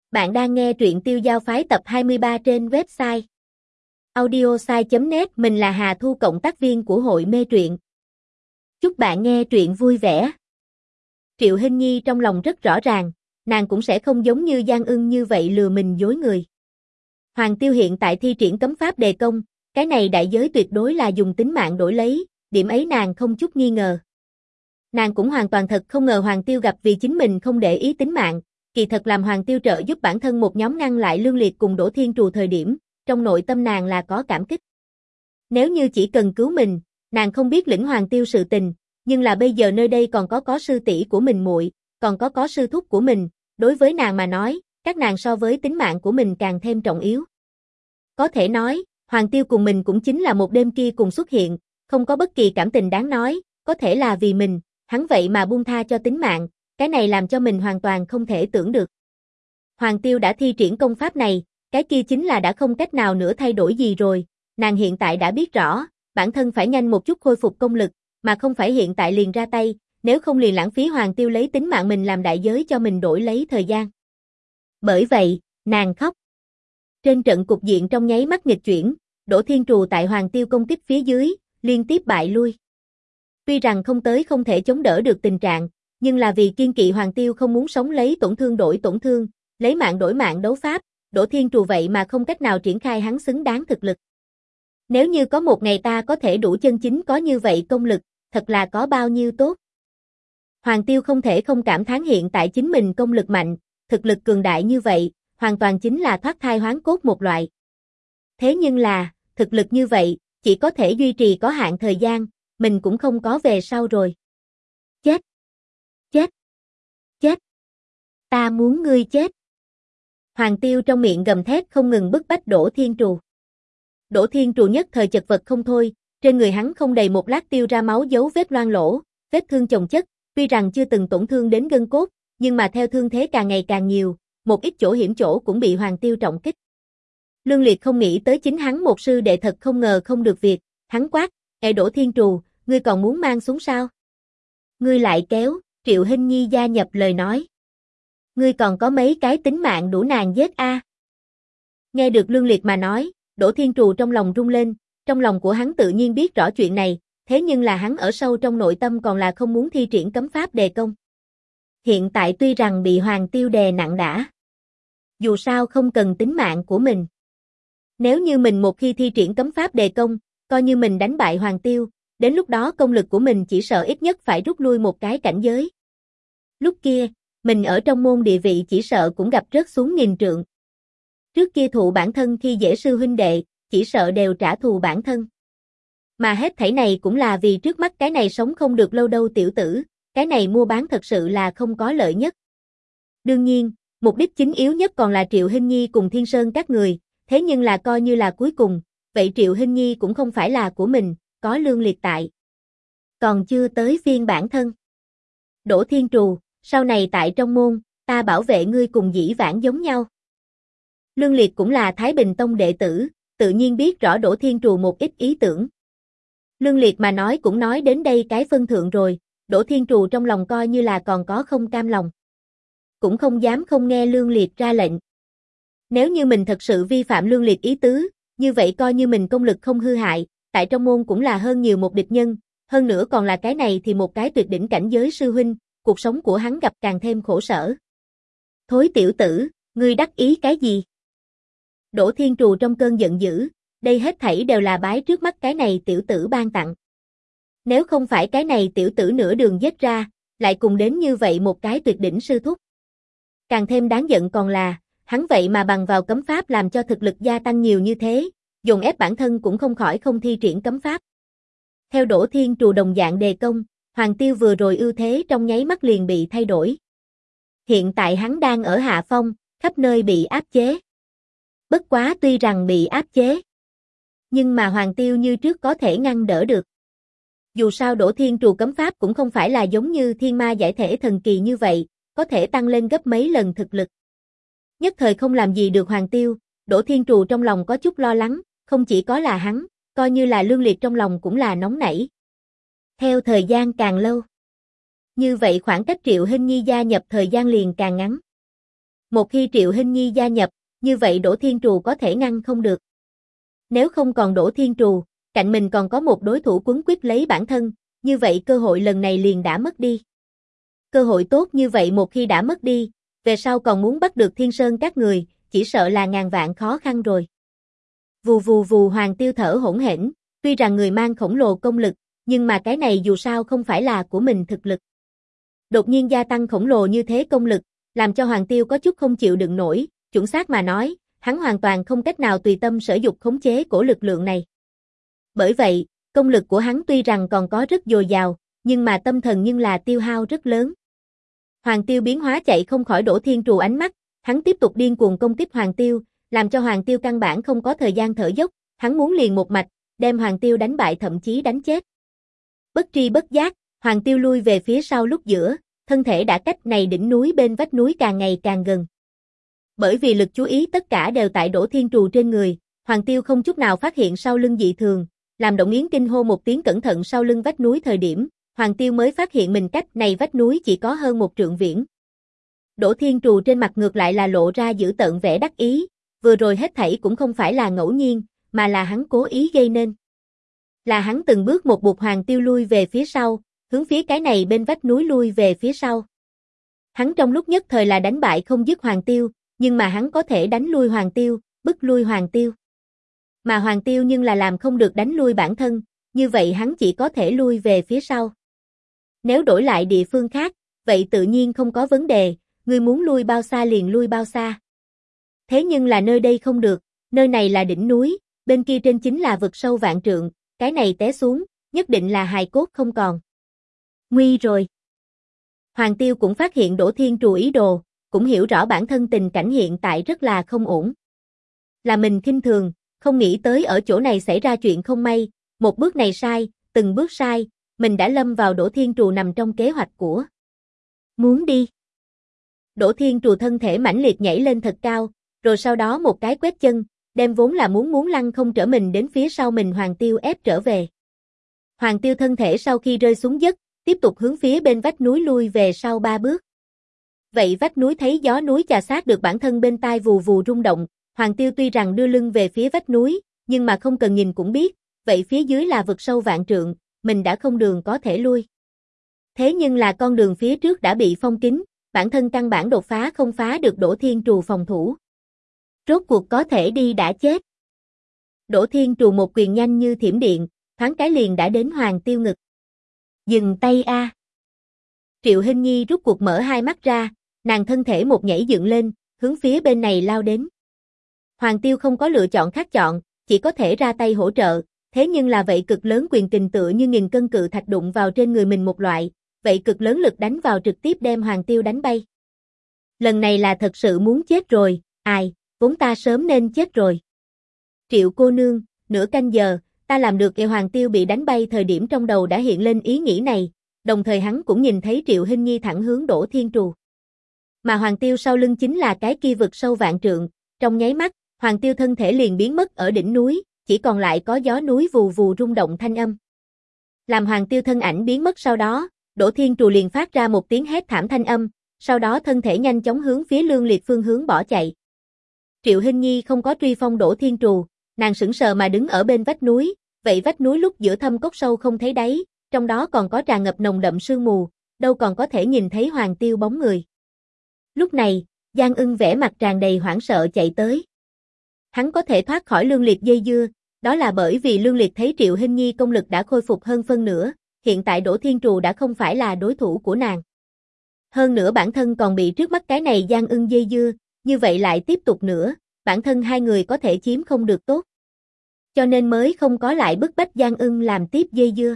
Bạn đang nghe truyện Tiêu Giao Phái tập 23 trên website audiosai.net. Mình là Hà Thu, cộng tác viên của hội mê truyện. Chúc bạn nghe truyện vui vẻ. Triệu Hinh Nhi trong lòng rất rõ ràng, nàng cũng sẽ không giống như Giang Ưng như vậy lừa mình dối người. Hoàng Tiêu hiện tại thi triển cấm pháp đề công, cái này đại giới tuyệt đối là dùng tính mạng đổi lấy, điểm ấy nàng không chút nghi ngờ. Nàng cũng hoàn toàn thật không ngờ Hoàng Tiêu gặp vì chính mình không để ý tính mạng. Kỳ thật làm Hoàng Tiêu trợ giúp bản thân một nhóm ngăn lại Lương Liệt cùng Đỗ Thiên Trù thời điểm, trong nội tâm nàng là có cảm kích. Nếu như chỉ cần cứu mình, nàng không biết lĩnh Hoàng Tiêu sự tình, nhưng là bây giờ nơi đây còn có sư tỷ của mình muội, còn có sư thúc của mình, đối với nàng mà nói, các nàng so với tính mạng của mình càng thêm trọng yếu. Có thể nói, Hoàng Tiêu cùng mình cũng chính là một đêm kia cùng xuất hiện, không có bất kỳ cảm tình đáng nói, có thể là vì mình, hắn vậy mà buông tha cho tính mạng. Cái này làm cho mình hoàn toàn không thể tưởng được. Hoàng Tiêu đã thi triển công pháp này, cái kia chính là đã không cách nào nữa thay đổi gì rồi, nàng hiện tại đã biết rõ, bản thân phải nhanh một chút khôi phục công lực, mà không phải hiện tại liền ra tay, nếu không liền lãng phí Hoàng Tiêu lấy tính mạng mình làm đại giới cho mình đổi lấy thời gian. Bởi vậy, nàng khóc. Trên trận cục diện trong nháy mắt nghịch chuyển, Đỗ Thiên Trù tại Hoàng Tiêu công kích phía dưới, liên tiếp bại lui. Tuy rằng không tới không thể chống đỡ được tình trạng, nhưng là vì kiên kỵ Hoàng Tiêu không muốn sống lấy tổn thương đổi tổn thương, lấy mạng đổi mạng đấu pháp, Đỗ Thiên Trù vậy mà không cách nào triển khai hắn xứng đáng thực lực. Nếu như có một ngày ta có thể đủ chân chính có như vậy công lực, thật là có bao nhiêu tốt. Hoàng Tiêu không thể không cảm thán hiện tại chính mình công lực mạnh, thực lực cường đại như vậy, hoàn toàn chính là thoát thai hoán cốt một loại. Thế nhưng là, thực lực như vậy, chỉ có thể duy trì có hạn thời gian, mình cũng không có về sau rồi. Chết! Chết! Chết! Ta muốn ngươi chết! Hoàng Tiêu trong miệng gầm thét không ngừng bức bách Đỗ Thiên Trù. Đỗ Thiên Trù nhất thời chật vật không thôi, trên người hắn không đầy một lát tiêu ra máu dấu vết loang lỗ, vết thương chồng chất, tuy rằng chưa từng tổn thương đến gân cốt, nhưng mà theo thương thế càng ngày càng nhiều, một ít chỗ hiểm chỗ cũng bị Hoàng Tiêu trọng kích. Lương Liệt không nghĩ tới chính hắn một sư đệ thật không ngờ không được việc, hắn quát, Đỗ Thiên Trù, ngươi còn muốn mang xuống sao? Ngươi lại kéo. Triệu Hinh Nhi gia nhập lời nói. Ngươi còn có mấy cái tính mạng đủ nàng giết a? Nghe được Lương Liệt mà nói, Đỗ Thiên Trù trong lòng rung lên, trong lòng của hắn tự nhiên biết rõ chuyện này, thế nhưng là hắn ở sâu trong nội tâm còn là không muốn thi triển cấm pháp đề công. Hiện tại tuy rằng bị Hoàng Tiêu đè nặng đã, dù sao không cần tính mạng của mình. Nếu như mình một khi thi triển cấm pháp đề công, coi như mình đánh bại Hoàng Tiêu, đến lúc đó công lực của mình chỉ sợ ít nhất phải rút lui một cái cảnh giới. Lúc kia, mình ở trong môn địa vị chỉ sợ cũng gặp rớt xuống nghìn trượng. Trước kia thụ bản thân khi dễ sư huynh đệ, chỉ sợ đều trả thù bản thân. Mà hết thảy này cũng là vì trước mắt cái này sống không được lâu đâu tiểu tử, cái này mua bán thật sự là không có lợi nhất. Đương nhiên, mục đích chính yếu nhất còn là Triệu Hinh Nhi cùng Thiên Sơn các người, thế nhưng là coi như là cuối cùng, vậy Triệu Hinh Nhi cũng không phải là của mình, có Lương Liệt tại. Còn chưa tới phiên bản thân. Đỗ Thiên Trù, sau này tại trong môn, ta bảo vệ ngươi cùng dĩ vãng giống nhau. Lương Liệt cũng là Thái Bình Tông đệ tử, tự nhiên biết rõ Đỗ Thiên Trù một ít ý tưởng. Lương Liệt mà nói cũng nói đến đây cái phân thượng rồi, Đỗ Thiên Trù trong lòng coi như là còn có không cam lòng. Cũng không dám không nghe Lương Liệt ra lệnh. Nếu như mình thật sự vi phạm Lương Liệt ý tứ, như vậy coi như mình công lực không hư hại, tại trong môn cũng là hơn nhiều một địch nhân, hơn nữa còn là cái này thì một cái tuyệt đỉnh cảnh giới sư huynh, cuộc sống của hắn gặp càng thêm khổ sở. Thối tiểu tử, ngươi đắc ý cái gì? Đỗ Thiên Trù trong cơn giận dữ, đây hết thảy đều là bái trước mắt cái này tiểu tử ban tặng. Nếu không phải cái này tiểu tử nửa đường giết ra, lại cùng đến như vậy một cái tuyệt đỉnh sư thúc. Càng thêm đáng giận còn là, hắn vậy mà bằng vào cấm pháp làm cho thực lực gia tăng nhiều như thế, dồn ép bản thân cũng không khỏi không thi triển cấm pháp. Theo Đỗ Thiên Trù đồng dạng đề công, Hoàng Tiêu vừa rồi ưu thế trong nháy mắt liền bị thay đổi. Hiện tại hắn đang ở hạ phong, khắp nơi bị áp chế. Bất quá tuy rằng bị áp chế, nhưng mà Hoàng Tiêu như trước có thể ngăn đỡ được. Dù sao Đỗ Thiên Trù cấm pháp cũng không phải là giống như Thiên Ma Giải Thể thần kỳ như vậy, có thể tăng lên gấp mấy lần thực lực. Nhất thời không làm gì được Hoàng Tiêu, Đỗ Thiên Trù trong lòng có chút lo lắng, không chỉ có là hắn, coi như là Lương Liệt trong lòng cũng là nóng nảy. Theo thời gian càng lâu, như vậy khoảng cách Triệu Hinh Nhi gia nhập thời gian liền càng ngắn. Một khi Triệu Hinh Nhi gia nhập, như vậy Đỗ Thiên Trù có thể ngăn không được. Nếu không còn Đỗ Thiên Trù, cạnh mình còn có một đối thủ quấn quýt lấy bản thân, như vậy cơ hội lần này liền đã mất đi. Cơ hội tốt như vậy một khi đã mất đi, về sau còn muốn bắt được Thiên Sơn các người, chỉ sợ là ngàn vạn khó khăn rồi. Vù vù vù, Hoàng Tiêu thở hổn hển, tuy rằng người mang khổng lồ công lực, nhưng mà cái này dù sao không phải là của mình thực lực. Đột nhiên gia tăng khổng lồ như thế công lực, làm cho Hoàng Tiêu có chút không chịu đựng nổi, chuẩn xác mà nói, hắn hoàn toàn không cách nào tùy tâm sở dục khống chế của lực lượng này. Bởi vậy, công lực của hắn tuy rằng còn có rất dồi dào, nhưng mà tâm thần nhưng là tiêu hao rất lớn. Hoàng Tiêu biến hóa chạy không khỏi Đỗ Thiên Trù ánh mắt, hắn tiếp tục điên cuồng công kích Hoàng Tiêu, làm cho Hoàng Tiêu căn bản không có thời gian thở dốc, hắn muốn liền một mạch, đem Hoàng Tiêu đánh bại thậm chí đánh chết. Bất tri bất giác, Hoàng Tiêu lui về phía sau lúc giữa, thân thể đã cách này đỉnh núi bên vách núi càng ngày càng gần. Bởi vì lực chú ý tất cả đều tại Đỗ Thiên Trù trên người, Hoàng Tiêu không chút nào phát hiện sau lưng dị thường, làm Động Yến kinh hô một tiếng cẩn thận sau lưng vách núi thời điểm, Hoàng Tiêu mới phát hiện mình cách này vách núi chỉ có hơn 1 trượng viễn. Đỗ Thiên Trù trên mặt ngược lại là lộ ra dữ tợn vẻ đắc ý, vừa rồi hết thảy cũng không phải là ngẫu nhiên, mà là hắn cố ý gây nên. Là hắn từng bước một buộc Hoàng Tiêu lui về phía sau, hướng phía cái này bên vách núi lui về phía sau. Hắn trong lúc nhất thời là đánh bại không dứt Hoàng Tiêu, nhưng mà hắn có thể đánh lui Hoàng Tiêu, bức lui Hoàng Tiêu. Mà Hoàng Tiêu nhưng là làm không được đánh lui bản thân, như vậy hắn chỉ có thể lui về phía sau. Nếu đổi lại địa phương khác, vậy tự nhiên không có vấn đề, ngươi muốn lui bao xa liền lui bao xa. Thế nhưng là nơi đây không được, nơi này là đỉnh núi, bên kia trên chính là vực sâu vạn trượng, cái này té xuống, nhất định là hài cốt không còn. Nguy rồi. Hoàng Tiêu cũng phát hiện Đỗ Thiên Trù ý đồ, cũng hiểu rõ bản thân tình cảnh hiện tại rất là không ổn. Là mình khinh thường, không nghĩ tới ở chỗ này xảy ra chuyện không may, một bước này sai, từng bước sai, mình đã lâm vào Đỗ Thiên Trù nằm trong kế hoạch của. Muốn đi. Đỗ Thiên Trù thân thể mãnh liệt nhảy lên thật cao, rồi sau đó một cái quét chân, đem vốn là muốn lăn không trở mình đến phía sau mình Hoàng Tiêu ép trở về. Hoàng Tiêu thân thể sau khi rơi xuống dốc, tiếp tục hướng phía bên vách núi lui về sau 3 bước. Vậy vách núi thấy gió núi chà sát được bản thân bên tai vù vù rung động, Hoàng Tiêu tuy rằng đưa lưng về phía vách núi, nhưng mà không cần nhìn cũng biết, vậy phía dưới là vực sâu vạn trượng, mình đã không đường có thể lui. Thế nhưng là con đường phía trước đã bị phong kín, bản thân căn bản đột phá không phá được Đỗ Thiên Trù phòng thủ. Rốt cuộc có thể đi đã chết. Đỗ Thiên Trù một quyền nhanh như thiểm điện, thoáng cái liền đã đến Hoàng Tiêu ngực. Dừng tay a. Triệu Hinh Nhi rút cuộc mở hai mắt ra, nàng thân thể một nhảy dựng lên, hướng phía bên này lao đến. Hoàng Tiêu không có lựa chọn khác chọn, chỉ có thể ra tay hỗ trợ, thế nhưng là vậy cực lớn quyền kình tựa như nghìn cân cự thạch đụng vào trên người mình một loại, vậy cực lớn lực đánh vào trực tiếp đem Hoàng Tiêu đánh bay. Lần này là thật sự muốn chết rồi, ai, vốn ta sớm nên chết rồi. Triệu cô nương, nửa canh giờ, ta làm được. Hoàng Tiêu bị đánh bay thời điểm trong đầu đã hiện lên ý nghĩ này, đồng thời hắn cũng nhìn thấy Triệu Hinh Nhi thẳng hướng Đỗ Thiên Trù. Mà Hoàng Tiêu sau lưng chính là cái kia vực sâu vạn trượng, trong nháy mắt, Hoàng Tiêu thân thể liền biến mất ở đỉnh núi, chỉ còn lại có gió núi vù vù rung động thanh âm. Làm Hoàng Tiêu thân ảnh biến mất sau đó, Đỗ Thiên Trù liền phát ra một tiếng hét thảm thanh âm, sau đó thân thể nhanh chóng hướng phía Lương Liệt phương hướng bỏ chạy. Triệu Hinh Nhi không có truy phong Đỗ Thiên Trù, nàng sững sờ mà đứng ở bên vách núi, vậy vách núi lúc giữa thâm cốc sâu không thấy đáy, trong đó còn có tràn ngập nồng đậm sương mù, đâu còn có thể nhìn thấy Hoàng Tiêu bóng người. Lúc này, Giang Ưng vẻ mặt tràn đầy hoảng sợ chạy tới. Hắn có thể thoát khỏi Lương Liệt dây dưa, đó là bởi vì Lương Liệt thấy Triệu Hinh Nhi công lực đã khôi phục hơn phân nửa, hiện tại Đỗ Thiên Trù đã không phải là đối thủ của nàng. Hơn nữa bản thân còn bị trước mắt cái này Giang Ưng dây dưa, như vậy lại tiếp tục nữa, bản thân hai người có thể chiếm không được tốt. Cho nên mới không có lại bức bách Giang Ưng làm tiếp dây dưa.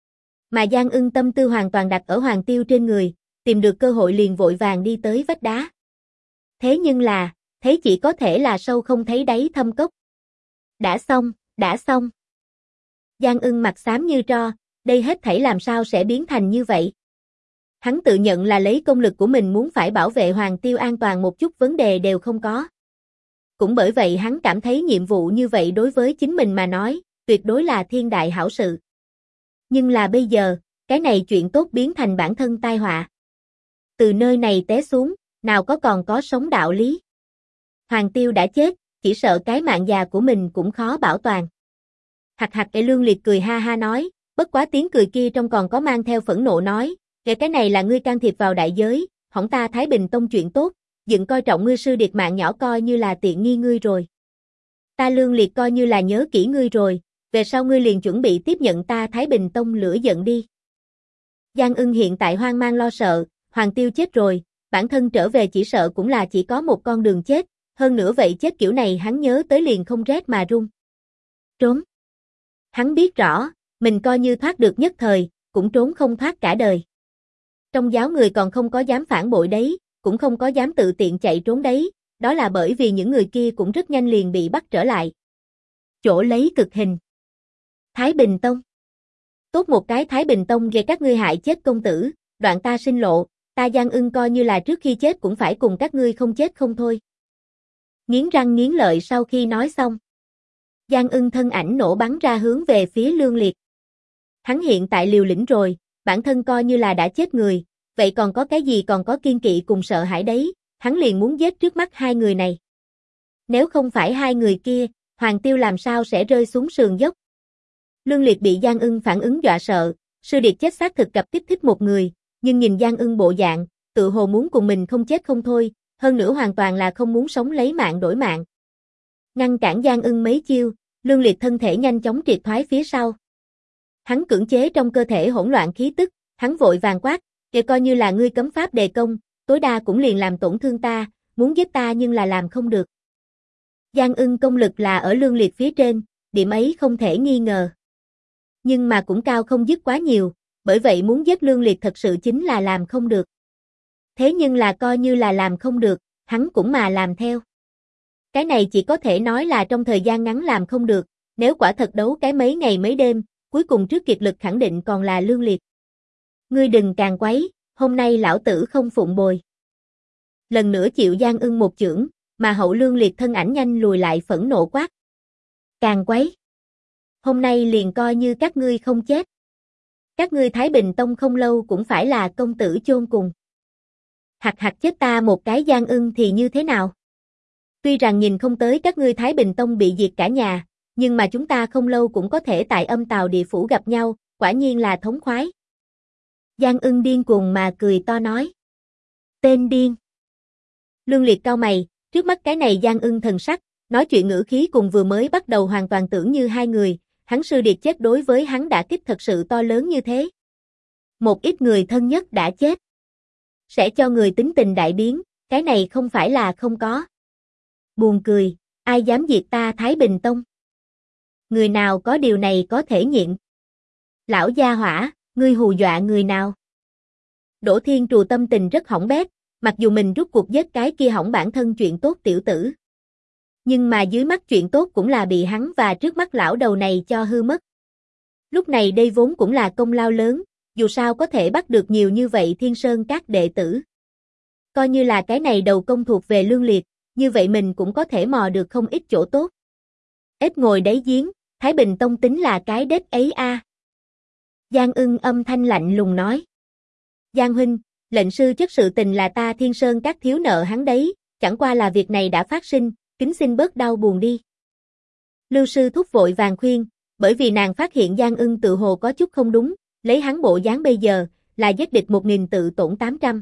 Mà Giang Ưng tâm tư hoàn toàn đặt ở Hoàng Tiêu trên người, tìm được cơ hội liền vội vàng đi tới vách đá. Thế nhưng là, thấy chỉ có thể là sâu không thấy đáy thâm cốc. Đã xong, đã xong. Giang Ưng mặt xám như tro, đây hết thảy làm sao sẽ biến thành như vậy? Hắn tự nhận là lấy công lực của mình muốn phải bảo vệ Hoàng Tiêu an toàn một chút vấn đề đều không có. Cũng bởi vậy hắn cảm thấy nhiệm vụ như vậy đối với chính mình mà nói, tuyệt đối là thiên đại hảo sự. Nhưng là bây giờ, cái này chuyện tốt biến thành bản thân tai họa. Từ nơi này té xuống, nào có còn có sống đạo lý. Hoàng Tiêu đã chết, chỉ sợ cái mạng già của mình cũng khó bảo toàn. Hạc hạc cái Lương Liệt cười ha ha nói, bất quá tiếng cười kia trong còn có mang theo phẫn nộ nói, cái này là ngươi can thiệp vào đại giới, hỏng ta Thái Bình Tông chuyện tốt, dựng coi trọng ngươi sư điệt mạng nhỏ coi như là tiện nghi ngươi rồi. Ta Lương Liệt coi như là nhớ kỹ ngươi rồi, về sau ngươi liền chuẩn bị tiếp nhận ta Thái Bình Tông lửa giận đi. Giang Ưng hiện tại hoang mang lo sợ, Hoàng Tiêu chết rồi, bản thân trở về chỉ sợ cũng là chỉ có một con đường chết, hơn nữa vậy chết kiểu này hắn nhớ tới liền không rét mà run. Trốn. Hắn biết rõ, mình coi như thoát được nhất thời, cũng trốn không thoát cả đời. Trong giáo người còn không có dám phản bội đấy, cũng không có dám tự tiện chạy trốn đấy, đó là bởi vì những người kia cũng rất nhanh liền bị bắt trở lại. Chỗ lấy cực hình. Thái Bình Tông. Tốt một cái Thái Bình Tông ghê các ngươi hại chết công tử, đoạn ta sinh lộ, ta Giang Ưng coi như là trước khi chết cũng phải cùng các ngươi không chết không thôi. Nghiến răng nghiến lợi sau khi nói xong. Giang Ưng thân ảnh nổ bắn ra hướng về phía Lương Liệt. Hắn hiện tại liều lĩnh rồi, bản thân coi như là đã chết người, vậy còn có cái gì còn có kiên kỵ cùng sợ hãi đấy, hắn liền muốn giết trước mắt hai người này. Nếu không phải hai người kia, Hoàng Tiêu làm sao sẽ rơi xuống sườn dốc. Lương Liệt bị Giang Ưng phản ứng dọa sợ, sư điệt chết xác thực gặp kích thích một người, nhưng nhìn Giang Ưng bộ dạng, tự hồ muốn cùng mình không chết không thôi, hơn nữa hoàn toàn là không muốn sống lấy mạng đổi mạng. Ngăn cản Giang Ưng mấy chiêu, Lương Liệt thân thể nhanh chóng triệt thoái phía sau. Hắn cưỡng chế trong cơ thể hỗn loạn khí tức, hắn vội vàng quát, kể coi như là ngươi cấm pháp đề công, tối đa cũng liền làm tổn thương ta, muốn giết ta nhưng là làm không được. Giang Ưng công lực là ở Lương Liệt phía trên, điểm ấy không thể nghi ngờ. Nhưng mà cũng cao không dứt quá nhiều, bởi vậy muốn giết Lương Liệt thật sự chính là làm không được. Thế nhưng là coi như là làm không được, hắn cũng mà làm theo. Cái này chỉ có thể nói là trong thời gian ngắn làm không được, nếu quả thật đấu cái mấy ngày mấy đêm, cuối cùng trước kiệt lực khẳng định còn là Lương Liệt. Ngươi đừng càng quấy, hôm nay lão tử không phụng bồi. Lần nữa chịu Giang Ưng một chưởng, mà hậu Lương Liệt thân ảnh nhanh lùi lại phẫn nộ quát. Càng quấy. Hôm nay liền coi như các ngươi không chết. Các ngươi Thái Bình Tông không lâu cũng phải là công tử chôn cùng. Hạc hạc chết ta một cái Giang Ưng thì như thế nào? Tuy rằng nhìn không tới các ngươi Thái Bình Tông bị diệt cả nhà, nhưng mà chúng ta không lâu cũng có thể tại Âm Tào địa phủ gặp nhau, quả nhiên là thống khoái. Giang Ưng điên cuồng mà cười to nói. Tên điên. Lương Liệt cau mày, trước mắt cái này Giang Ưng thần sắc, nói chuyện ngữ khí cùng vừa mới bắt đầu hoàn toàn tưởng như hai người, hắn sư điệt chết đối với hắn đã kích thật sự to lớn như thế. Một ít người thân nhất đã chết. Sẽ cho người tính tình đại biến, cái này không phải là không có. Buồn cười, ai dám diệt ta Thái Bình Tông? Người nào có điều này có thể nhịn? Lão gia hỏa, ngươi hù dọa người nào? Đỗ Thiên Trù tâm tình rất hỏng bét, mặc dù mình rút cuộc giết cái kia hỏng bản thân chuyện tốt tiểu tử. Nhưng mà dưới mắt chuyện tốt cũng là bị hắn và trước mắt lão đầu này cho hư mất. Lúc này đây vốn cũng là công lao lớn, dù sao có thể bắt được nhiều như vậy Thiên Sơn các đệ tử. Coi như là cái này đầu công thuộc về Lương Liệt, như vậy mình cũng có thể mò được không ít chỗ tốt. Ếch ngồi đáy giếng, Thái Bình Tông tính là cái đết ấy a. Giang Ưng âm thanh lạnh lùng nói. Giang huynh, lệnh sư chất sự tình là ta Thiên Sơn các thiếu nợ hắn đấy, chẳng qua là việc này đã phát sinh, kính xin bớt đau buồn đi. Lưu sư thúc vội vàng khuyên, bởi vì nàng phát hiện Giang Ưng tự hồ có chút không đúng, lấy hắn bộ dáng bây giờ, là giết địch 1000 tự tổn 800.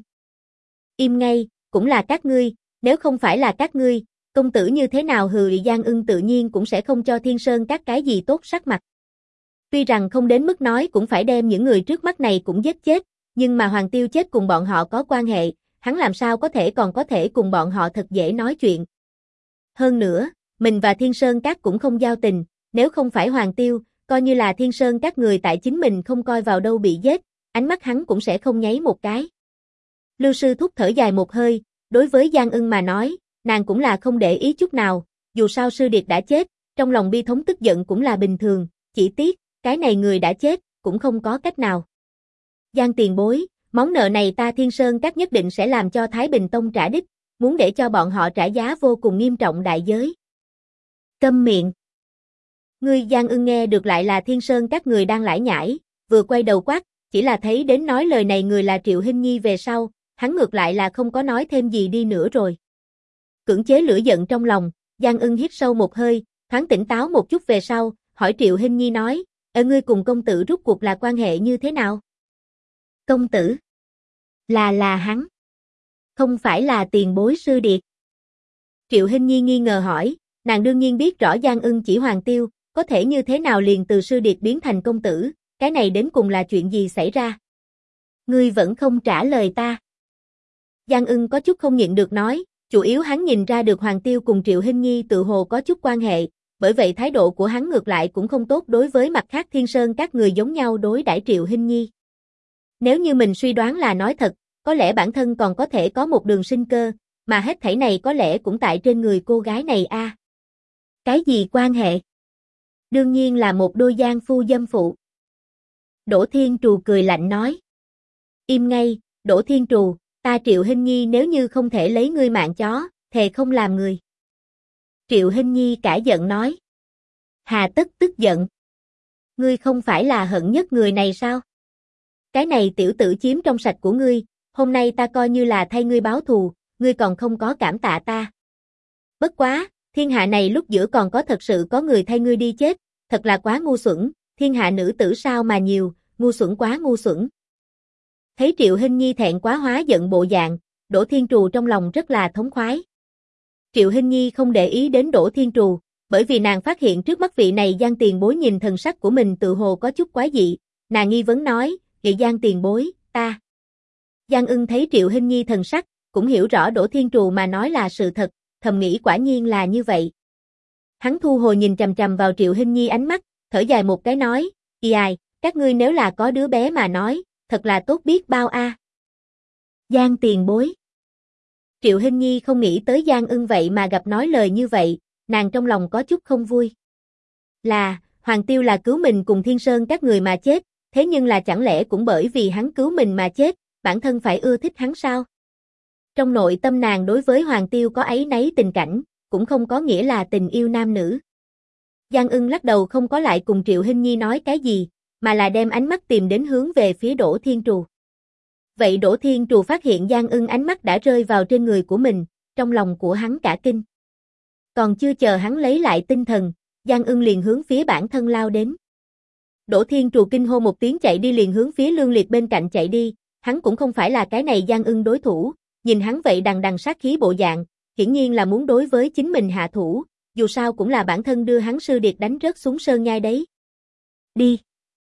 Im ngay, cũng là các ngươi, nếu không phải là các ngươi, công tử như thế nào hừ Giang Ưng tự nhiên cũng sẽ không cho Thiên Sơn các cái gì tốt sắc mặt. Tuy rằng không đến mức nói cũng phải đem những người trước mắt này cũng giết chết, nhưng mà Hoàng Tiêu chết cùng bọn họ có quan hệ, hắn làm sao có thể còn có thể cùng bọn họ thật dễ nói chuyện. Hơn nữa, mình và Thiên Sơn các cũng không giao tình, nếu không phải Hoàng Tiêu, coi như là Thiên Sơn các người tại chính mình không coi vào đâu bị giết, ánh mắt hắn cũng sẽ không nháy một cái. Lưu sư thúc thở dài một hơi, đối với Giang Ưng mà nói, nàng cũng là không để ý chút nào, dù sao sư điệt đã chết, trong lòng bi thống tức giận cũng là bình thường, chỉ tiếc, cái này người đã chết, cũng không có cách nào. Giang tiền bối, món nợ này ta Thiên Sơn các nhất định sẽ làm cho Thái Bình Tông trả đích, muốn để cho bọn họ trả giá vô cùng nghiêm trọng đại giới. Câm miệng. Ngươi Giang Ưng nghe được lại là Thiên Sơn các người đang lải nhải, vừa quay đầu quát, chỉ là thấy đến nói lời này người là Triệu Hinh Nhi về sau, hắn ngược lại là không có nói thêm gì đi nữa rồi. Cưỡng chế lửa giận trong lòng, Giang Ưng hít sâu một hơi, thoáng tỉnh táo một chút về sau, hỏi Triệu Hinh Nhi nói, ngươi cùng công tử rút cuộc là quan hệ như thế nào? Công tử? Là hắn. Không phải là tiền bối Sư Điệt. Triệu Hinh Nhi nghi ngờ hỏi, nàng đương nhiên biết rõ Giang Ưng chỉ Hoàng Tiêu, có thể như thế nào liền từ Sư Điệt biến thành công tử, cái này đến cùng là chuyện gì xảy ra? Ngươi vẫn không trả lời ta. Giang Ưng có chút không nhịn được nói, chủ yếu hắn nhìn ra được Hoàng Tiêu cùng Triệu Hinh Nhi tự hồ có chút quan hệ, bởi vậy thái độ của hắn ngược lại cũng không tốt đối với mặt khác Thiên Sơn các người giống nhau đối đãi Triệu Hinh Nhi. Nếu như mình suy đoán là nói thật, có lẽ bản thân còn có thể có một đường sinh cơ, mà hết thảy này có lẽ cũng tại trên người cô gái này a. Cái gì quan hệ? Đương nhiên là một đôi giang phu dâm phụ. Đỗ Thiên Trù cười lạnh nói. Im ngay, Đỗ Thiên Trù, ta Triệu Hinh Nhi nếu như không thể lấy ngươi mạng chó, thề không làm người. Triệu Hinh Nhi cả giận nói. Hà tất tức giận. Ngươi không phải là hận nhất người này sao? Cái này tiểu tử chiếm trong sạch của ngươi, hôm nay ta coi như là thay ngươi báo thù, ngươi còn không có cảm tạ ta. Bất quá, thiên hạ này lúc giữa còn có thật sự có người thay ngươi đi chết, thật là quá ngu xuẩn, thiên hạ nữ tử sao mà nhiều, ngu xuẩn quá ngu xuẩn. Thấy Triệu Hinh Nhi thẹn quá hóa giận bộ dạng, Đỗ Thiên Trù trong lòng rất là thống khoái. Triệu Hinh Nhi không để ý đến Đỗ Thiên Trù, bởi vì nàng phát hiện trước mắt vị này Giang tiền bối nhìn thần sắc của mình tự hồ có chút quái dị, nàng nghi vấn nói, vậy Giang tiền bối, ta. Giang Ưng thấy Triệu Hinh Nhi thần sắc, cũng hiểu rõ Đỗ Thiên Trù mà nói là sự thật, thầm nghĩ quả nhiên là như vậy. Hắn thu hồi nhìn chằm chằm vào Triệu Hinh Nhi ánh mắt, thở dài một cái nói, ai, các ngươi nếu là có đứa bé mà nói, thật là tốt biết bao a. Giang tiền bối. Triệu Hinh Nhi không nghĩ tới Giang Ưng vậy mà gặp nói lời như vậy, nàng trong lòng có chút không vui. Là, Hoàng Tiêu là cứu mình cùng Thiên Sơn các người mà chết, thế nhưng là chẳng lẽ cũng bởi vì hắn cứu mình mà chết, bản thân phải ưa thích hắn sao? Trong nội tâm nàng đối với Hoàng Tiêu có áy náy tình cảnh, cũng không có nghĩa là tình yêu nam nữ. Giang Ưng lắc đầu không có lại cùng Triệu Hinh Nhi nói cái gì, mà là đem ánh mắt tìm đến hướng về phía Đỗ Thiên Trù. Vậy Đỗ Thiên Trù phát hiện Giang Ưng ánh mắt đã rơi vào trên người của mình, trong lòng của hắn cả kinh. Còn chưa chờ hắn lấy lại tinh thần, Giang Ưng liền hướng phía bản thân lao đến. Đỗ Thiên Trù kinh hô một tiếng chạy đi liền hướng phía Lương Liệt bên cạnh chạy đi, hắn cũng không phải là cái này Giang Ưng đối thủ, nhìn hắn vậy đằng đằng sát khí bộ dạng, hiển nhiên là muốn đối với chính mình hạ thủ, dù sao cũng là bản thân đưa hắn Sư Điệt đánh rớt xuống sơn nhai đấy. Đi.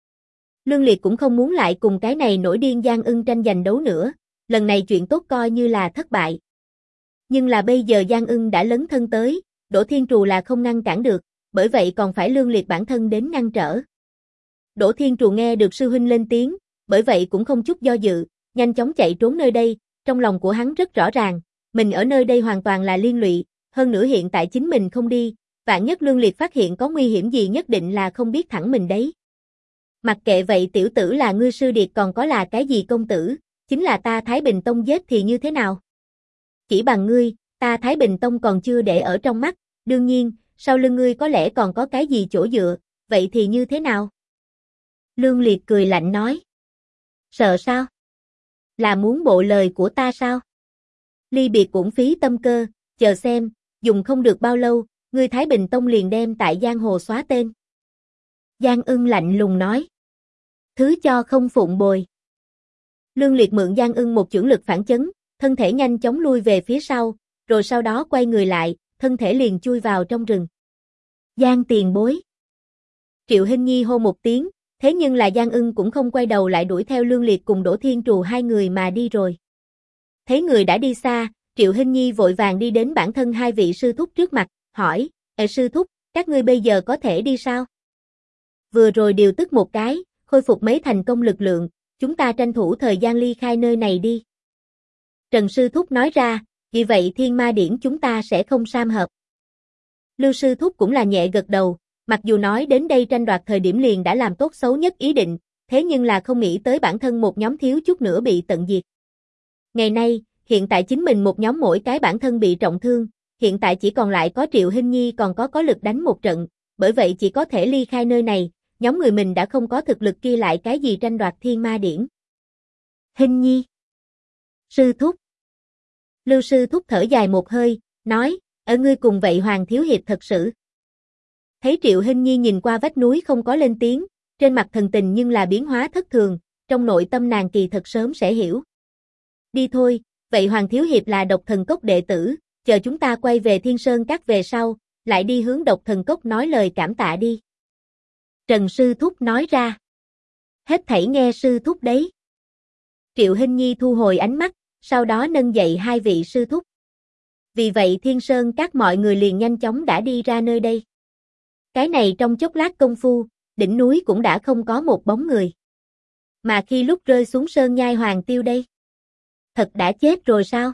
Lương Liệt cũng không muốn lại cùng cái này nổi điên Giang Ưng tranh giành đấu nữa, lần này chuyện tốt coi như là thất bại. Nhưng là bây giờ Giang Ưng đã lấn thân tới, Đỗ Thiên Trù là không ngăn cản được, bởi vậy còn phải Lương Liệt bản thân đến ngăn trở. Đỗ Thiên Trù nghe được sư huynh lên tiếng, bởi vậy cũng không chút do dự, nhanh chóng chạy trốn nơi đây, trong lòng của hắn rất rõ ràng, mình ở nơi đây hoàn toàn là liên lụy, hơn nữa hiện tại chính mình không đi, vạn nhất Lương Liệt phát hiện có nguy hiểm gì nhất định là không biết thẳng mình đấy. Mặc kệ vậy tiểu tử là ngươi Sư Điệt còn có là cái gì công tử, chính là ta Thái Bình Tông giết thì như thế nào? Chỉ bằng ngươi, ta Thái Bình Tông còn chưa để ở trong mắt, đương nhiên, sau lưng ngươi có lẽ còn có cái gì chỗ dựa, vậy thì như thế nào? Lương Liệt cười lạnh nói. Sợ sao? Là muốn bộ lời của ta sao? Ly biệt uổng phí tâm cơ, chờ xem, dùng không được bao lâu, ngươi Thái Bình Tông liền đem tại giang hồ xóa tên. Giang Ưng lạnh lùng nói. Thứ cho không phụng bồi. Lương Liệt mượn Giang Ưng một chưởng lực phản chấn, thân thể nhanh chóng lui về phía sau, rồi sau đó quay người lại, thân thể liền chui vào trong rừng. Giang tiền bối. Triệu Hinh Nhi hô một tiếng, thế nhưng là Giang Ưng cũng không quay đầu lại đuổi theo Lương Liệt cùng Đỗ Thiên Trù hai người mà đi rồi. Thấy người đã đi xa, Triệu Hinh Nhi vội vàng đi đến bản thân hai vị sư thúc trước mặt, hỏi, sư thúc, các ngươi bây giờ có thể đi sao? Vừa rồi điều tức một cái, khôi phục mấy thành công lực lượng, chúng ta tranh thủ thời gian ly khai nơi này đi. Trần sư thúc nói ra, vì vậy thiên ma điển chúng ta sẽ không sam hợp. Lưu sư thúc cũng là nhẹ gật đầu, mặc dù nói đến đây tranh đoạt thời điểm liền đã làm tốt xấu nhất ý định, thế nhưng là không nghĩ tới bản thân một nhóm thiếu chút nữa bị tận diệt. Ngày nay, hiện tại chính mình một nhóm mỗi cái bản thân bị trọng thương, hiện tại chỉ còn lại có Triệu Hinh Nhi còn có lực đánh một trận, bởi vậy chỉ có thể ly khai nơi này, nhóm người mình đã không có thực lực kia lại cái gì tranh đoạt thiên ma điển. Hinh Nhi. Sư thúc. Lưu sư thúc thở dài một hơi, nói, ở ngươi cùng vậy Hoàng thiếu hiệp thật sự. Thấy Triệu Hinh Nhi nhìn qua vách núi không có lên tiếng, trên mặt thần tình nhưng là biến hóa thất thường, trong nội tâm nàng kỳ thật sớm sẽ hiểu. Đi thôi, vậy Hoàng thiếu hiệp là Độc Thần Cốc đệ tử, chờ chúng ta quay về Thiên Sơn Các về sau, lại đi hướng Độc Thần Cốc nói lời cảm tạ đi. Trần sư thúc nói ra. Hết thảy nghe sư thúc đấy. Triệu Hinh Nhi thu hồi ánh mắt, sau đó nâng dậy hai vị sư thúc. Vì vậy Thiên Sơn Các mọi người liền nhanh chóng đã đi ra nơi đây. Cái này trong chốc lát công phu, đỉnh núi cũng đã không có một bóng người. Mà khi lúc rơi xuống sơn nhai Hoàng Tiêu đây? Thật đã chết rồi sao?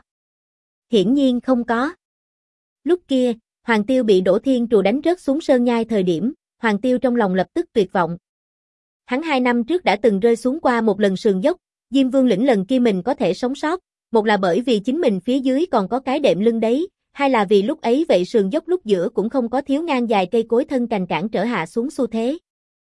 Hiển nhiên không có. Lúc kia, Hoàng Tiêu bị Đỗ Thiên Trù đánh rớt xuống sơn nhai thời điểm, Hoàng Tiêu trong lòng lập tức tuyệt vọng. Hắn 2 năm trước đã từng rơi xuống qua một lần sườn dốc, Diêm Vương lĩnh lần kia mình có thể sống sót, một là bởi vì chính mình phía dưới còn có cái đệm lưng đấy, hai là vì lúc ấy vậy sườn dốc lúc giữa cũng không có thiếu ngang dài cây cối thân cành cản trở hạ xuống xu thế.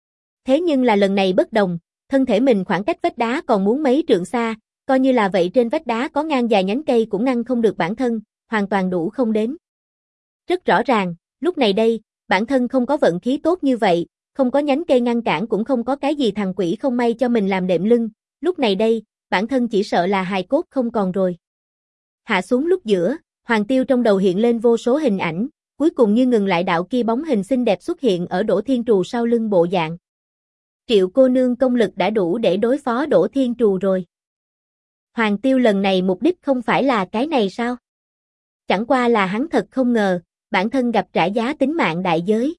Thế nhưng là lần này bất đồng, thân thể mình khoảng cách vách đá còn muốn mấy trượng xa, coi như là vậy trên vách đá có ngang dài nhánh cây cũng ngăn không được bản thân, hoàn toàn đủ không đến. Rất rõ ràng, lúc này đây, bản thân không có vận khí tốt như vậy, không có nhánh cây ngăn cản cũng không có cái gì thằng quỷ không may cho mình làm đệm lưng, lúc này đây, bản thân chỉ sợ là hài cốt không còn rồi. Hạ xuống lúc giữa, Hoàng Tiêu trong đầu hiện lên vô số hình ảnh, cuối cùng như ngừng lại đạo kia bóng hình xinh đẹp xuất hiện ở Đỗ Thiên Trù sau lưng bộ dạng. Triệu cô nương công lực đã đủ để đối phó Đỗ Thiên Trù rồi. Hoàng Tiêu lần này mục đích không phải là cái này sao? Chẳng qua là hắn thật không ngờ, bản thân gặp trả giá tính mạng đại giới.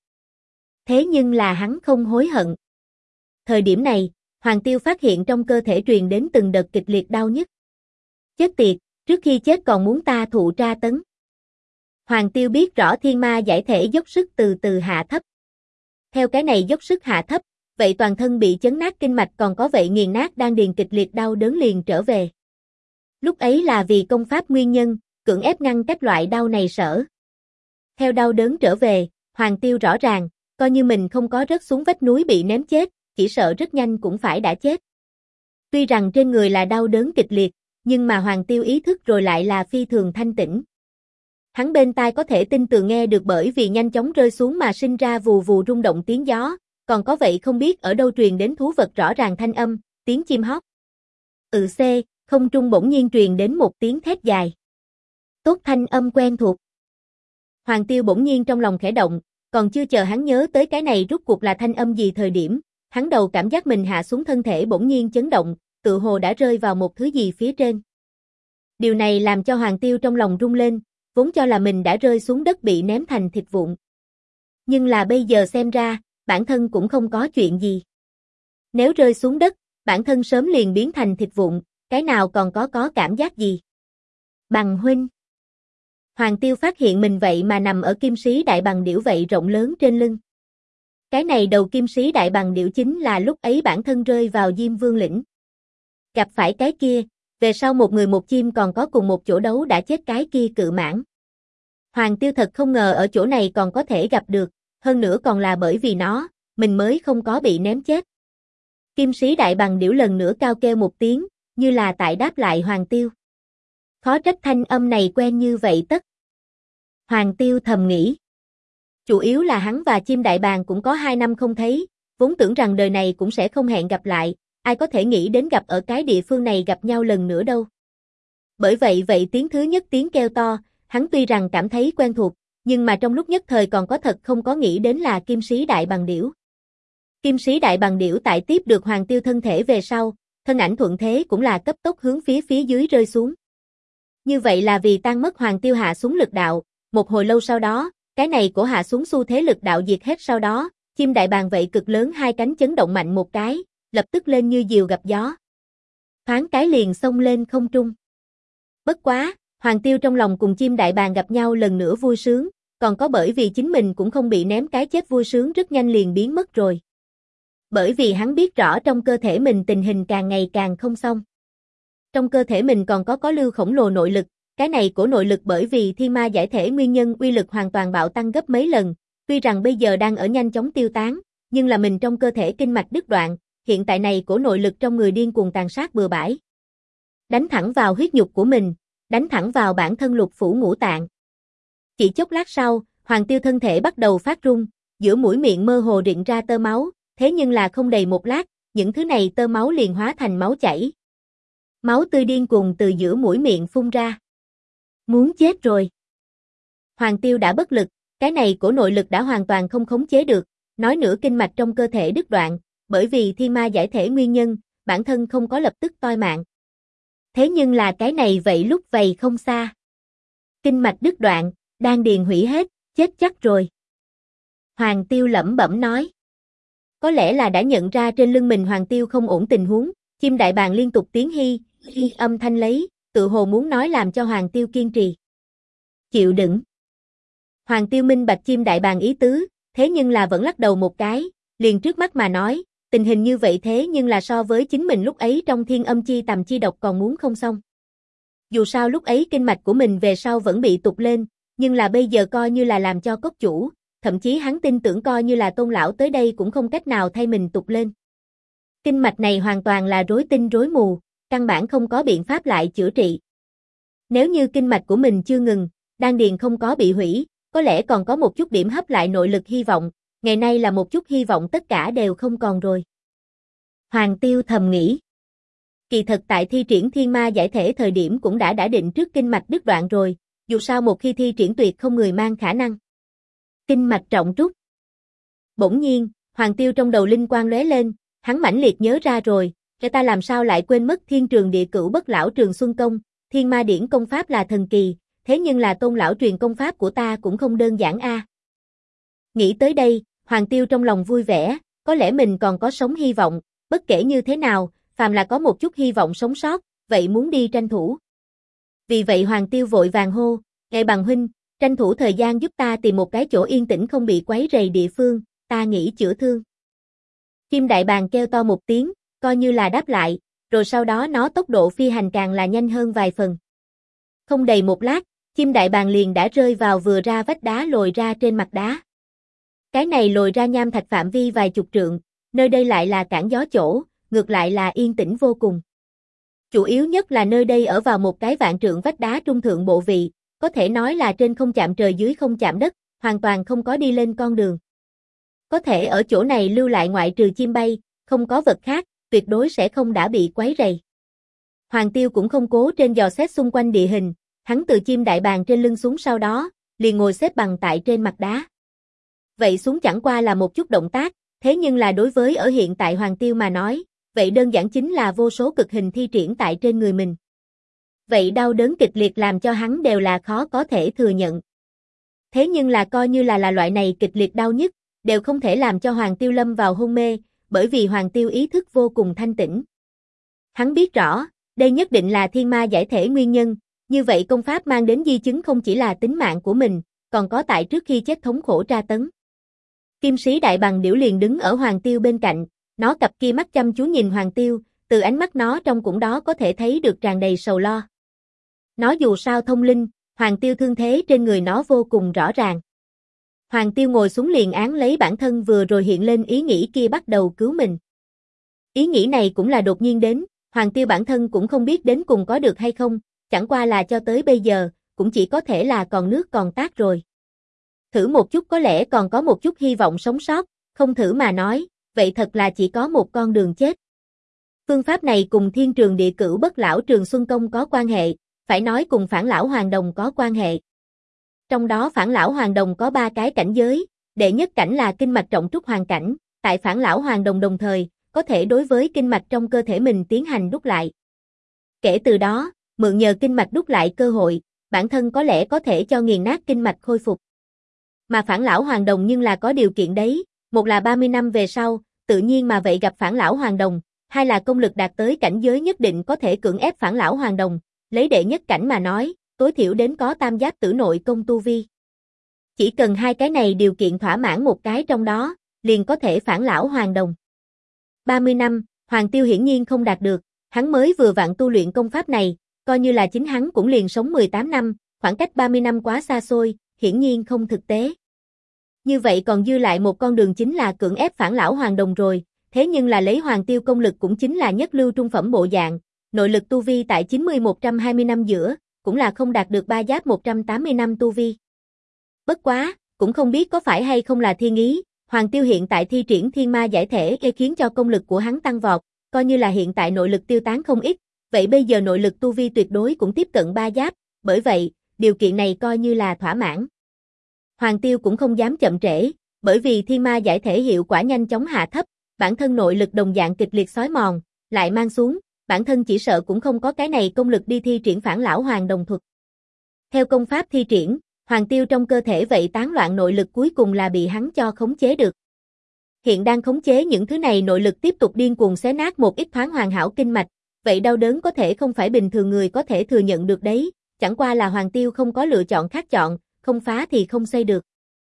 Thế nhưng là hắn không hối hận. Thời điểm này, Hoàng Tiêu phát hiện trong cơ thể truyền đến từng đợt kịch liệt đau nhức. Chết tiệt, trước khi chết còn muốn ta thụ tra tấn. Hoàng Tiêu biết rõ thiên ma giải thể dốc sức từ từ hạ thấp. Theo cái này dốc sức hạ thấp, vậy toàn thân bị chấn nát kinh mạch còn có vậy nghiền nát đan điền kịch liệt đau đớn liền trở về. Lúc ấy là vì công pháp nguyên nhân, cưỡng ép ngăn cách loại đau này sở. Theo đau đớn trở về, Hoàng Tiêu rõ ràng, coi như mình không có rớt xuống vách núi bị ném chết, chỉ sợ rất nhanh cũng phải đã chết. Tuy rằng trên người là đau đớn kịch liệt, nhưng mà Hoàng Tiêu ý thức rồi lại là phi thường thanh tĩnh. Hắn bên tai có thể tinh tường nghe được bởi vì nhanh chóng rơi xuống mà sinh ra vù vù rung động tiếng gió, còn có vậy không biết ở đâu truyền đến thú vật rõ ràng thanh âm, tiếng chim hót. Không trung bỗng nhiên truyền đến một tiếng thét dài. Tốt thanh âm quen thuộc. Hoàng Tiêu bỗng nhiên trong lòng khẽ động, còn chưa chờ hắn nhớ tới cái này rút cuộc là thanh âm gì thời điểm, hắn đầu cảm giác mình hạ xuống thân thể bỗng nhiên chấn động, tự hồ đã rơi vào một thứ gì phía trên. Điều này làm cho Hoàng Tiêu trong lòng rung lên, vốn cho là mình đã rơi xuống đất bị ném thành thịt vụn. Nhưng là bây giờ xem ra, bản thân cũng không có chuyện gì. Nếu rơi xuống đất, bản thân sớm liền biến thành thịt vụn, cái nào còn có cảm giác gì? Bằng huynh. Hoàng Tiêu phát hiện mình vậy mà nằm ở kim sĩ đại bằng điểu vậy rộng lớn trên lưng. Cái này đầu kim sĩ đại bằng điểu chính là lúc ấy bản thân rơi vào Diêm Vương lĩnh. Gặp phải cái kia, về sau một người một chim còn có cùng một chỗ đấu đã chết cái kia cự mãng. Hoàng Tiêu thật không ngờ ở chỗ này còn có thể gặp được, hơn nữa còn là bởi vì nó, mình mới không có bị ném chết. Kim sĩ đại bằng điểu lần nữa cao kêu một tiếng, như là tại đáp lại Hoàng Tiêu. Khó trách thanh âm này quen như vậy tất. Hoàng Tiêu thầm nghĩ. Chủ yếu là hắn và chim đại bàng cũng có 2 năm không thấy, vốn tưởng rằng đời này cũng sẽ không hẹn gặp lại, ai có thể nghĩ đến gặp ở cái địa phương này gặp nhau lần nữa đâu. Bởi vậy tiếng thứ nhất tiếng kêu to, hắn tuy rằng cảm thấy quen thuộc, nhưng mà trong lúc nhất thời còn có thật không có nghĩ đến là kim sĩ đại bằng điểu. Kim sĩ đại bằng điểu tại tiếp được Hoàng Tiêu thân thể về sau, thân ảnh thuận thế cũng là cấp tốc hướng phía dưới rơi xuống. Như vậy là vì tan mất Hoàng Tiêu hạ xuống lực đạo, một hồi lâu sau đó, cái này của hạ xuống xu thế lực đạo diệt hết sau đó, chim đại bàng vậy cực lớn hai cánh chấn động mạnh một cái, lập tức lên như diều gặp gió. Thoáng cái liền xông lên không trung. Bất quá, Hoàng Tiêu trong lòng cùng chim đại bàng gặp nhau lần nữa vui sướng, còn có bởi vì chính mình cũng không bị ném cái chết vui sướng rất nhanh liền biến mất rồi. Bởi vì hắn biết rõ trong cơ thể mình tình hình càng ngày càng không xong. Trong cơ thể mình còn có lưu khổng lồ nội lực, cái này của nội lực bởi vì thiên ma giải thể nguyên nhân uy lực hoàn toàn bạo tăng gấp mấy lần, tuy rằng bây giờ đang ở nhanh chóng tiêu tán, nhưng là mình trong cơ thể kinh mạch đứt đoạn, hiện tại này của nội lực trong người điên cuồng tàn sát bừa bãi. đánh thẳng vào huyết nhục của mình, đánh thẳng vào bản thân lục phủ ngũ tạng. Chỉ chốc lát sau, Hoàng Tiêu thân thể bắt đầu phát run, giữa mũi miệng mơ hồ rịn ra tơ máu, thế nhưng là không đầy một lát, những thứ này tơ máu liền hóa thành máu chảy. Máu tươi điên cuồng từ giữa mũi miệng phun ra. Muốn chết rồi. Hoàng Tiêu đã bất lực, cái này cổ nội lực đã hoàn toàn không khống chế được, nói nữa kinh mạch trong cơ thể đứt đoạn, bởi vì thiên ma giải thể nguyên nhân, bản thân không có lập tức toi mạng. Thế nhưng là cái này vậy lúc vầy không xa. Kinh mạch đứt đoạn, đan điền hủy hết, chết chắc rồi. Hoàng Tiêu lẩm bẩm nói. Có lẽ là đã nhận ra trên lưng mình Hoàng Tiêu không ổn tình huống, chim đại bàng liên tục tiếng hi âm thanh lấy, tự hồ muốn nói làm cho Hoàng Tiêu kiên trì. Chịu đựng. Hoàng Tiêu minh bạch chim đại bàng ý tứ, thế nhưng là vẫn lắc đầu một cái, liền trước mắt mà nói, tình hình như vậy thế nhưng là so với chính mình lúc ấy trong thiên âm chi tầm chi độc còn muốn không xong. Dù sao lúc ấy kinh mạch của mình về sau vẫn bị tụt lên, nhưng là bây giờ coi như là làm cho cốc chủ, thậm chí hắn tin tưởng coi như là Tôn lão tới đây cũng không cách nào thay mình tụt lên. Kinh mạch này hoàn toàn là rối tinh rối mù, căn bản không có biện pháp lại chữa trị. Nếu như kinh mạch của mình chưa ngừng, đan điền không có bị hủy, có lẽ còn có một chút điểm hấp lại nội lực hy vọng, ngày nay là một chút hy vọng tất cả đều không còn rồi. Hoàng Tiêu thầm nghĩ. Kỳ thật tại thi triển thiên ma giải thể thời điểm cũng đã định trước kinh mạch đứt đoạn rồi, dù sao một khi thi triển tuyệt không người mang khả năng. Kinh mạch trọng trúc. Bỗng nhiên, Hoàng Tiêu trong đầu linh quang lóe lên, hắn mãnh liệt nhớ ra rồi, cái ta làm sao lại quên mất Thiên Trường Địa Cửu Bất Lão Trường Xuân Công, Thiên Ma Điển công pháp là thần kỳ, thế nhưng là Tôn lão truyền công pháp của ta cũng không đơn giản a. Nghĩ tới đây, Hoàng Tiêu trong lòng vui vẻ, có lẽ mình còn có sống hy vọng, bất kể như thế nào, phàm là có một chút hy vọng sống sót, vậy muốn đi tranh thủ. Vì vậy Hoàng Tiêu vội vàng hô, Ngài bằng huynh, tranh thủ thời gian giúp ta tìm một cái chỗ yên tĩnh không bị quấy rầy địa phương, ta nghĩ chữa thương. Chim đại bàng kêu to một tiếng, coi như là đáp lại, rồi sau đó nó tốc độ phi hành càng là nhanh hơn vài phần. Không đầy một lát, chim đại bàng liền đã rơi vào vừa ra vách đá lồi ra trên mặt đá. Cái này lồi ra nham thạch phạm vi vài chục trượng, nơi đây lại là cản gió chỗ, ngược lại là yên tĩnh vô cùng. Chủ yếu nhất là nơi đây ở vào một cái vạn trượng vách đá trung thượng bộ vị, có thể nói là trên không chạm trời dưới không chạm đất, hoàn toàn không có đi lên con đường. Có thể ở chỗ này lưu lại ngoại trừ chim bay, không có vật khác, tuyệt đối sẽ không đã bị quấy rầy. Hoàng Tiêu cũng không cố trên dò xét xung quanh địa hình, hắn từ chim đại bàng trên lưng xuống sau đó, liền ngồi xếp bằng tại trên mặt đá. Vậy xuống chẳng qua là một chút động tác, thế nhưng là đối với ở hiện tại Hoàng Tiêu mà nói, vậy đơn giản chính là vô số cực hình thi triển tại trên người mình. Vậy đau đớn kịch liệt làm cho hắn đều là khó có thể thừa nhận. Thế nhưng là coi như là loại này kịch liệt đau nhất, đều không thể làm cho Hoàng Tiêu lâm vào hôn mê, bởi vì Hoàng Tiêu ý thức vô cùng thanh tĩnh. Hắn biết rõ, đây nhất định là thiên ma giải thể nguyên nhân, như vậy công pháp mang đến di chứng không chỉ là tính mạng của mình, còn có tại trước khi chết thống khổ tra tấn. Kim sĩ đại bằng điểu liền đứng ở Hoàng Tiêu bên cạnh, nó cặp kia mắt chăm chú nhìn Hoàng Tiêu, từ ánh mắt nó trong cũng đó có thể thấy được tràn đầy sầu lo. Nó dù sao thông linh, Hoàng Tiêu thương thế trên người nó vô cùng rõ ràng. Hoàng Tiêu ngồi xuống liền án lấy bản thân vừa rồi hiện lên ý nghĩ kia bắt đầu cứu mình. Ý nghĩ này cũng là đột nhiên đến, Hoàng Tiêu bản thân cũng không biết đến cùng có được hay không, chẳng qua là cho tới bây giờ, cũng chỉ có thể là còn nước còn tát rồi. Thử một chút có lẽ còn có một chút hy vọng sống sót, không thử mà nói, vậy thật là chỉ có một con đường chết. Phương pháp này cùng Thiên Trường Địa Cửu Bất Lão Trường Xuân Công có quan hệ, phải nói cùng Phản Lão Hoàng Đồng có quan hệ. Trong đó Phản Lão Hoàng Đồng có 3 cái cảnh giới, đệ nhất cảnh là kinh mạch trọng trúc hoàn cảnh, tại Phản Lão Hoàng Đồng đồng thời, có thể đối với kinh mạch trong cơ thể mình tiến hành đúc lại. Kể từ đó, mượn nhờ kinh mạch đúc lại cơ hội, bản thân có lẽ có thể cho nghiền nát kinh mạch khôi phục. Mà Phản Lão Hoàng Đồng nhưng là có điều kiện đấy, một là 30 năm về sau, tự nhiên mà vậy gặp Phản Lão Hoàng Đồng, hai là công lực đạt tới cảnh giới nhất định có thể cưỡng ép Phản Lão Hoàng Đồng, lấy đệ nhất cảnh mà nói, tối thiểu đến có tam giáp tử nội công tu vi. Chỉ cần hai cái này điều kiện thỏa mãn một cái trong đó, liền có thể Phản Lão Hoàng Đồng. 30 năm, Hoàng Tiêu hiển nhiên không đạt được, hắn mới vừa vặn tu luyện công pháp này, coi như là chính hắn cũng liền sống 18 năm, khoảng cách 30 năm quá xa xôi, hiển nhiên không thực tế. Như vậy còn dư lại một con đường chính là cưỡng ép Phản Lão Hoàng Đồng rồi, thế nhưng là lấy Hoàng Tiêu công lực cũng chính là nhất lưu trung phẩm bộ dạng, nội lực tu vi tại 90-120 năm giữa, cũng là không đạt được 3 giáp 180 năm tu vi. Bất quá, cũng không biết có phải hay không là thiên ý, Hoàng Tiêu hiện tại thi triển thiên ma giải thể khiến cho công lực của hắn tăng vọt, coi như là hiện tại nội lực tiêu tán không ít, vậy bây giờ nội lực tu vi tuyệt đối cũng tiếp cận 3 giáp, bởi vậy, điều kiện này coi như là thỏa mãn. Hoàng Tiêu cũng không dám chậm trễ, bởi vì thiên ma giải thể hiệu quả nhanh chóng hạ thấp, bản thân nội lực đồng dạng kịch liệt xói mòn, lại mang xuống, bản thân chỉ sợ cũng không có cái này công lực đi thi triển phản lão hoàng đồng thuật. Theo công pháp thi triển, Hoàng Tiêu trong cơ thể vậy tán loạn nội lực cuối cùng là bị hắn cho khống chế được. Hiện đang khống chế những thứ này nội lực tiếp tục điên cuồng xé nát một ít thoáng hoàn hảo kinh mạch, vậy đau đớn có thể không phải bình thường người có thể thừa nhận được đấy, chẳng qua là Hoàng Tiêu không có lựa chọn khác chọn, không phá thì không xây được.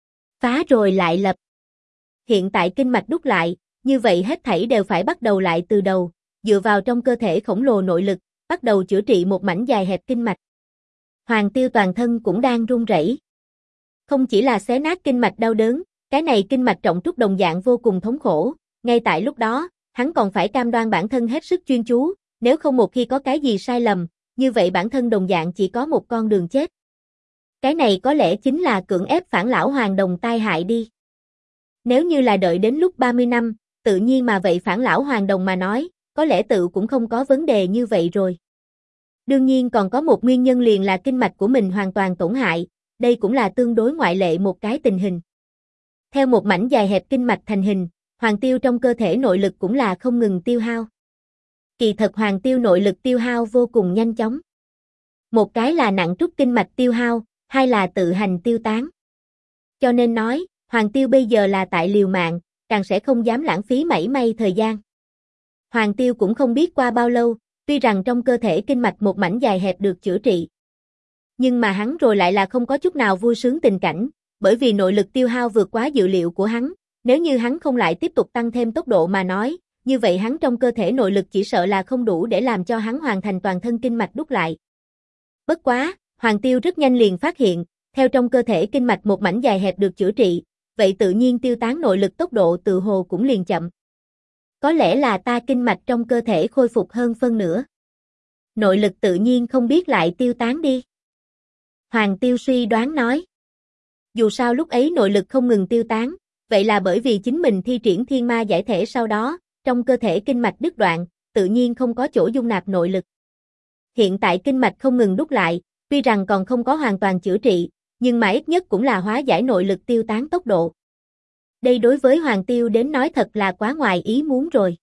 Phá rồi lại lập. Hiện tại kinh mạch đúc lại, như vậy hết thảy đều phải bắt đầu lại từ đầu, dựa vào trong cơ thể khổng lồ nội lực, bắt đầu chữa trị một mảnh dài hẹp kinh mạch. Hoàng Tiêu toàn thân cũng đang run rẩy. Không chỉ là xé nát kinh mạch đau đớn, cái này kinh mạch trọng trúc đồng dạng vô cùng thống khổ, ngay tại lúc đó, hắn còn phải cam đoan bản thân hết sức chuyên chú, nếu không một khi có cái gì sai lầm, như vậy bản thân đồng dạng chỉ có một con đường chết. Cái này có lẽ chính là cưỡng ép phản lão hoàng đồng tai hại đi. Nếu như là đợi đến lúc 30 năm, tự nhiên mà vậy phản lão hoàng đồng mà nói, có lẽ tự cũng không có vấn đề như vậy rồi. Đương nhiên còn có một nguyên nhân liền là kinh mạch của mình hoàn toàn tổn hại, đây cũng là tương đối ngoại lệ một cái tình hình. Theo một mảnh dài hẹp kinh mạch thành hình, Hoàng Tiêu trong cơ thể nội lực cũng là không ngừng tiêu hao. Kỳ thật Hoàng Tiêu nội lực tiêu hao vô cùng nhanh chóng. Một cái là nặng trút kinh mạch tiêu hao, hai là tự hành tiêu tán. Cho nên nói, Hoàng Tiêu bây giờ là tại liều mạng, càng sẽ không dám lãng phí mảy may thời gian. Hoàng Tiêu cũng không biết qua bao lâu, tuy rằng trong cơ thể kinh mạch một mảnh dài hẹp được chữa trị. Nhưng mà hắn rồi lại là không có chút nào vui sướng tình cảnh, bởi vì nội lực tiêu hao vượt quá dự liệu của hắn, nếu như hắn không lại tiếp tục tăng thêm tốc độ mà nói, như vậy hắn trong cơ thể nội lực chỉ sợ là không đủ để làm cho hắn hoàn thành toàn thân kinh mạch đúc lại. Bất quá, Hoàng Tiêu rất nhanh liền phát hiện, theo trong cơ thể kinh mạch một mảnh dài hẹp được chữa trị, vậy tự nhiên tiêu tán nội lực tốc độ tự hồ cũng liền chậm. Có lẽ là ta kinh mạch trong cơ thể khôi phục hơn phân nửa. Nội lực tự nhiên không biết lại tiêu tán đi. Hoàng Tiêu suy đoán nói. Dù sao lúc ấy nội lực không ngừng tiêu tán, vậy là bởi vì chính mình thi triển thiên ma giải thể sau đó, trong cơ thể kinh mạch đứt đoạn, tự nhiên không có chỗ dung nạp nội lực. Hiện tại kinh mạch không ngừng đúc lại, tuy rằng còn không có hoàn toàn chữa trị, nhưng mà ít nhất cũng là hóa giải nội lực tiêu tán tốc độ. Đây đối với Hoàng Tiêu đến nói thật là quá ngoài ý muốn rồi.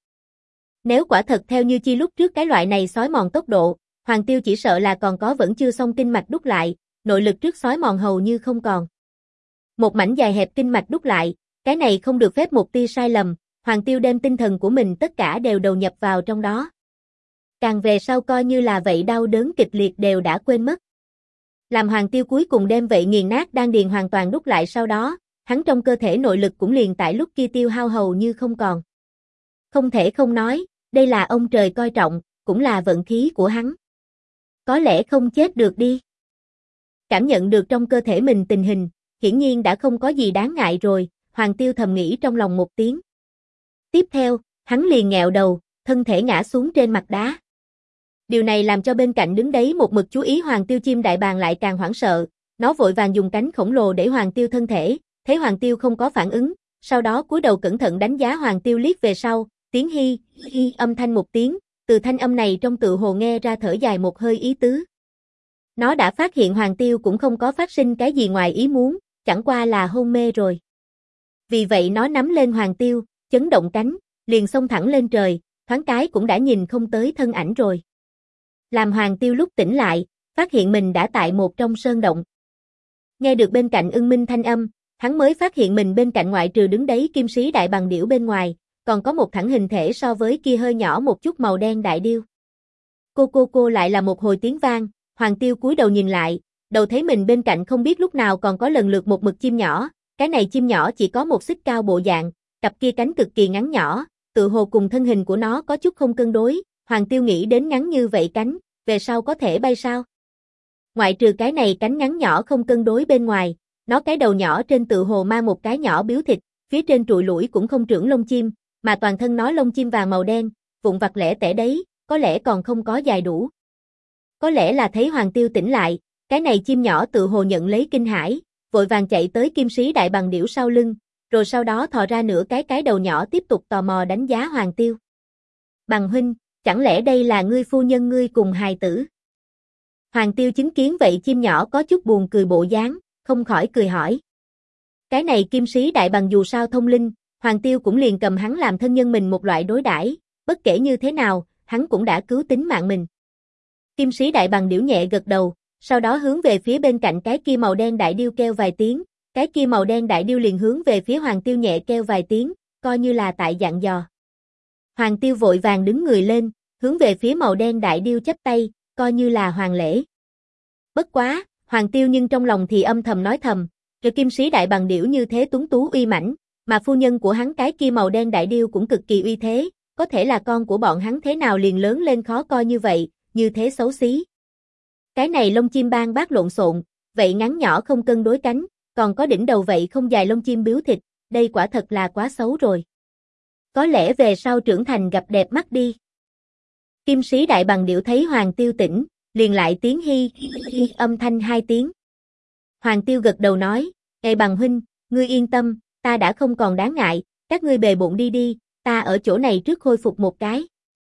Nếu quả thật theo như chi lúc trước cái loại này xói mòn tốc độ, Hoàng Tiêu chỉ sợ là còn có vẫn chưa xong kinh mạch đúc lại, nội lực trước xói mòn hầu như không còn. Một mảnh dài hẹp kinh mạch đúc lại, cái này không được phép một tia sai lầm, Hoàng Tiêu đem tinh thần của mình tất cả đều đầu nhập vào trong đó. Càng về sau coi như là vậy đau đớn kịch liệt đều đã quên mất. Làm Hoàng Tiêu cuối cùng đem vậy nghiền nát đan điền hoàn toàn đúc lại sau đó, hắn trong cơ thể nội lực cũng liền tại lúc kia tiêu hao hầu như không còn. Không thể không nói, đây là ông trời coi trọng, cũng là vận khí của hắn. Có lẽ không chết được đi. Cảm nhận được trong cơ thể mình tình hình, hiển nhiên đã không có gì đáng ngại rồi, Hoàng Tiêu thầm nghĩ trong lòng một tiếng. Tiếp theo, hắn liền nghẹo đầu, thân thể ngã xuống trên mặt đá. Điều này làm cho bên cạnh đứng đấy một mực chú ý Hoàng Tiêu chim đại bàng lại càng hoảng sợ, nó vội vàng dùng cánh khổng lồ để Hoàng Tiêu thân thể, thấy Hoàng Tiêu không có phản ứng, sau đó cúi đầu cẩn thận đánh giá Hoàng Tiêu liếc về sau, tiếng hi, hi âm thanh một tiếng, từ thanh âm này trong tự hồ nghe ra thở dài một hơi ý tứ. Nó đã phát hiện Hoàng Tiêu cũng không có phát sinh cái gì ngoài ý muốn, chẳng qua là hôn mê rồi. Vì vậy nó nắm lên Hoàng Tiêu, chấn động cánh, liền xông thẳng lên trời, thoáng cái cũng đã nhìn không tới thân ảnh rồi. Làm Hoàng Tiêu lúc tỉnh lại, phát hiện mình đã tại một trong sơn động. Nghe được bên cạnh Ưng Minh thanh âm, hắn mới phát hiện mình bên cạnh ngoại trừ đứng đấy kim sĩ đại bàng điểu bên ngoài, còn có một thẳng hình thể so với kia hơi nhỏ một chút màu đen đại điêu. Cô lại là một hồi tiếng vang, Hoàng Tiêu cúi đầu nhìn lại, đầu thấy mình bên cạnh không biết lúc nào còn có lần lượt một mực chim nhỏ, cái này chim nhỏ chỉ có một xích cao bộ dạng, cặp kia cánh cực kỳ ngắn nhỏ, tự hồ cùng thân hình của nó có chút không cân đối, Hoàng Tiêu nghĩ đến ngắn như vậy cánh, về sau có thể bay sao? Ngoại trừ cái này cánh ngắn nhỏ không cân đối bên ngoài, nó cái đầu nhỏ trên tự hồ mang một cái nhỏ biếu thịt, phía trên trụi lủi cũng không trưởng lông chim, mà toàn thân nó lông chim vàng màu đen, vụn vặt lẻ tẻ đấy, có lẽ còn không có dài đủ. Có lẽ là thấy Hoàng Tiêu tỉnh lại, cái này chim nhỏ tự hồ nhận lấy kinh hãi, vội vàng chạy tới Kim Sĩ Đại Bàng Điểu sau lưng, rồi sau đó thò ra nửa cái đầu nhỏ tiếp tục tò mò đánh giá Hoàng Tiêu. Bằng huynh, chẳng lẽ đây là ngươi phu nhân ngươi cùng hài tử? Hoàng Tiêu chứng kiến vậy chim nhỏ có chút buồn cười bộ dáng, không khỏi cười hỏi. Cái này Kim Sĩ Đại Bàng dù sao thông linh, Hoàng Tiêu cũng liền cầm hắn làm thân nhân mình một loại đối đãi, bất kể như thế nào, hắn cũng đã cứu tính mạng mình. Kim Sĩ Đại Bàng Điểu nhẹ gật đầu, sau đó hướng về phía bên cạnh cái kia màu đen đại điêu kêu vài tiếng, cái kia màu đen đại điêu liền hướng về phía Hoàng Tiêu nhẹ kêu vài tiếng, coi như là tại dặn dò. Hoàng Tiêu vội vàng đứng người lên, hướng về phía màu đen đại điêu chắp tay, coi như là hoàng lễ. Bất quá, Hoàng Tiêu nhưng trong lòng thì âm thầm nói thầm, rồi Kim Sĩ Đại Bàng Điểu như thế tuấn tú uy mãnh, mà phu nhân của hắn cái kia màu đen đại điêu cũng cực kỳ uy thế, có thể là con của bọn hắn thế nào liền lớn lên khó coi như vậy, như thế xấu xí. Cái này lông chim bang bác lộn xộn, vậy ngắn nhỏ không cân đối cánh, còn có đỉnh đầu vậy không dài lông chim biếu thịt, đây quả thật là quá xấu rồi. Có lẽ về sau trưởng thành gặp đẹp mắt đi. Kim Sĩ Đại Bàng Điểu thấy Hoàng Tiêu tỉnh, liền lại tiếng hi âm thanh 2 tiếng. Hoàng Tiêu gật đầu nói, Ê Bằng huynh, ngươi yên tâm, ta đã không còn đáng ngại, các ngươi bề bộn đi đi, ta ở chỗ này trước khôi phục một cái.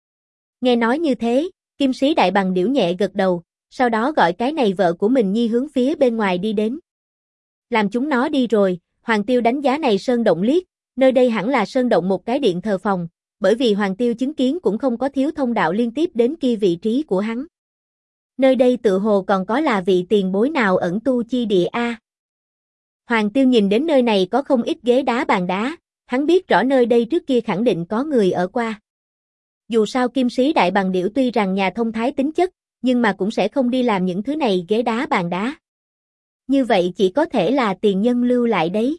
Nghe nói như thế, Kim Sĩ Đại Bàng Điểu nhẹ gật đầu, sau đó gọi cái này vợ của mình Nhi hướng phía bên ngoài đi đến. Làm chúng nó đi rồi, Hoàng Tiêu đánh giá này sơn động liếc, nơi đây hẳn là sơn động một cái điện thờ phòng, bởi vì Hoàng Tiêu chứng kiến cũng không có thiếu thông đạo liên tiếp đến kia vị trí của hắn. Nơi đây tự hồ còn có là vị tiền bối nào ẩn tu chi địa a. Hoàng Tiêu nhìn đến nơi này có không ít ghế đá bàn đá, hắn biết rõ nơi đây trước kia khẳng định có người ở qua. Dù sao Kim Sĩ Đại Bàng Điểu tuy rằng nhà thông thái tính chất, nhưng mà cũng sẽ không đi làm những thứ này ghế đá bàn đá. Như vậy chỉ có thể là tiền nhân lưu lại đấy.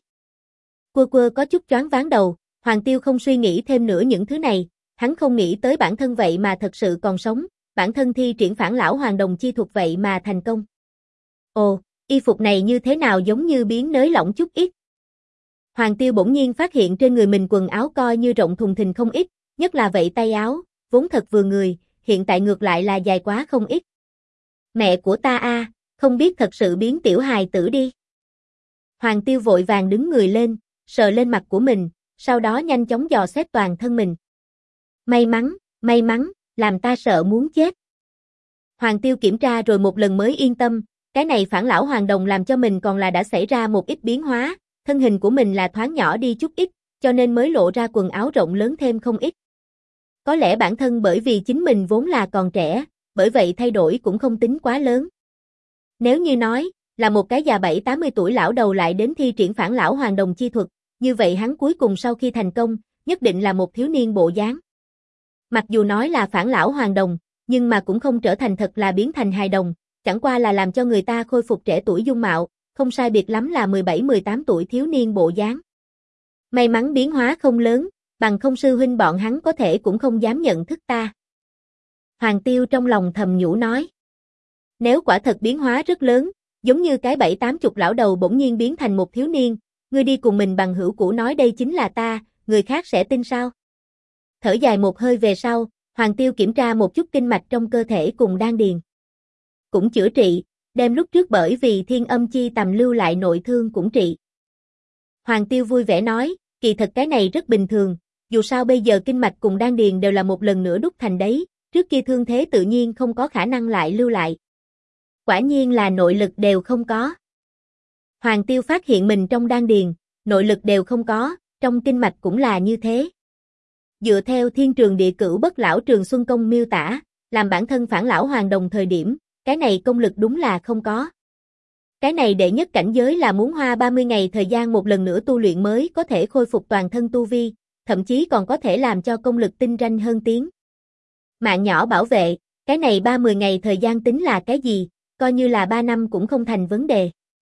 Quơ có chút choáng váng đầu, Hoàng Tiêu không suy nghĩ thêm nữa những thứ này, hắn không nghĩ tới bản thân vậy mà thật sự còn sống, bản thân thi triển phản lão hoàng đồng chi thuật vậy mà thành công. Ồ, y phục này như thế nào giống như biến nới lỏng chút ít. Hoàng Tiêu bỗng nhiên phát hiện trên người mình quần áo coi như rộng thùng thình không ít, nhất là vậy tay áo, vốn thật vừa người, hiện tại ngược lại là dài quá không ít. Mẹ của ta a, không biết thật sự biến tiểu hài tử đi. Hoàng Tiêu vội vàng đứng người lên, sờ lên mặt của mình, sau đó nhanh chóng dò xét toàn thân mình. May mắn, làm ta sợ muốn chết. Hoàng Tiêu kiểm tra rồi một lần mới yên tâm, cái này phản lão hoàng đồng làm cho mình còn là đã xảy ra một ít biến hóa, thân hình của mình là thoáng nhỏ đi chút ít, cho nên mới lộ ra quần áo rộng lớn thêm không ít. Có lẽ bản thân bởi vì chính mình vốn là còn trẻ, bởi vậy thay đổi cũng không tính quá lớn. Nếu như nói, là một cái già 70-80 tuổi lão đầu lại đến thi triển phản lão hoàng đồng chi thuật, như vậy hắn cuối cùng sau khi thành công, nhất định là một thiếu niên bộ dáng. Mặc dù nói là phản lão hoàng đồng, nhưng mà cũng không trở thành thật là biến thành hài đồng, chẳng qua là làm cho người ta khôi phục trẻ tuổi dung mạo, không sai biệt lắm là 17-18 tuổi thiếu niên bộ dáng. May mắn biến hóa không lớn, bằng không sư huynh bọn hắn có thể cũng không dám nhận thức ta. Hoàng Tiêu trong lòng thầm nhủ nói. Nếu quả thật biến hóa rất lớn, giống như cái 70-80 lão đầu bỗng nhiên biến thành một thiếu niên, ngươi đi cùng mình bằng hữu cũ nói đây chính là ta, người khác sẽ tin sao? Thở dài một hơi về sau, Hoàng Tiêu kiểm tra một chút kinh mạch trong cơ thể cùng đan điền. Cũng chữa trị, đem lúc trước bởi vì thiên âm chi tầm lưu lại nội thương cũng trị. Hoàng Tiêu vui vẻ nói, kỳ thật cái này rất bình thường, dù sao bây giờ kinh mạch cùng đan điền đều là một lần nữa đúc thành đấy, trước kia thương thế tự nhiên không có khả năng lại lưu lại. Quả nhiên là nội lực đều không có. Hoàng Tiêu phát hiện mình trong đan điền, nội lực đều không có, trong kinh mạch cũng là như thế. Dựa theo thiên trường địa cửu bất lão trường xuân công miêu tả, làm bản thân phản lão hoàng đồng thời điểm, cái này công lực đúng là không có. Cái này đệ nhất cảnh giới là muốn hoa 30 ngày thời gian một lần nữa tu luyện mới có thể khôi phục toàn thân tu vi, thậm chí còn có thể làm cho công lực tinh ranh hơn tiến. Mạng nhỏ bảo vệ, cái này 30 ngày thời gian tính là cái gì, coi như là 3 năm cũng không thành vấn đề.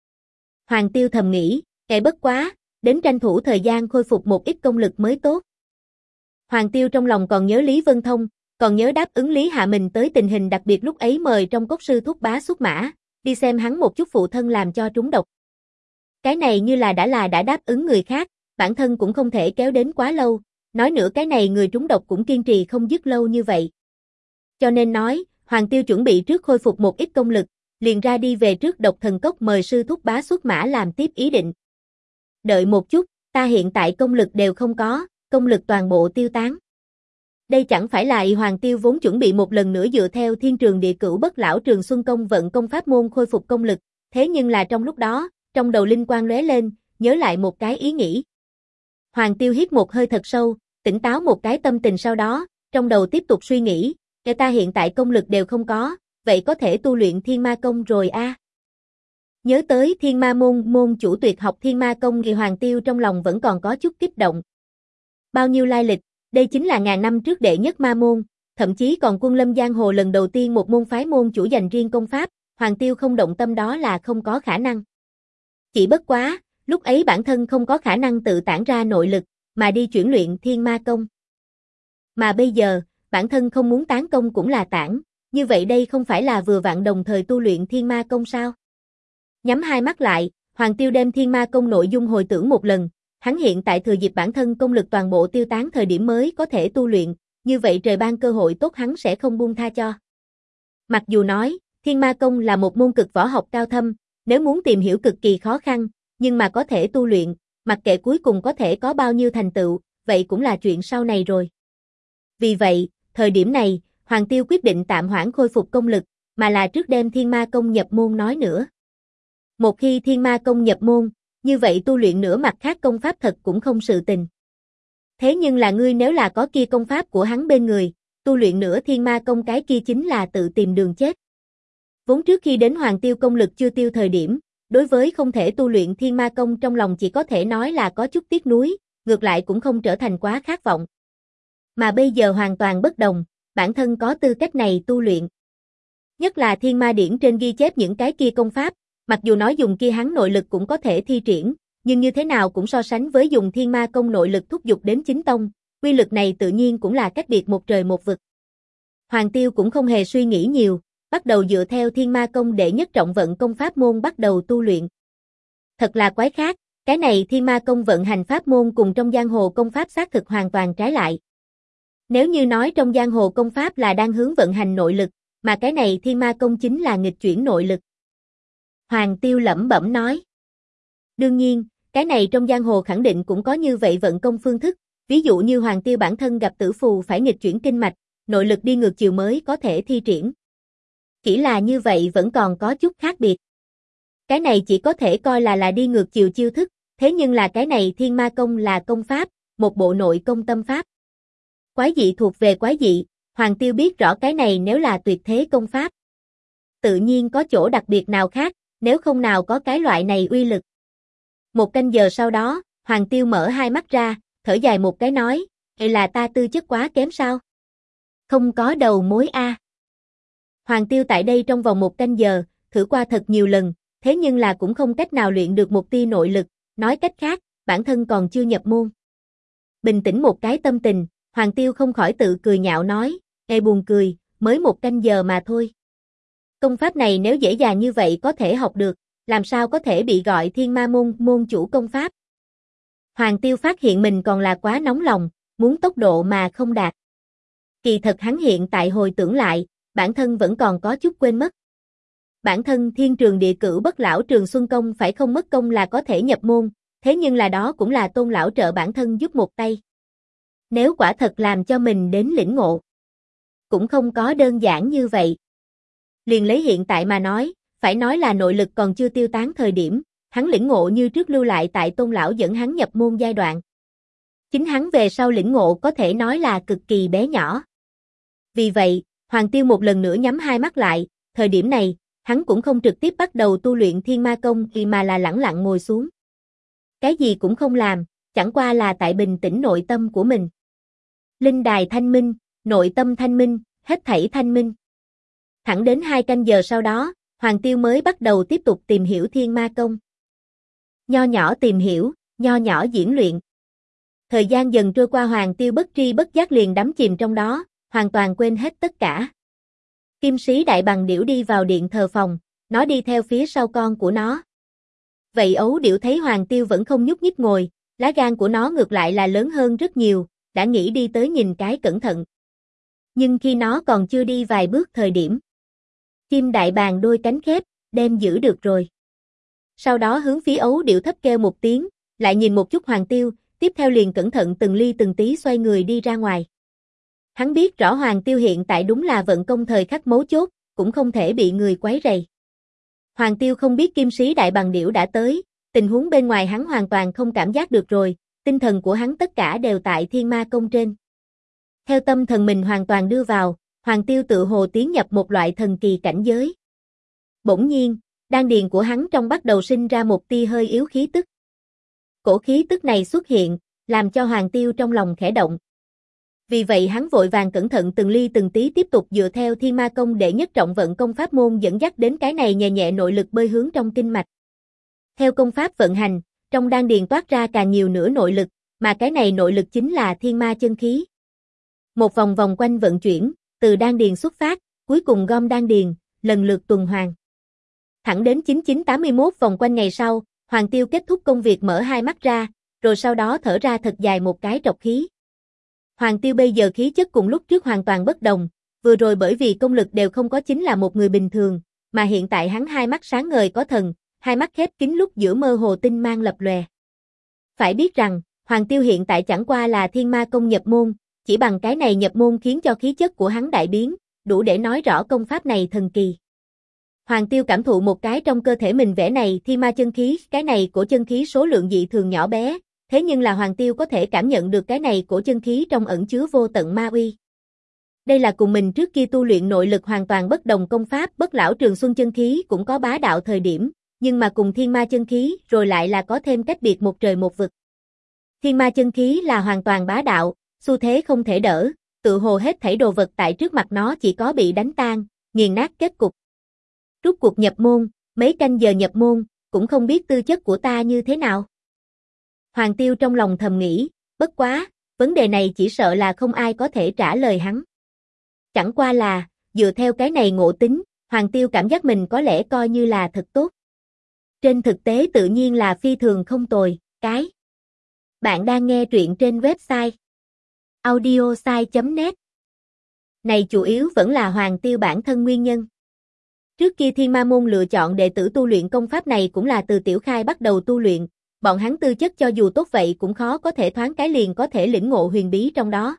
Hoàng Tiêu thầm nghĩ, bất quá, đến tranh thủ thời gian khôi phục một ít công lực mới tốt. Hoàng Tiêu trong lòng còn nhớ Lý Vân Thông, còn nhớ đáp ứng Lý Hạ mình tới tình hình đặc biệt lúc ấy mời trong cốc sư thúc bá xuất mã, đi xem hắn một chút phụ thân làm cho trúng độc. Cái này như là đã đáp ứng người khác, bản thân cũng không thể kéo đến quá lâu, nói nữa cái này người trúng độc cũng kiên trì không dứt lâu như vậy. cho nên nói, Hoàng Tiêu chuẩn bị trước khôi phục một ít công lực, liền ra đi về trước Độc Thần Cốc mời sư thúc bá xuất mã làm tiếp ý định. Đợi một chút, ta hiện tại công lực đều không có, công lực toàn bộ tiêu tán. Đây chẳng phải là Hoàng Tiêu vốn chuẩn bị một lần nữa dựa theo Thiên Trường Địa Cửu Bất Lão Trường Xuân Công vận công pháp môn khôi phục công lực, thế nhưng là trong lúc đó, trong đầu linh quang lóe lên, nhớ lại một cái ý nghĩ. Hoàng Tiêu hít một hơi thật sâu, tỉnh táo một cái tâm tình sau đó, trong đầu tiếp tục suy nghĩ, người ta hiện tại công lực đều không có, vậy có thể tu luyện Thiên Ma Công rồi a. Nhớ tới Thiên Ma môn môn chủ tuyệt học Thiên Ma Công thì Hoàng Tiêu trong lòng vẫn còn có chút kích động. Bao nhiêu lai lịch, đây chính là ngàn năm trước đệ nhất ma môn, thậm chí còn quân lâm giang hồ lần đầu tiên một môn phái môn chủ dành riêng công pháp, Hoàng Tiêu không động tâm đó là không có khả năng. Chỉ bất quá, lúc ấy bản thân không có khả năng tự tản ra nội lực, mà đi chuyển luyện Thiên Ma Công. Mà bây giờ, bản thân không muốn tán công cũng là tản, như vậy đây không phải là vừa vặn đồng thời tu luyện Thiên Ma Công sao? Nhắm hai mắt lại, Hoàng Tiêu đem Thiên Ma Công nội dung hồi tưởng một lần, hắn hiện tại thừa dịp bản thân công lực toàn bộ tiêu tán thời điểm mới có thể tu luyện, như vậy trời ban cơ hội tốt hắn sẽ không buông tha cho. Mặc dù nói, Thiên Ma Công là một môn cực võ học cao thâm, nếu muốn tìm hiểu cực kỳ khó khăn, nhưng mà có thể tu luyện, mặc kệ cuối cùng có thể có bao nhiêu thành tựu, vậy cũng là chuyện sau này rồi. Vì vậy, thời điểm này, Hoàng Tiêu quyết định tạm hoãn khôi phục công lực, mà là trước đem Thiên Ma Công nhập môn nói nữa. Một khi Thiên Ma Công nhập môn, như vậy tu luyện nữa mặt khác công pháp thật cũng không sự tình. Thế nhưng là ngươi nếu là có kia công pháp của hắn bên người, tu luyện nữa Thiên Ma Công cái kia chính là tự tìm đường chết. Vốn trước khi đến Hoàng Tiêu công lực chưa tiêu thời điểm, đối với không thể tu luyện Thiên Ma Công trong lòng chỉ có thể nói là có chút tiếc nuối, ngược lại cũng không trở thành quá khát vọng. Mà bây giờ hoàn toàn bất đồng, bản thân có tư cách này tu luyện. Nhất là Thiên Ma Điển trên ghi chép những cái kia công pháp, mặc dù nói dùng kia hắn nội lực cũng có thể thi triển, nhưng như thế nào cũng so sánh với dùng Thiên Ma Công nội lực thúc giục đến chính tông, quy lực này tự nhiên cũng là cách biệt một trời một vực. Hoàng Tiêu cũng không hề suy nghĩ nhiều, bắt đầu dựa theo Thiên Ma Công đệ nhất trọng vận công pháp môn bắt đầu tu luyện. Thật là quái khác, cái này Thiên Ma Công vận hành pháp môn cùng trong giang hồ công pháp xác thực hoàn toàn trái lại. Nếu như nói trong giang hồ công pháp là đang hướng vận hành nội lực, mà cái này Thiên Ma Công chính là nghịch chuyển nội lực. Hoàng Tiêu lẩm bẩm nói. Đương nhiên, cái này trong giang hồ khẳng định cũng có như vậy vận công phương thức, ví dụ như Hoàng Tiêu bản thân gặp tử phù phải nghịch chuyển kinh mạch, nội lực đi ngược chiều mới có thể thi triển. Chỉ là như vậy vẫn còn có chút khác biệt. Cái này chỉ có thể coi là đi ngược chiều chiêu thức, thế nhưng là cái này Thiên Ma Công là công pháp, một bộ nội công tâm pháp. Quái dị thuộc về quái dị, Hoàng Tiêu biết rõ cái này nếu là tuyệt thế công pháp. Tự nhiên có chỗ đặc biệt nào khác, nếu không nào có cái loại này uy lực. Một canh giờ sau đó, Hoàng Tiêu mở hai mắt ra, thở dài một cái nói, hay là ta tư chất quá kém sao? Không có đầu mối a. Hoàng Tiêu tại đây trong vòng một canh giờ, thử qua thật nhiều lần, thế nhưng là cũng không cách nào luyện được một tia nội lực, nói cách khác, bản thân còn chưa nhập môn. Bình tĩnh một cái tâm tình, Hoàng Tiêu không khỏi tự cười nhạo nói, ê buồn cười, mới một canh giờ mà thôi. Công pháp này nếu dễ dàng như vậy có thể học được, làm sao có thể bị gọi Thiên Ma môn môn chủ công pháp. Hoàng Tiêu phát hiện mình còn là quá nóng lòng, muốn tốc độ mà không đạt. Kỳ thật hắn hiện tại hồi tưởng lại, bản thân vẫn còn có chút quên mất. Bản thân Thiên Trường Địa Cửu Bất Lão Trường Xuân Công phải không mất công là có thể nhập môn, thế nhưng là đó cũng là Tôn lão trợ bản thân giúp một tay. Nếu quả thật làm cho mình đến lĩnh ngộ, cũng không có đơn giản như vậy. Liền lấy hiện tại mà nói, phải nói là nội lực còn chưa tiêu tán thời điểm, hắn lĩnh ngộ như trước lưu lại tại Tôn lão dẫn hắn nhập môn giai đoạn. Chính hắn về sau lĩnh ngộ có thể nói là cực kỳ bé nhỏ. Vì vậy, Hoàng Tiêu một lần nữa nhắm hai mắt lại, thời điểm này, hắn cũng không trực tiếp bắt đầu tu luyện Thiên Ma Công mà là lẳng lặng ngồi xuống. Cái gì cũng không làm, chẳng qua là tại bình tĩnh nội tâm của mình. Linh đài thanh minh, nội tâm thanh minh, hết thảy thanh minh. Thẳng đến 2 canh giờ sau đó, Hoàng Tiêu mới bắt đầu tiếp tục tìm hiểu Thiên Ma Công. Nho nhỏ tìm hiểu, nho nhỏ diễn luyện. Thời gian dần trôi qua Hoàng Tiêu bất tri bất giác liền đắm chìm trong đó, hoàn toàn quên hết tất cả. Kim sĩ đại bằng điểu đi vào điện thờ phòng, nó đi theo phía sau con của nó. Vậy ấu điểu thấy Hoàng Tiêu vẫn không nhúc nhích ngồi, lá gan của nó ngược lại là lớn hơn rất nhiều, đã nghĩ đi tới nhìn cái cẩn thận. Nhưng khi nó còn chưa đi vài bước thời điểm, chim đại bàng đôi cánh khép, đem giữ được rồi. Sau đó hướng phía ấu điểu thấp kêu một tiếng, lại nhìn một chút Hoàng Tiêu, tiếp theo liền cẩn thận từng ly từng tí xoay người đi ra ngoài. Hắn biết rõ Hoàng Tiêu hiện tại đúng là vận công thời khắc mấu chốt, cũng không thể bị người quấy rầy. Hoàng Tiêu không biết kim sĩ đại bàng điểu đã tới, tình huống bên ngoài hắn hoàn toàn không cảm giác được rồi, tinh thần của hắn tất cả đều tại Thiên Ma Công trên. Theo tâm thần mình hoàn toàn đưa vào, Hoàng Tiêu tự hồ tiến nhập một loại thần kỳ cảnh giới. Bỗng nhiên, đan điền của hắn trong bắt đầu sinh ra một tia hơi yếu khí tức. Cổ khí tức này xuất hiện, làm cho Hoàng Tiêu trong lòng khẽ động. Vì vậy hắn vội vàng cẩn thận từng ly từng tí tiếp tục dựa theo Thiên Ma Công đệ nhất trọng vận công pháp môn dẫn dắt đến cái này nhẹ nhẹ nội lực bơi hướng trong kinh mạch. Theo công pháp vận hành, trong đan điền toát ra càng nhiều nữa nội lực, mà cái này nội lực chính là thiên ma chân khí. Một vòng vòng quanh vận chuyển, từ đan điền xuất phát, cuối cùng gom đan điền, lần lượt tuần hoàn. Thẳng đến 9981 vòng quanh ngày sau, Hoàng Tiêu kết thúc công việc mở hai mắt ra, rồi sau đó thở ra thật dài một cái trọc khí. Hoàng Tiêu bây giờ khí chất cùng lúc trước hoàn toàn bất đồng, vừa rồi bởi vì công lực đều không có chính là một người bình thường, mà hiện tại hắn hai mắt sáng ngời có thần, hai mắt khép kín lúc giữa mơ hồ tinh mang lập lòe. Phải biết rằng, Hoàng Tiêu hiện tại chẳng qua là Thiên Ma Công nhập môn, chỉ bằng cái này nhập môn khiến cho khí chất của hắn đại biến, đủ để nói rõ công pháp này thần kỳ. Hoàng Tiêu cảm thụ một cái trong cơ thể mình vẽ này Thiên Ma chân khí, cái này của chân khí số lượng dị thường nhỏ bé, thế nhưng là Hoàng Tiêu có thể cảm nhận được cái này của chân khí trong ẩn chứa vô tận ma uy. Đây là cùng mình trước kia tu luyện nội lực hoàn toàn bất đồng công pháp Bất Lão Trường Xuân chân khí cũng có bá đạo thời điểm, nhưng mà cùng Thiên Ma chân khí rồi lại là có thêm cách biệt một trời một vực. Thiên Ma chân khí là hoàn toàn bá đạo, xu thế không thể đỡ, tự hồ hết thảy đồ vật tại trước mặt nó chỉ có bị đánh tan, nghiền nát kết cục. Rút cuộc nhập môn, mấy canh giờ nhập môn, cũng không biết tư chất của ta như thế nào. Hoàng Tiêu trong lòng thầm nghĩ, bất quá, vấn đề này chỉ sợ là không ai có thể trả lời hắn. Chẳng qua là, dựa theo cái này ngộ tính, Hoàng Tiêu cảm giác mình có lẽ coi như là thật tốt. Trên thực tế tự nhiên là phi thường không tồi, cái. Bạn đang nghe truyện trên website audiosai.net. Này chủ yếu vẫn là Hoàng Tiêu bản thân nguyên nhân. Trước kia Thiên Ma Môn lựa chọn đệ tử tu luyện công pháp này cũng là từ tiểu khai bắt đầu tu luyện, bọn hắn tư chất cho dù tốt vậy cũng khó có thể thoáng cái liền có thể lĩnh ngộ huyền bí trong đó.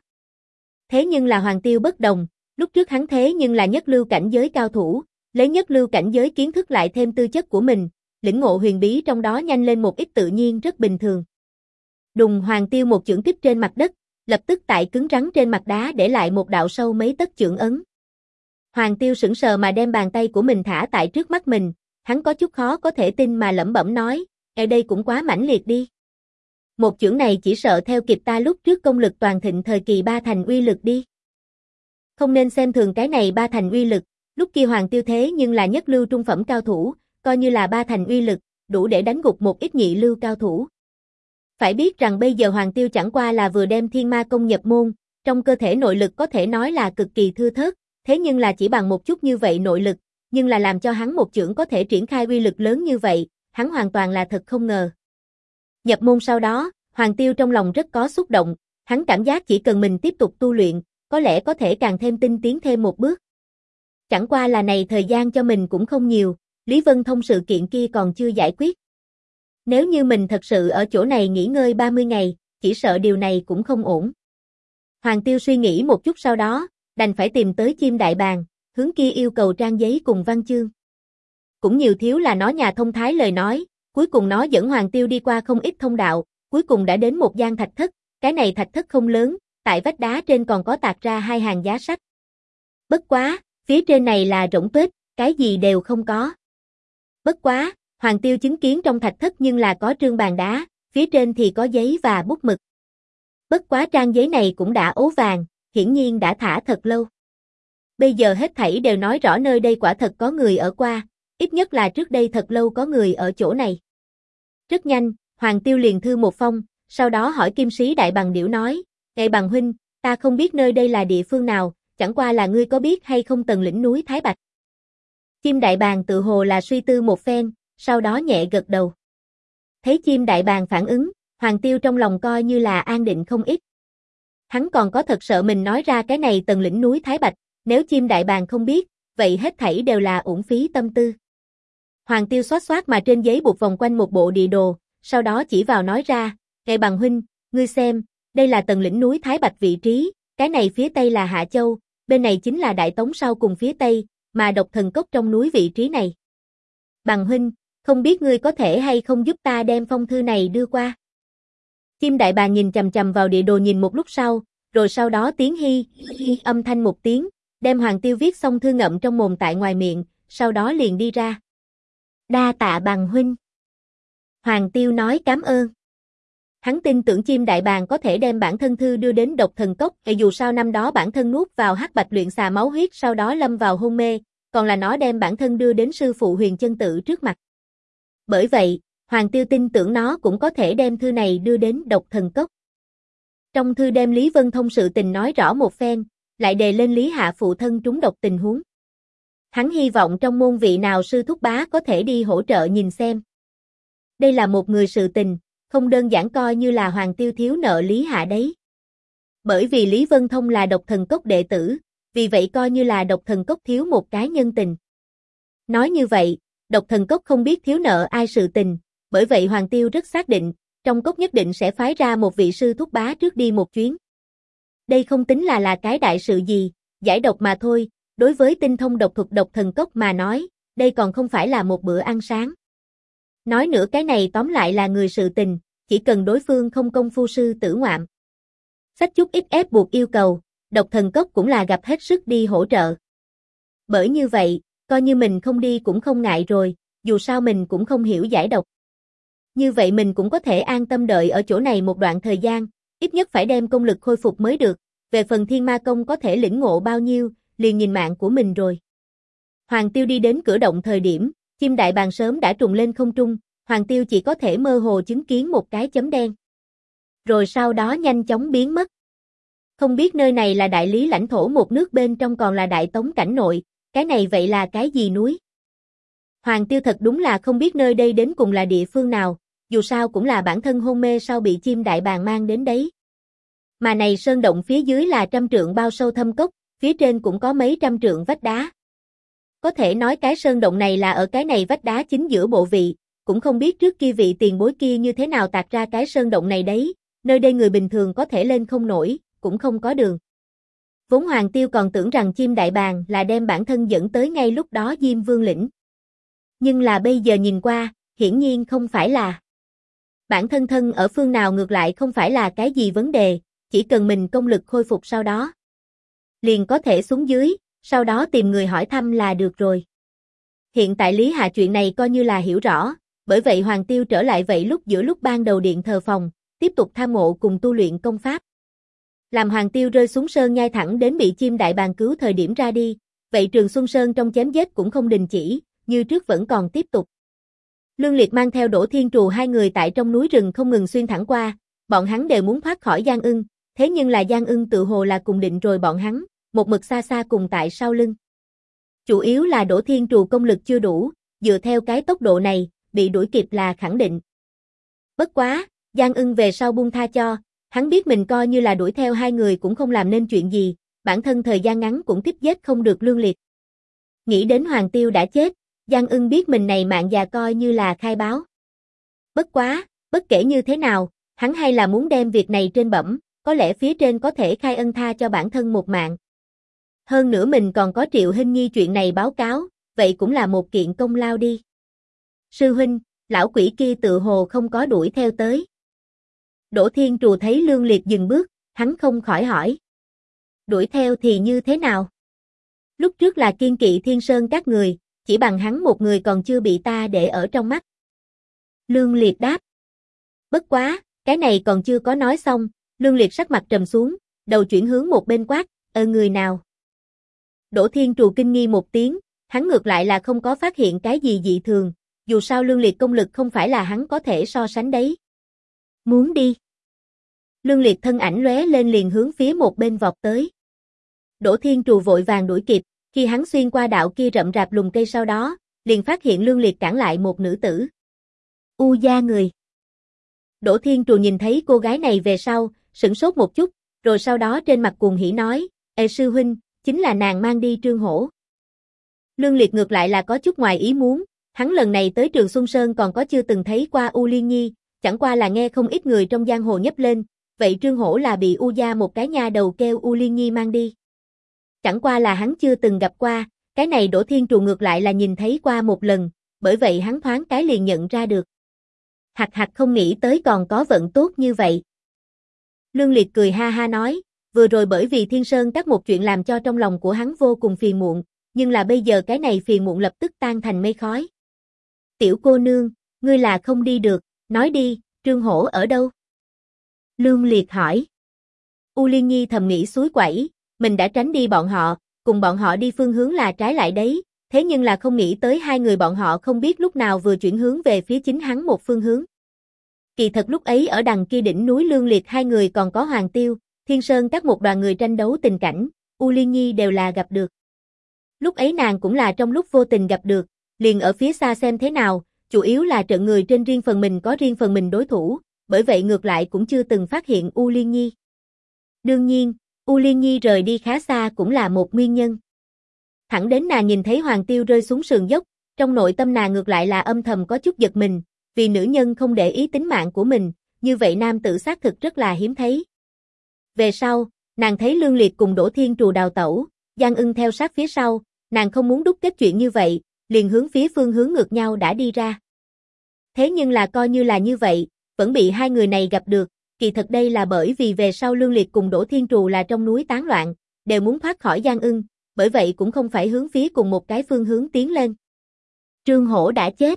Thế nhưng là Hoàng Tiêu bất đồng, lúc trước hắn thế nhưng là nhất lưu cảnh giới cao thủ, lấy nhất lưu cảnh giới kiến thức lại thêm tư chất của mình, lĩnh ngộ huyền bí trong đó nhanh lên một ít tự nhiên rất bình thường. Đùng, Hoàng Tiêu một chưởng kích trên mặt đất, lập tức tại cứng rắn trên mặt đá để lại một đạo sâu mấy tấc chưởng ấn. Hoàng Tiêu sững sờ mà đem bàn tay của mình thả tại trước mắt mình, hắn có chút khó có thể tin mà lẩm bẩm nói, đây cũng quá mãnh liệt đi. Một chưởng này chỉ sợ theo kịp ta lúc trước công lực toàn thịnh thời kỳ ba thành uy lực đi. Không nên xem thường cái này ba thành uy lực, lúc kia Hoàng Tiêu thế nhưng là nhất lưu trung phẩm cao thủ, coi như là ba thành uy lực, đủ để đánh gục một ít nhị lưu cao thủ. Phải biết rằng bây giờ Hoàng Tiêu chẳng qua là vừa đem Thiên Ma Công nhập môn, trong cơ thể nội lực có thể nói là cực kỳ thưa thớt, thế nhưng là chỉ bằng một chút như vậy nội lực, nhưng là làm cho hắn một chưởng có thể triển khai uy lực lớn như vậy, hắn hoàn toàn là thật không ngờ. Nhập môn sau đó, Hoàng Tiêu trong lòng rất có xúc động, hắn cảm giác chỉ cần mình tiếp tục tu luyện, có lẽ có thể càng thêm tinh tiến thêm một bước. Chẳng qua là này thời gian cho mình cũng không nhiều, Lý Vân Thông sự kiện kia còn chưa giải quyết. Nếu như mình thật sự ở chỗ này nghỉ ngơi 30 ngày, chỉ sợ điều này cũng không ổn. Hoàng Tiêu suy nghĩ một chút sau đó, đành phải tìm tới chim đại bàng, hướng kia yêu cầu trang giấy cùng văn chương. Cũng nhiều thiếu là nó nhà thông thái lời nói, cuối cùng nó dẫn Hoàng Tiêu đi qua không ít thông đạo, cuối cùng đã đến một gian thạch thất, cái này thạch thất không lớn, tại vách đá trên còn có tạc ra hai hàng giá sách. Bất quá, phía trên này là rỗng tuếch, cái gì đều không có. Bất quá, Hoàng Tiêu chứng kiến trong thạch thất nhưng là có trương bàn đá, phía trên thì có giấy và bút mực. Bất quá trang giấy này cũng đã ố vàng, hiển nhiên đã thả thật lâu. Bây giờ hết thảy đều nói rõ nơi đây quả thật có người ở qua, ít nhất là trước đây thật lâu có người ở chỗ này. Rất nhanh, Hoàng Tiêu liền thư một phong, sau đó hỏi kim sĩ đại bằng điểu nói, Ngài bằng huynh, ta không biết nơi đây là địa phương nào, chẳng qua là ngươi có biết hay không tầng lĩnh núi Thái Bạch. Chim đại bàng tự hồ là suy tư một phen, sau đó nhẹ gật đầu. Thấy chim đại bàng phản ứng, Hoàng Tiêu trong lòng coi như là an định không ít. Hắn còn có thật sợ mình nói ra cái này Tần lĩnh núi Thái Bạch, nếu chim đại bàng không biết, vậy hết thảy đều là uổng phí tâm tư. Hoàng Tiêu xoát xoát mà trên giấy buộc vòng quanh một bộ địa đồ, sau đó chỉ vào nói ra, Ngài bằng huynh, ngươi xem, đây là Tần lĩnh núi Thái Bạch vị trí, cái này phía tây là Hạ Châu, bên này chính là Đại Tống sau cùng phía tây, mà độc thần cốc trong núi vị trí này. Bằng huynh, không biết ngươi có thể hay không giúp ta đem phong thư này đưa qua. Chim đại bàng nhìn chằm chằm vào địa đồ nhìn một lúc sau, rồi sau đó tiếng hi âm thanh một tiếng, đem Hoàng Tiêu viết xong thư ngậm trong mồm tại ngoài miệng, sau đó liền đi ra. Đa tạ bằng huynh. Hoàng Tiêu nói cảm ơn. Hắn tin tưởng chim đại bàng có thể đem bản thân thư đưa đến độc thần cốc, dù sao năm đó bản thân nuốt vào hắc bạch luyện xà máu huyết sau đó lâm vào hôn mê, còn là nó đem bản thân đưa đến sư phụ Huyền Chân Tự trước mặt. Bởi vậy, Hoàng Tiêu tin tưởng nó cũng có thể đem thư này đưa đến độc thần cốc. Trong thư đem Lý Vân Thông sự tình nói rõ một phen, lại đề lên Lý Hạ phụ thân trúng độc tình huống. Hắn hy vọng trong môn vị nào sư thúc bá có thể đi hỗ trợ nhìn xem. Đây là một người sự tình, không đơn giản coi như là Hoàng Tiêu thiếu nợ Lý Hạ đấy. Bởi vì Lý Vân Thông là độc thần cốc đệ tử, vì vậy coi như là độc thần cốc thiếu một cái nhân tình. Nói như vậy, độc thần cốc không biết thiếu nợ ai sự tình, bởi vậy Hoàng Tiêu rất xác định, trong cốc nhất định sẽ phái ra một vị sư thúc bá trước đi một chuyến. Đây không tính là cái đại sự gì, giải độc mà thôi, đối với tinh thông độc thuật độc thần cốc mà nói, đây còn không phải là một bữa ăn sáng. Nói nữa cái này tóm lại là người sự tình, chỉ cần đối phương không công phu sư tử ngoạm. Xách chút ít ép buộc yêu cầu, độc thần cốc cũng là gặp hết sức đi hỗ trợ. Bởi như vậy, coi như mình không đi cũng không ngại rồi, dù sao mình cũng không hiểu giải độc. Như vậy mình cũng có thể an tâm đợi ở chỗ này một đoạn thời gian, ít nhất phải đem công lực khôi phục mới được, về phần thiên ma công có thể lĩnh ngộ bao nhiêu, liền nhìn mạng của mình rồi. Hoàng Tiêu đi đến cửa động thời điểm, chim đại bàng sớm đã trùng lên không trung, Hoàng Tiêu chỉ có thể mơ hồ chứng kiến một cái chấm đen. Rồi sau đó nhanh chóng biến mất. Không biết nơi này là đại lý lãnh thổ một nước bên trong còn là Đại Tống cảnh nội, cái này vậy là cái gì núi? Hoàng Tiêu thật đúng là không biết nơi đây đến cùng là địa phương nào, dù sao cũng là bản thân hôn mê sau bị chim đại bàng mang đến đấy. Mà này sơn động phía dưới là 100 trượng bao sâu thâm cốc, phía trên cũng có mấy trăm trượng vách đá. Có thể nói cái sơn động này là ở cái này vách đá chính giữa bộ vị, cũng không biết trước kia vị tiền bối kia như thế nào tạc ra cái sơn động này đấy, nơi đây người bình thường có thể lên không nổi, cũng không có đường. Vốn Hoàng Tiêu còn tưởng rằng chim đại bàng là đem bản thân dẫn tới ngay lúc đó Diêm Vương lĩnh. Nhưng là bây giờ nhìn qua, hiển nhiên không phải là. Bản thân thân ở phương nào ngược lại không phải là cái gì vấn đề, chỉ cần mình công lực khôi phục sau đó. Liền có thể xuống dưới, sau đó tìm người hỏi thăm là được rồi. Hiện tại Lý Hạ chuyện này coi như là hiểu rõ, bởi vậy Hoàng Tiêu trở lại vậy giữa lúc ban đầu điện thờ phòng, tiếp tục tham ngộ cùng tu luyện công pháp. Làm Hoàng Tiêu rơi xuống sơn nhai thẳng đến bị chim đại bàng cứu thời điểm ra đi, vậy Trường Xuân Sơn trong chém giết cũng không đình chỉ, như trước vẫn còn tiếp tục. Lương Liệt mang theo Đỗ Thiên Trù hai người tại trong núi rừng không ngừng xuyên thẳng qua, bọn hắn đều muốn thoát khỏi Giang Ưng, thế nhưng là Giang Ưng tự hồ là cùng định rồi bọn hắn, một mực xa xa cùng tại sau lưng. Chủ yếu là Đỗ Thiên Trù công lực chưa đủ, dựa theo cái tốc độ này, bị đuổi kịp là khẳng định. Bất quá, Giang Ưng về sau buông tha cho, hắn biết mình coi như là đuổi theo hai người cũng không làm nên chuyện gì, bản thân thời gian ngắn cũng tiếp giết không được Lương Liệt. Nghĩ đến Hoàng Tiêu đã chết, Giang Ưng biết mình này mạng già coi như là khai báo. Bất quá, bất kể như thế nào, hắn hay là muốn đem việc này trên bẩm, có lẽ phía trên có thể khai ân tha cho bản thân một mạng. Hơn nữa mình còn có Triệu Hinh Nhi chuyện này báo cáo, vậy cũng là một kiện công lao đi. Sư huynh, lão quỷ kia tự hồ không có đuổi theo tới. Đỗ Thiên Trù thấy Lương Liệt dừng bước, hắn không khỏi hỏi. Đuổi theo thì như thế nào? Lúc trước là kiên kỵ Thiên Sơn các người, chỉ bằng hắn một người còn chưa bị ta để ở trong mắt. Lương Liệt đáp. Bất quá, cái này còn chưa có nói xong, Lương Liệt sắc mặt trầm xuống, đầu chuyển hướng một bên quát, người nào? Đỗ Thiên Trù kinh nghi một tiếng, hắn ngược lại là không có phát hiện cái gì dị thường, dù sao Lương Liệt công lực không phải là hắn có thể so sánh đấy. Muốn đi. Lương Liệt thân ảnh lóe lên liền hướng phía một bên vọt tới. Đỗ Thiên Trù vội vàng đuổi kịp, khi hắn xuyên qua đạo kia rậm rạp lùm cây sau đó, liền phát hiện Lương Liệt cản lại một nữ tử. U gia người. Đỗ Thiên Trù nhìn thấy cô gái này về sau, sửng sốt một chút, rồi sau đó trên mặt cuồng hỉ nói, Ê sư huynh, chính là nàng mang đi Trương Hổ. Lương Liệt ngược lại là có chút ngoài ý muốn, hắn lần này tới Trường Xuân Sơn còn có chưa từng thấy qua U Liên Nhi, chẳng qua là nghe không ít người trong giang hồ nhấp lên, vậy Trương Hổ là bị U gia một cái nha đầu kêu U Liên Nhi mang đi. Chẳng qua là hắn chưa từng gặp qua, cái này Đỗ Thiên Trù ngược lại là nhìn thấy qua một lần, bởi vậy hắn thoáng cái liền nhận ra được. Hạc hạc không nghĩ tới còn có vận tốt như vậy. Lương Liệt cười ha ha nói, vừa rồi bởi vì Thiên Sơn Các một chuyện làm cho trong lòng của hắn vô cùng phiền muộn, nhưng là bây giờ cái này phiền muộn lập tức tan thành mây khói. Tiểu cô nương, ngươi là không đi được, nói đi, Trương Hổ ở đâu? Lương Liệt hỏi. U Liên Nhi thầm nghĩ suối quẩy, mình đã tránh đi bọn họ, cùng bọn họ đi phương hướng là trái lại đấy, thế nhưng là không nghĩ tới hai người bọn họ không biết lúc nào vừa chuyển hướng về phía chính hắn một phương hướng. Kỳ thật lúc ấy ở đằng kia đỉnh núi Lương Liệt hai người còn có Hoàng Tiêu, Thiên Sơn Các một đoàn người tranh đấu tình cảnh, U Liên Nhi đều là gặp được. Lúc ấy nàng cũng là trong lúc vô tình gặp được, liền ở phía xa xem thế nào, chủ yếu là trận người trên riêng phần mình có riêng phần mình đối thủ, bởi vậy ngược lại cũng chưa từng phát hiện U Liên Nhi. Đương nhiên, U Liên Nhi rời đi khá xa cũng là một nguyên nhân. Thẳng đến nàng nhìn thấy Hoàng Tiêu rơi xuống sườn dốc, trong nội tâm nàng ngược lại là âm thầm có chút giật mình, vì nữ nhân không để ý tính mạng của mình, như vậy nam tử xác thực rất là hiếm thấy. Về sau, nàng thấy Lương Liệt cùng Đỗ Thiên Trù đào tẩu, Giang Ưng theo sát phía sau, nàng không muốn đúc kết chuyện như vậy, liền hướng phía phương hướng ngược nhau đã đi ra. Thế nhưng là coi như là như vậy, vẫn bị hai người này gặp được, kỳ thật đây là bởi vì về sau Lương Liệt cùng Đỗ Thiên Trù là trong núi tán loạn, đều muốn thoát khỏi Giang Ưng, bởi vậy cũng không phải hướng phía cùng một cái phương hướng tiến lên. Trương Hổ đã chết.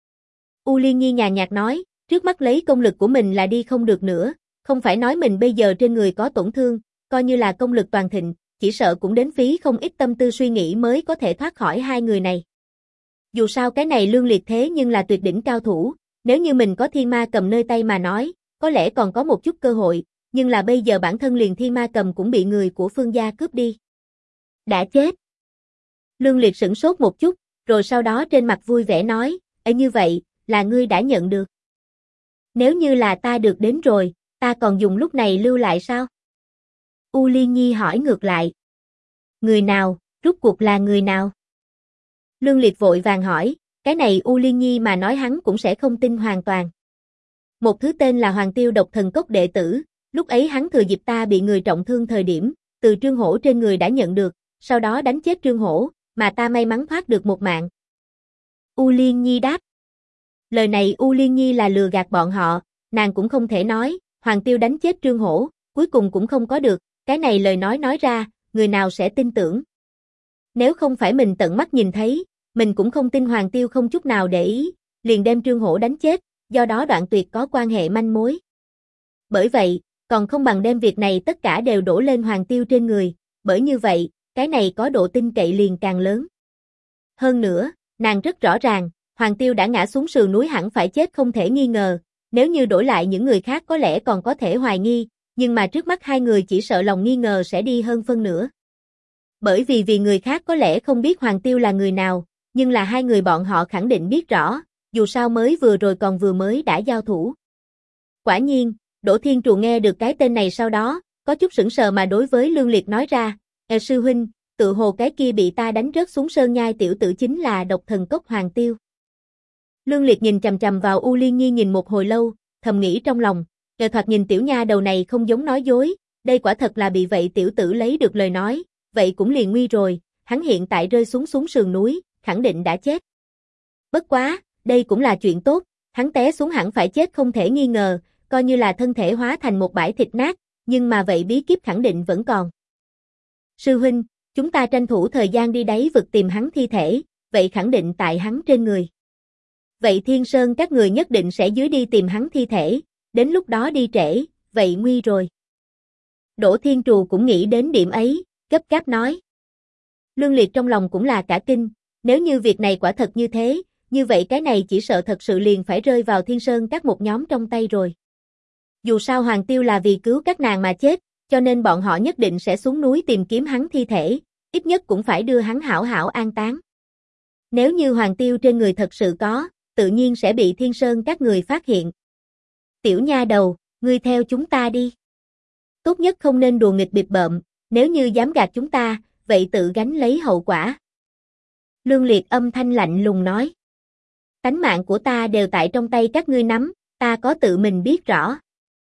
U Liên Nhi nhàn nhạt nói, trước mắt lấy công lực của mình là đi không được nữa, không phải nói mình bây giờ trên người có tổn thương, coi như là công lực toàn thịnh, chỉ sợ cũng đến phí không ít tâm tư suy nghĩ mới có thể thoát khỏi hai người này. Dù sao cái này Lương Liệt thế nhưng là tuyệt đỉnh cao thủ, nếu như mình có thiên ma cầm nơi tay mà nói, có lẽ còn có một chút cơ hội, nhưng là bây giờ bản thân liền thiên ma cầm cũng bị người của Phương gia cướp đi. Đã chết. Lương Liệt sửng sốt một chút, rồi sau đó trên mặt vui vẻ nói, ấy như vậy, là ngươi đã nhận được. Nếu như là ta được đến rồi, ta còn dùng lúc này lưu lại sao? U Liên Nhi hỏi ngược lại. Người nào, rốt cuộc là người nào? Lương Liệt vội vàng hỏi, cái này U Liên Nhi mà nói hắn cũng sẽ không tin hoàn toàn. Một thứ tên là Hoàng Tiêu độc thần cốc đệ tử, lúc ấy hắn thừa dịp ta bị người trọng thương thời điểm, từ Trương Hổ trên người đã nhận được, sau đó đánh chết Trương Hổ, mà ta may mắn thoát được một mạng. U Liên Nhi đáp. Lời này U Liên Nhi là lừa gạt bọn họ, nàng cũng không thể nói, Hoàng Tiêu đánh chết Trương Hổ, cuối cùng cũng không có được, cái này lời nói ra, người nào sẽ tin tưởng. Nếu không phải mình tận mắt nhìn thấy, mình cũng không tin Hoàng Tiêu không chút nào để ý, liền đem Trương Hổ đánh chết, do đó đoạn tuyệt có quan hệ manh mối. Bởi vậy, còn không bằng đem việc này tất cả đều đổ lên Hoàng Tiêu trên người, bởi như vậy, cái này có độ tin cậy liền càng lớn. Hơn nữa, nàng rất rõ ràng, Hoàng Tiêu đã ngã xuống sườn núi hẳn phải chết không thể nghi ngờ, nếu như đổi lại những người khác có lẽ còn có thể hoài nghi, nhưng mà trước mắt hai người chỉ sợ lòng nghi ngờ sẽ đi hơn phân nửa. Bởi vì người khác có lẽ không biết Hoàng Tiêu là người nào, nhưng là hai người bọn họ khẳng định biết rõ, dù sao mới vừa rồi còn vừa mới đã giao thủ. Quả nhiên, Đỗ Thiên Trù nghe được cái tên này sau đó, có chút sững sờ mà đối với Lương Liệt nói ra, sư huynh, tự hồ cái kia bị ta đánh rớt xuống sơn nhai tiểu tử chính là độc thần cốc Hoàng Tiêu. Lương Liệt nhìn chằm chằm vào U Liên Nhi nhìn một hồi lâu, thầm nghĩ trong lòng, thoạt nhìn tiểu nha đầu này không giống nói dối, đây quả thật là bị vậy tiểu tử lấy được lời nói, vậy cũng liền nguy rồi, hắn hiện tại rơi xuống sườn núi, khẳng định đã chết. Bất quá, đây cũng là chuyện tốt, hắn té xuống hẳn phải chết không thể nghi ngờ, coi như là thân thể hóa thành một bãi thịt nát, nhưng mà vậy bí kíp khẳng định vẫn còn. Sư huynh, chúng ta tranh thủ thời gian đi đáy vực tìm hắn thi thể, vậy khẳng định tại hắn trên người. Vậy Thiên Sơn các người nhất định sẽ dưới đi tìm hắn thi thể, đến lúc đó đi trễ, vậy nguy rồi. Đỗ Thiên Trù cũng nghĩ đến điểm ấy, gấp gáp nói. Lương Liệt trong lòng cũng là cả kinh, nếu như việc này quả thật như thế, như vậy cái này chỉ sợ thật sự liền phải rơi vào Thiên Sơn các một nhóm trong tay rồi. Dù sao Hoàng Tiêu là vì cứu các nàng mà chết, cho nên bọn họ nhất định sẽ xuống núi tìm kiếm hắn thi thể, ít nhất cũng phải đưa hắn hảo hảo an táng. Nếu như Hoàng Tiêu trên người thật sự có, tự nhiên sẽ bị Thiên Sơn các người phát hiện. Tiểu nha đầu, ngươi theo chúng ta đi. Tốt nhất không nên đùa nghịch bịp bợm, nếu như dám gạt chúng ta, vậy tự gánh lấy hậu quả. Lương Liệt âm thanh lạnh lùng nói. Tánh mạng của ta đều tại trong tay các ngươi nắm, ta có tự mình biết rõ.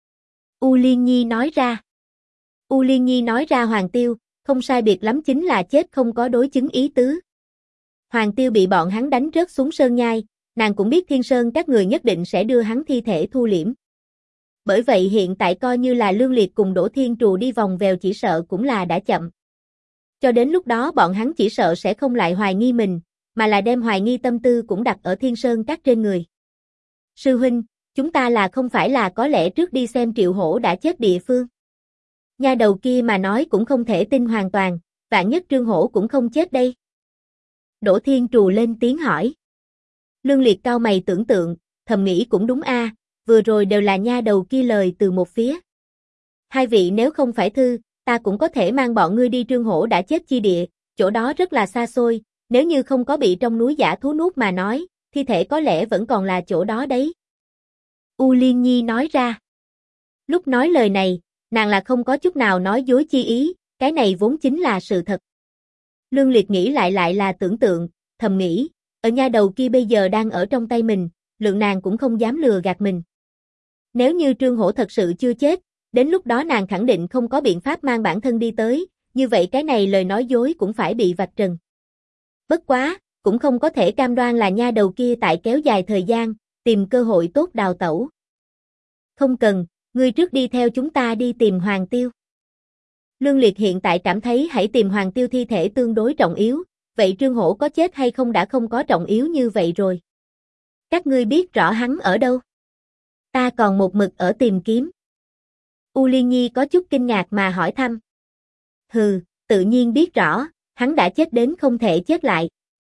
U Liên Nhi nói ra. U Liên Nhi nói ra Hoàng Tiêu, không sai biệt lắm chính là chết không có đối chứng ý tứ. Hoàng Tiêu bị bọn hắn đánh rớt xuống sơn nhai, nàng cũng biết Thiên Sơn các người nhất định sẽ đưa hắn thi thể thu liễm. Bởi vậy hiện tại coi như là Lương Liệt cùng Đỗ Thiên Trù đi vòng vèo chỉ sợ cũng là đã chậm. Cho đến lúc đó bọn hắn chỉ sợ sẽ không lại hoài nghi mình, mà là đem hoài nghi tâm tư cũng đặt ở Thiên Sơn các trên người. Sư huynh, chúng ta là không phải là có lẽ trước đi xem Triệu Hổ đã chết địa phương. Nha đầu kia mà nói cũng không thể tin hoàn toàn, vạn nhất Trương Hổ cũng không chết đây. Đỗ Thiên Trù lên tiếng hỏi. Lương Liệt cau mày tưởng tượng, thầm nghĩ cũng đúng a, vừa rồi đều là nha đầu kia lời từ một phía. Hai vị nếu không phải thư, ta cũng có thể mang bọn ngươi đi Trương Hổ đã chết chi địa, chỗ đó rất là xa xôi, nếu như không có bị trong núi dã thú nuốt mà nói, thi thể có lẽ vẫn còn là chỗ đó đấy. U Liên Nhi nói ra. Lúc nói lời này, nàng là không có chút nào nói dối chi ý, cái này vốn chính là sự thật. Lương Liệt nghĩ lại là tưởng tượng, thầm nghĩ, ở nha đầu kia bây giờ đang ở trong tay mình, lượng nàng cũng không dám lừa gạt mình. Nếu như Trương Hổ thật sự chưa chết, đến lúc đó nàng khẳng định không có biện pháp mang bản thân đi tới, như vậy cái này lời nói dối cũng phải bị vạch trần. Bất quá, cũng không có thể cam đoan là nha đầu kia tại kéo dài thời gian, tìm cơ hội tốt đào tẩu. Không cần, ngươi trước đi theo chúng ta đi tìm Hoàng Tiêu. Lương Liệt hiện tại cảm thấy hãy tìm Hoàng Tiêu thi thể tương đối trọng yếu, vậy Trương Hổ có chết hay không đã không có trọng yếu như vậy rồi. Các ngươi biết rõ hắn ở đâu? Ta còn một mực ở tìm kiếm. U Liên Nhi có chút kinh ngạc mà hỏi thăm. Hừ, tự nhiên biết rõ, hắn đã chết đến không thể chết lại.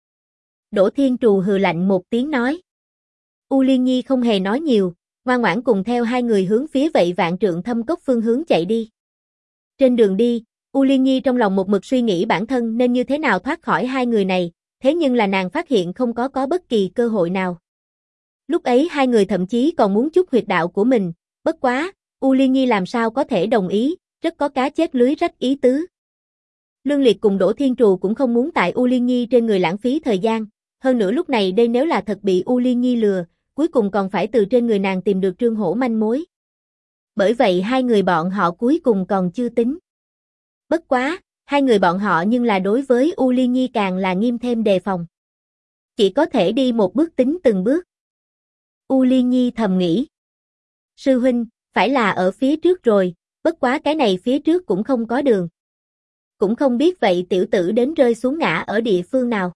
Đỗ Thiên Trù hừ lạnh một tiếng nói. U Liên Nhi không hề nói nhiều, ngoan ngoãn cùng theo hai người hướng phía vậy Vạn Trượng Thâm Cốc phương hướng chạy đi. Trên đường đi, U Liên Nhi trong lòng một mực suy nghĩ bản thân nên như thế nào thoát khỏi hai người này, thế nhưng là nàng phát hiện không có bất kỳ cơ hội nào. Lúc ấy hai người thậm chí còn muốn chút huyệt đạo của mình, bất quá, U Liên Nhi làm sao có thể đồng ý, rất có cá chết lưới rách ý tứ. Lương Liệt cùng Đỗ Thiên Trù cũng không muốn tại U Liên Nhi trên người lãng phí thời gian, hơn nữa lúc này đây nếu là thật bị U Liên Nhi lừa, cuối cùng còn phải từ trên người nàng tìm được Trương Hổ manh mối. Bởi vậy hai người bọn họ cuối cùng còn chưa tính. Bất quá, hai người bọn họ nhưng là đối với U Liên Nhi càng là nghiêm thêm đề phòng. Chỉ có thể đi một bước tính từng bước. U Liên Nhi thầm nghĩ. Sư huynh, phải là ở phía trước rồi, bất quá cái này phía trước cũng không có đường. Cũng không biết vậy tiểu tử đến rơi xuống ngã ở địa phương nào.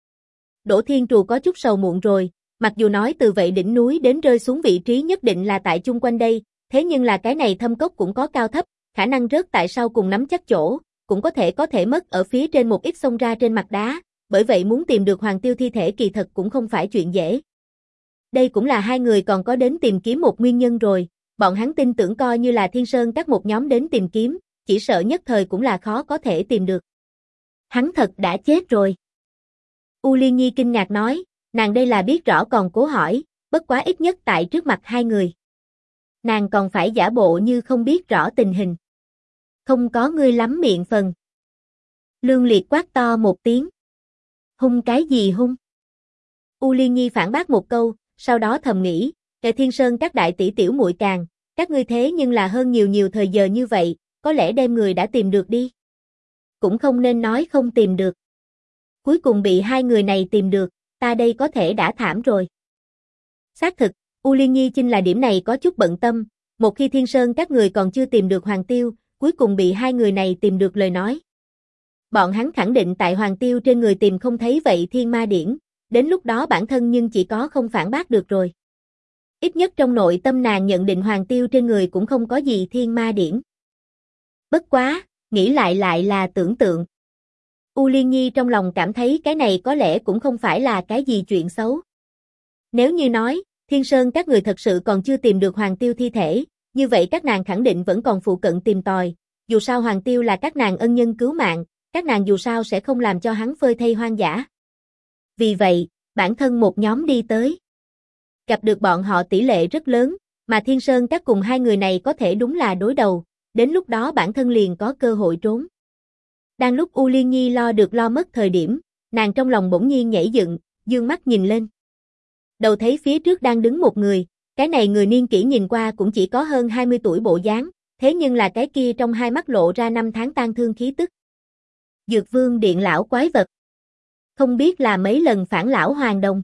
Đỗ Thiên Trù có chút sầu muộn rồi, mặc dù nói từ vậy đỉnh núi đến rơi xuống vị trí nhất định là tại chung quanh đây, thế nhưng là cái này thâm cốc cũng có cao thấp, khả năng rớt tại sau cùng nắm chắc chỗ, cũng có thể mất ở phía trên một ít xông ra trên mặt đá, bởi vậy muốn tìm được Hoàng Tiêu thi thể kỳ thật cũng không phải chuyện dễ. Đây cũng là hai người còn có đến tìm kiếm một nguyên nhân rồi, bọn hắn tin tưởng coi như là Thiên Sơn các một nhóm đến tìm kiếm, chỉ sợ nhất thời cũng là khó có thể tìm được. Hắn thật đã chết rồi. U Liên Nhi kinh ngạc nói, nàng đây là biết rõ còn cố hỏi, bất quá ít nhất tại trước mặt hai người. Nàng còn phải giả bộ như không biết rõ tình hình. Không có ngươi lắm miệng phần. Lương Liệt quát to một tiếng. Hung cái gì hung? U Liên Nhi phản bác một câu, sau đó thầm nghĩ, kẻ Thiên Sơn các đại tỷ tiểu muội càng, các ngươi thế nhưng là hơn nhiều thời giờ như vậy, có lẽ đem người đã tìm được đi. Cũng không nên nói không tìm được. Cuối cùng bị hai người này tìm được, ta đây có thể đã thảm rồi. Xác thực, U Liên Nhi chính là điểm này có chút bận tâm, một khi Thiên Sơn các người còn chưa tìm được Hoàng Tiêu, cuối cùng bị hai người này tìm được lời nói. Bọn hắn khẳng định tại Hoàng Tiêu trên người tìm không thấy vậy thiên ma điển, đến lúc đó bản thân nhưng chỉ có không phản bác được rồi. Ít nhất trong nội tâm nàng nhận định Hoàng Tiêu trên người cũng không có gì thiên ma điển. Bất quá, nghĩ lại là tưởng tượng. U Liên Nhi trong lòng cảm thấy cái này có lẽ cũng không phải là cái gì chuyện xấu. Nếu như nói, Thiên Sơn các người thật sự còn chưa tìm được Hoàng Tiêu thi thể, như vậy các nàng khẳng định vẫn còn phụ cận tìm tòi, dù sao Hoàng Tiêu là các nàng ân nhân cứu mạng, các nàng dù sao sẽ không làm cho hắn phơi thây hoang dã. Vì vậy, bản thân một nhóm đi tới. Gặp được bọn họ tỷ lệ rất lớn, mà Thiên Sơn các cùng hai người này có thể đúng là đối đầu, đến lúc đó bản thân liền có cơ hội trốn. Đang lúc U Liên Nhi lo được lo mất thời điểm, nàng trong lòng bỗng nhiên nhảy dựng, dương mắt nhìn lên. Đầu thấy phía trước đang đứng một người, cái này người niên kỷ nhìn qua cũng chỉ có hơn 20 tuổi bộ dáng, thế nhưng là cái kia trong hai mắt lộ ra năm tháng tang thương khí tức. Dược Vương Điện lão quái vật. Không biết là mấy lần phản lão hoàng đồng.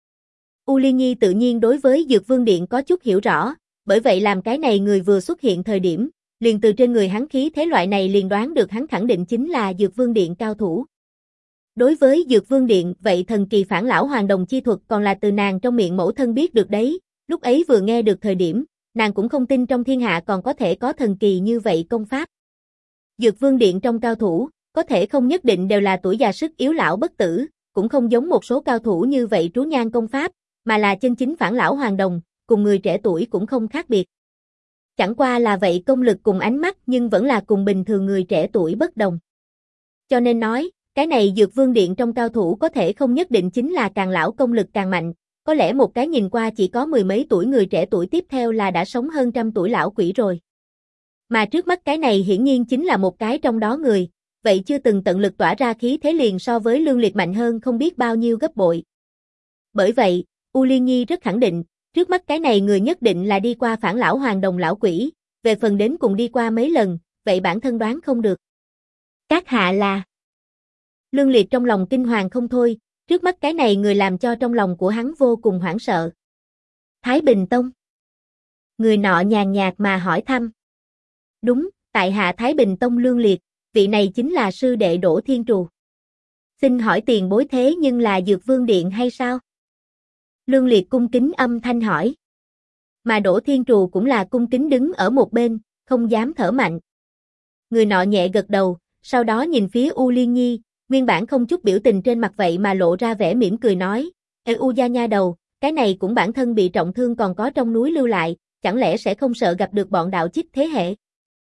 U Liên Nhi tự nhiên đối với Dược Vương Điện có chút hiểu rõ, bởi vậy làm cái này người vừa xuất hiện thời điểm, liền từ trên người hắn khí thế loại này liền đoán được hắn khẳng định chính là Dược Vương Điện cao thủ. Đối với Dược Vương Điện, vậy thần kỳ phản lão hoàng đồng chi thuật còn là từ nàng trong miệng mẫu thân biết được đấy, lúc ấy vừa nghe được thời điểm, nàng cũng không tin trong thiên hạ còn có thể có thần kỳ như vậy công pháp. Dược Vương Điện trong cao thủ, có thể không nhất định đều là tuổi già sức yếu lão bất tử, cũng không giống một số cao thủ như vậy trú nhan công pháp, mà là chân chính phản lão hoàng đồng, cùng người trẻ tuổi cũng không khác biệt. Chẳng qua là vậy công lực cùng ánh mắt nhưng vẫn là cùng bình thường người trẻ tuổi bất đồng. Cho nên nói, cái này Dược Vương Điện trong cao thủ có thể không nhất định chính là càng lão công lực càng mạnh, có lẽ một cái nhìn qua chỉ có mười mấy tuổi người trẻ tuổi tiếp theo là đã sống hơn trăm tuổi lão quỷ rồi. Mà trước mắt cái này hiển nhiên chính là một cái trong đó người, vậy chưa từng tận lực tỏa ra khí thế liền so với Lương Liệt mạnh hơn không biết bao nhiêu gấp bội. Bởi vậy, U Liên Nhi rất khẳng định, trước mắt cái này người nhất định là đi qua phản lão hoàng đồng lão quỷ, về phần đến cùng đi qua mấy lần, vậy bản thân đoán không được. Các hạ là... Lương Liệt trong lòng kinh hoàng không thôi, trước mắt cái này người làm cho trong lòng của hắn vô cùng hoảng sợ. Thái Bình Tông. Người nọ nhàn nhạt mà hỏi thăm. Đúng, tại hạ Thái Bình Tông Lương Liệt, vị này chính là sư đệ Đỗ Thiên Trù. Xin hỏi tiền bối thế nhưng là Dược Vương Điện hay sao? Lương Liệt cung kính âm thanh hỏi. Mà Đỗ Thiên Trù cũng là cung kính đứng ở một bên, không dám thở mạnh. Người nọ nhẹ gật đầu, sau đó nhìn phía U Liên Nhi, nguyên bản không chút biểu tình trên mặt vậy mà lộ ra vẻ mỉm cười nói, U gia nha đầu, cái này cũng bản thân bị trọng thương còn có trong núi lưu lại, chẳng lẽ sẽ không sợ gặp được bọn đạo chích thế hệ?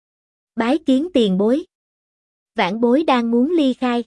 Bái kiến tiền bối. Vãn bối đang muốn ly khai.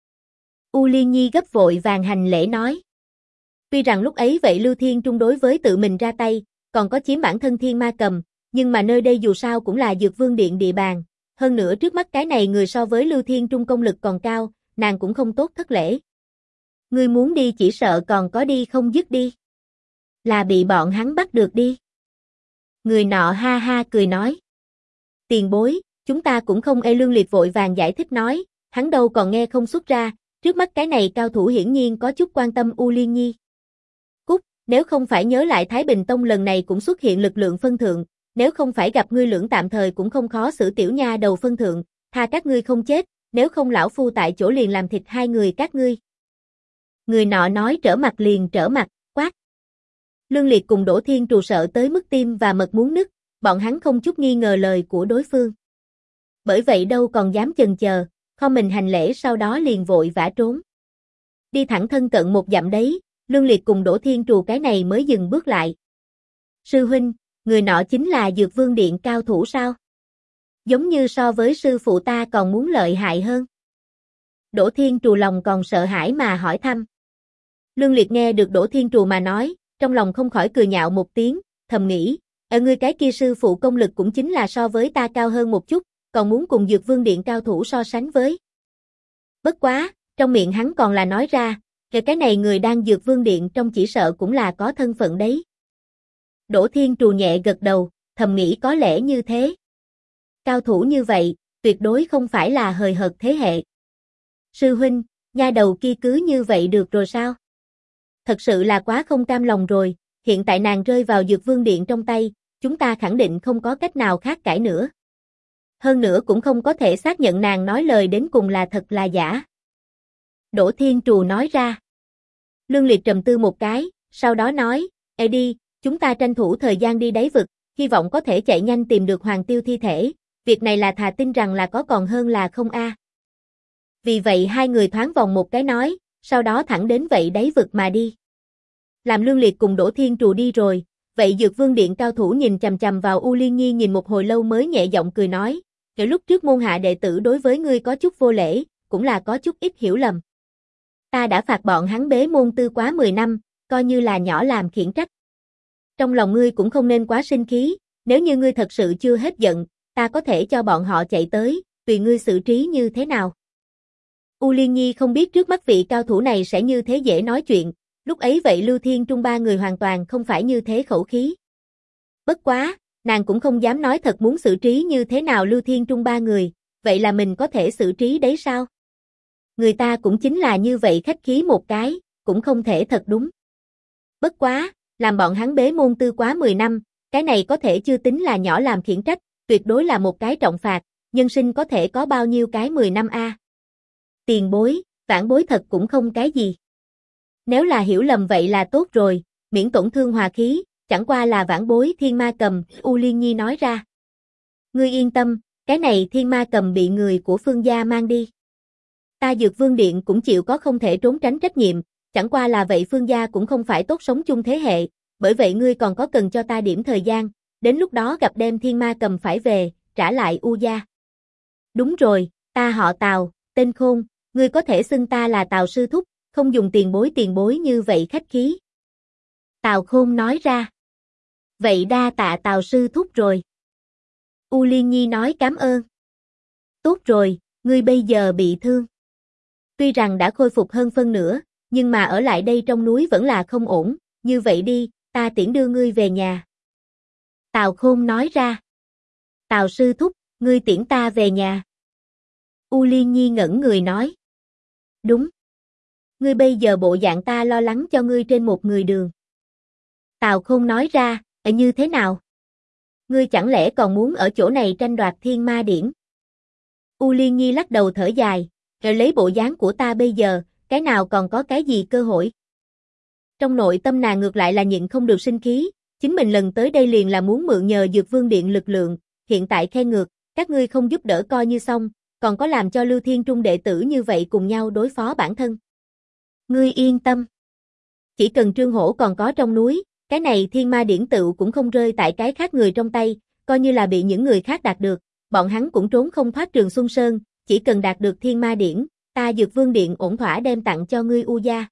U Liên Nhi gấp vội vàng hành lễ nói. Tuy rằng lúc ấy vậy Lưu Thiên Trung đối với tự mình ra tay, còn có chiếm bản thân Thiên Ma Cầm, nhưng mà nơi đây dù sao cũng là Dược Vương Điện địa bàn, hơn nữa trước mắt cái này người so với Lưu Thiên Trung công lực còn cao, nàng cũng không tốt thất lễ. Ngươi muốn đi chỉ sợ còn có đi không dứt đi. Là bị bọn hắn bắt được đi. Người nọ ha ha cười nói. Tiền bối, chúng ta cũng không. Lương Liệt vội vàng giải thích nói, hắn đâu còn nghe không xuất ra, trước mắt cái này cao thủ hiển nhiên có chút quan tâm U Liên Nhi. Cút, nếu không phải nhớ lại Thái Bình Tông lần này cũng xuất hiện lực lượng phân thượng, nếu không phải gặp ngươi lưỡng tạm thời cũng không khó xử tiểu nha đầu phân thượng, tha các ngươi không chết, nếu không lão phu tại chỗ liền làm thịt hai người các ngươi. Người nọ nói trở mặt liền trở mặt, quát. Lương Liệt cùng Đỗ Thiên Trù sợ tới mức tim và mật muốn nứt, bọn hắn không chút nghi ngờ lời của đối phương. Bởi vậy đâu còn dám chần chờ, không mình hành lễ sau đó liền vội vã trốn. Đi thẳng thân cận một dặm đấy, Lương Liệt cùng Đỗ Thiên Trù cái này mới dừng bước lại. Sư huynh, người nọ chính là Dược Vương Điện cao thủ sao? Giống như so với sư phụ ta còn muốn lợi hại hơn. Đỗ Thiên Trù lòng còn sợ hãi mà hỏi thăm. Lương Liệt nghe được Đỗ Thiên Trù mà nói, trong lòng không khỏi cười nhạo một tiếng, thầm nghĩ, ở ngươi cái kia sư phụ công lực cũng chính là so với ta cao hơn một chút, còn muốn cùng Dược Vương Điện cao thủ so sánh với. Bất quá, trong miệng hắn còn là nói ra, cái này người đang Dược Vương Điện trong chỉ sợ cũng là có thân phận đấy. Đỗ Thiên Trù nhẹ gật đầu, thầm nghĩ có lẽ như thế. Cao thủ như vậy, tuyệt đối không phải là hời hợt thế hệ. Sư huynh, nha đầu kia cứ như vậy được rồi sao? Thật sự là quá không cam lòng rồi, hiện tại nàng rơi vào Dược Vương Điện trong tay, chúng ta khẳng định không có cách nào khác cãi nữa. Hơn nữa cũng không có thể xác nhận nàng nói lời đến cùng là thật là giả. Đỗ Thiên Trù nói ra. Lương Liệt trầm tư một cái, sau đó nói, Ê đi, chúng ta tranh thủ thời gian đi đáy vực, hy vọng có thể chạy nhanh tìm được Hoàng Tiêu thi thể, việc này là thà tin rằng là có còn hơn là không a. Vì vậy hai người thoáng vòng một cái nói, sau đó thẳng đến vậy đáy vực mà đi. Làm Lương Liệt cùng Đỗ Thiên Trù đi rồi, vậy Dược Vương Điện cao thủ nhìn chằm chằm vào U Liên Nhi nhìn một hồi lâu mới nhẹ giọng cười nói, kiểu lúc trước môn hạ đệ tử đối với ngươi có chút vô lễ, cũng là có chút ít hiểu lầm. Ta đã phạt bọn hắn bế môn tư quá 10 năm, coi như là nhỏ làm khiển trách. Trong lòng ngươi cũng không nên quá sinh khí, nếu như ngươi thật sự chưa hết giận, ta có thể cho bọn họ chạy tới, tùy ngươi xử trí như thế nào. U Liên Nhi không biết trước mắt vị cao thủ này sẽ như thế dễ nói chuyện, lúc ấy vậy Lưu Thiên Trung ba người hoàn toàn không phải như thế khẩu khí. Bất quá, nàng cũng không dám nói thật muốn xử trí như thế nào Lưu Thiên Trung ba người, vậy là mình có thể xử trí đấy sao? Người ta cũng chính là như vậy khách khí một cái, cũng không thể thật đúng. Bất quá, làm bọn hắn bế môn tư quá 10 năm, cái này có thể chưa tính là nhỏ làm khiển trách, tuyệt đối là một cái trọng phạt, nhân sinh có thể có bao nhiêu cái 10 năm a? Tiền bối, vãn bối thật cũng không cái gì. Nếu là hiểu lầm vậy là tốt rồi, miễn tổn thương hòa khí, chẳng qua là vãn bối thiên ma cầm, U Liên Nhi nói ra. Ngươi yên tâm, cái này thiên ma cầm bị người của Phương gia mang đi. Ta Dược Vương Điện cũng chịu có không thể trốn tránh trách nhiệm, chẳng qua là vậy Phương gia cũng không phải tốt sống chung thế hệ, bởi vậy ngươi còn có cần cho ta điểm thời gian, đến lúc đó gặp đem thiên ma cầm phải về, trả lại U gia. Đúng rồi, ta họ Tào, tên Khôn, ngươi có thể xưng ta là Tào sư thúc, không dùng tiền bối như vậy khách khí. Tào Khôn nói ra. Vậy đa tạ Tào sư thúc rồi. U Liên Nhi nói cảm ơn. Tốt rồi, ngươi bây giờ bị thương. Tuy rằng đã khôi phục hơn phân nửa, nhưng mà ở lại đây trong núi vẫn là không ổn, như vậy đi, ta tiễn đưa ngươi về nhà. Tào Khôn nói ra. Tào sư thúc, ngươi tiễn ta về nhà. U Liên Nhi ngẩn người nói. Đúng. Ngươi bây giờ bộ dạng ta lo lắng cho ngươi trên một người đường. Tào Khôn nói ra, như thế nào? Ngươi chẳng lẽ còn muốn ở chỗ này tranh đoạt thiên ma điển? U Liên Nhi lắc đầu thở dài, rồi lấy bộ dáng của ta bây giờ, cái nào còn có cái gì cơ hội? Trong nội tâm nàng ngược lại là nhịn không được sinh khí, chính mình lần tới đây liền là muốn mượn nhờ Dược Vương Điện lực lượng, hiện tại khen ngược, các ngươi không giúp đỡ coi như xong, còn có làm cho Lưu Thiên Trung đệ tử như vậy cùng nhau đối phó bản thân. Ngươi yên tâm. Chỉ cần Trương Hổ còn có trong núi, cái này thiên ma điển tựu cũng không rơi tại cái khác người trong tay, coi như là bị những người khác đạt được, bọn hắn cũng trốn không thoát Trường Xuân Sơn, chỉ cần đạt được thiên ma điển, ta Dược Vương Điện ổn thỏa đem tặng cho ngươi U gia.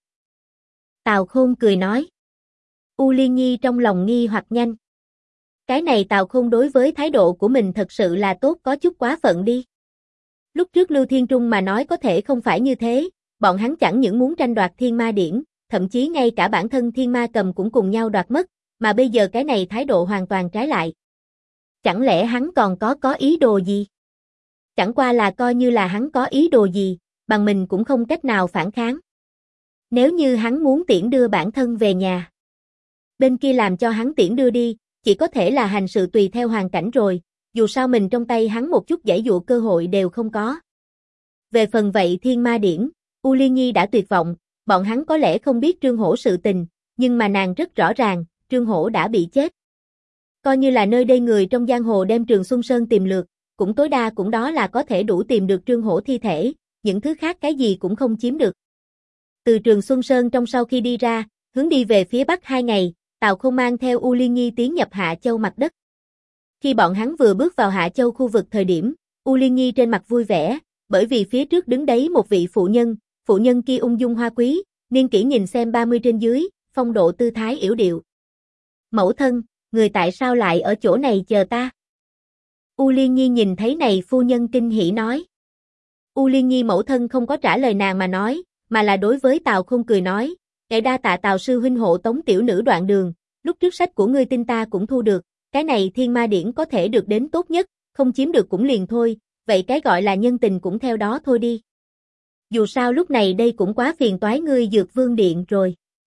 Tào Khôn cười nói. U Liên Nhi trong lòng nghi hoặc nhanh. Cái này Tào Khôn đối với thái độ của mình thật sự là tốt có chút quá phận đi. Lúc trước Lưu Thiên Trung mà nói có thể không phải như thế, bọn hắn chẳng những muốn tranh đoạt thiên ma điển, thậm chí ngay cả bản thân thiên ma cầm cũng cùng nhau đoạt mất, mà bây giờ cái này thái độ hoàn toàn trái lại. Chẳng lẽ hắn còn có ý đồ gì? Chẳng qua là coi như là hắn có ý đồ gì, bằng mình cũng không cách nào phản kháng. Nếu như hắn muốn tiễn đưa bản thân về nhà, bên kia làm cho hắn tiễn đưa đi, chỉ có thể là hành sự tùy theo hoàn cảnh rồi, dù sao mình trong tay hắn một chút giãy dụa cơ hội đều không có. Về phần vậy thiên ma điển, U Liên Nhi đã tuyệt vọng, bọn hắn có lẽ không biết Trương Hổ sự tình, nhưng mà nàng rất rõ ràng, Trương Hổ đã bị chết. Coi như là nơi đây người trong giang hồ đem Trường Xuân Sơn tìm lượt, cũng tối đa cũng đó là có thể đủ tìm được Trương Hổ thi thể, những thứ khác cái gì cũng không chiếm được. Từ Trường Xuân Sơn trong sau khi đi ra, hướng đi về phía bắc 2 ngày, Tào Khôn mang theo U Liên Nhi tiến nhập Hạ Châu mặt đất. Khi bọn hắn vừa bước vào Hạ Châu khu vực thời điểm, U Liên Nhi trên mặt vui vẻ, bởi vì phía trước đứng đấy một vị phụ nhân kia ung dung hoa quý, niên kỷ nhìn xem 30 trên dưới, phong độ tư thái yểu điệu. Mẫu thân, người tại sao lại ở chỗ này chờ ta? U Liên Nhi nhìn thấy này phu nhân kinh hỉ nói. U Liên Nhi mẫu thân không có trả lời nàng mà nói, mà là đối với Tào Khôn cười nói, "Ngài đa tạ Tào sư huynh hộ tống tiểu nữ đoạn đường, lúc trước sách của ngươi tin ta cũng thu được, cái này thiên ma điển có thể được đến tốt nhất, không chiếm được cũng liền thôi, vậy cái gọi là nhân tình cũng theo đó thôi đi. Dù sao lúc này đây cũng quá phiền toái ngươi Dược Vương Điện rồi."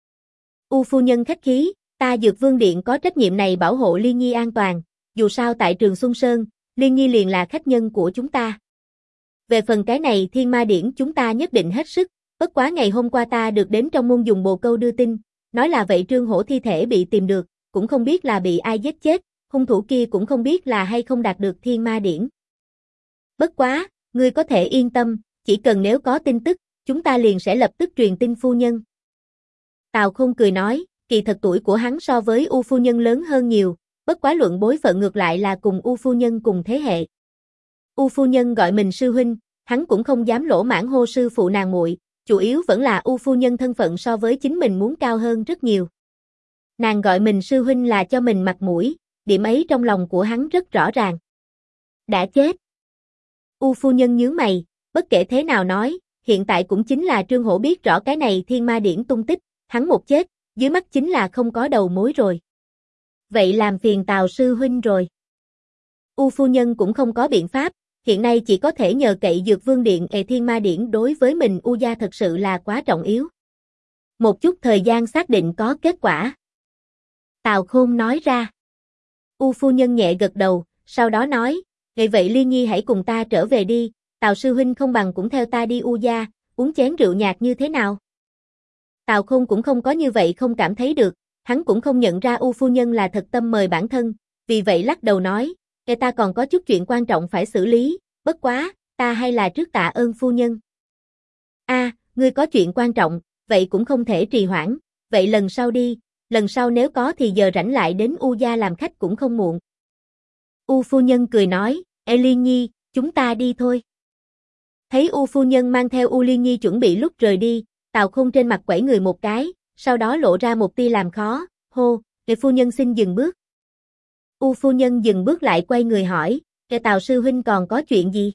U phu nhân khách khí, ta Dược Vương Điện có trách nhiệm này bảo hộ Liên Nhi an toàn, dù sao tại Trường Xuân Sơn, Liên Nhi liền là khách nhân của chúng ta. Về phần cái này thiên ma điển chúng ta nhất định hết sức, bất quá ngày hôm qua ta được đến trong môn dùng bồ câu đưa tin, nói là vậy Trương Hổ thi thể bị tìm được, cũng không biết là bị ai giết chết, hung thủ kia cũng không biết là hay không đạt được thiên ma điển. Bất quá, ngươi có thể yên tâm, chỉ cần nếu có tin tức, chúng ta liền sẽ lập tức truyền tin phu nhân. Tào Khôn cười nói, kỳ thật tuổi của hắn so với U phu nhân lớn hơn nhiều, bất quá luận bối phận ngược lại là cùng U phu nhân cùng thế hệ. U phu nhân gọi mình sư huynh, hắn cũng không dám lỗ mãng hô sư phụ nàng muội, chủ yếu vẫn là U phu nhân thân phận so với chính mình muốn cao hơn rất nhiều. Nàng gọi mình sư huynh là cho mình mặt mũi, điểm ấy trong lòng của hắn rất rõ ràng. Đã chết. U phu nhân nhướng mày, bất kể thế nào nói, hiện tại cũng chính là Trương Hổ biết rõ cái này thiên ma điển tung tích, hắn một chết, dưới mắt chính là không có đầu mối rồi. Vậy làm phiền Tào sư huynh rồi. U phu nhân cũng không có biện pháp, hiện nay chỉ có thể nhờ cậy Dược Vương Điện. Thiên ma điển đối với mình U gia thật sự là quá trọng yếu. Một chút thời gian xác định có kết quả. Tào Khôn nói ra. U phu nhân nhẹ gật đầu, sau đó nói, vậy Liên Nhi hãy cùng ta trở về đi, Tào sư huynh không bằng cũng theo ta đi U gia, uống chén rượu nhạt như thế nào? Tào Khôn cũng không có như vậy không cảm thấy được, hắn cũng không nhận ra U phu nhân là thật tâm mời bản thân, vì vậy lắc đầu nói, ta còn có chút chuyện quan trọng phải xử lý, bất quá, ta hay là trước tạ ơn phu nhân. Ngươi có chuyện quan trọng, vậy cũng không thể trì hoãn, vậy lần sau đi, lần sau nếu có thì giờ rảnh lại đến U gia làm khách cũng không muộn. U phu nhân cười nói, Liên Nhi, chúng ta đi thôi. Thấy U phu nhân mang theo U Liên Nhi chuẩn bị lúc rời đi, Tào Khôn trên mặt quẩy người một cái, sau đó lộ ra một tia làm khó, hô, phu nhân xin dừng bước. U phu nhân dừng bước lại quay người hỏi, Tào sư huynh còn có chuyện gì?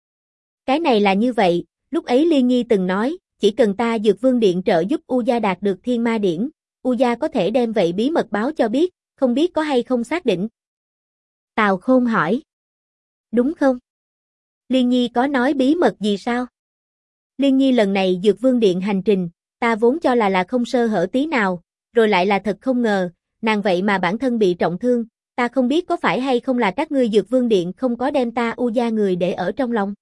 Cái này là như vậy, lúc ấy Liên Nhi từng nói, chỉ cần ta Dược Vương Điện trợ giúp U gia đạt được thiên ma điển, U gia có thể đem vậy bí mật báo cho biết, không biết có hay không xác định. Tào Khôn hỏi. Đúng không? Liên Nhi có nói bí mật gì sao? Liên Nhi lần này Dược Vương Điện hành trình, ta vốn cho là không sơ hở tí nào, rồi lại là thật không ngờ, nàng vậy mà bản thân bị trọng thương, ta không biết có phải hay không là các ngươi Dược Vương Điện không có đem ta U gia người để ở trong lòng.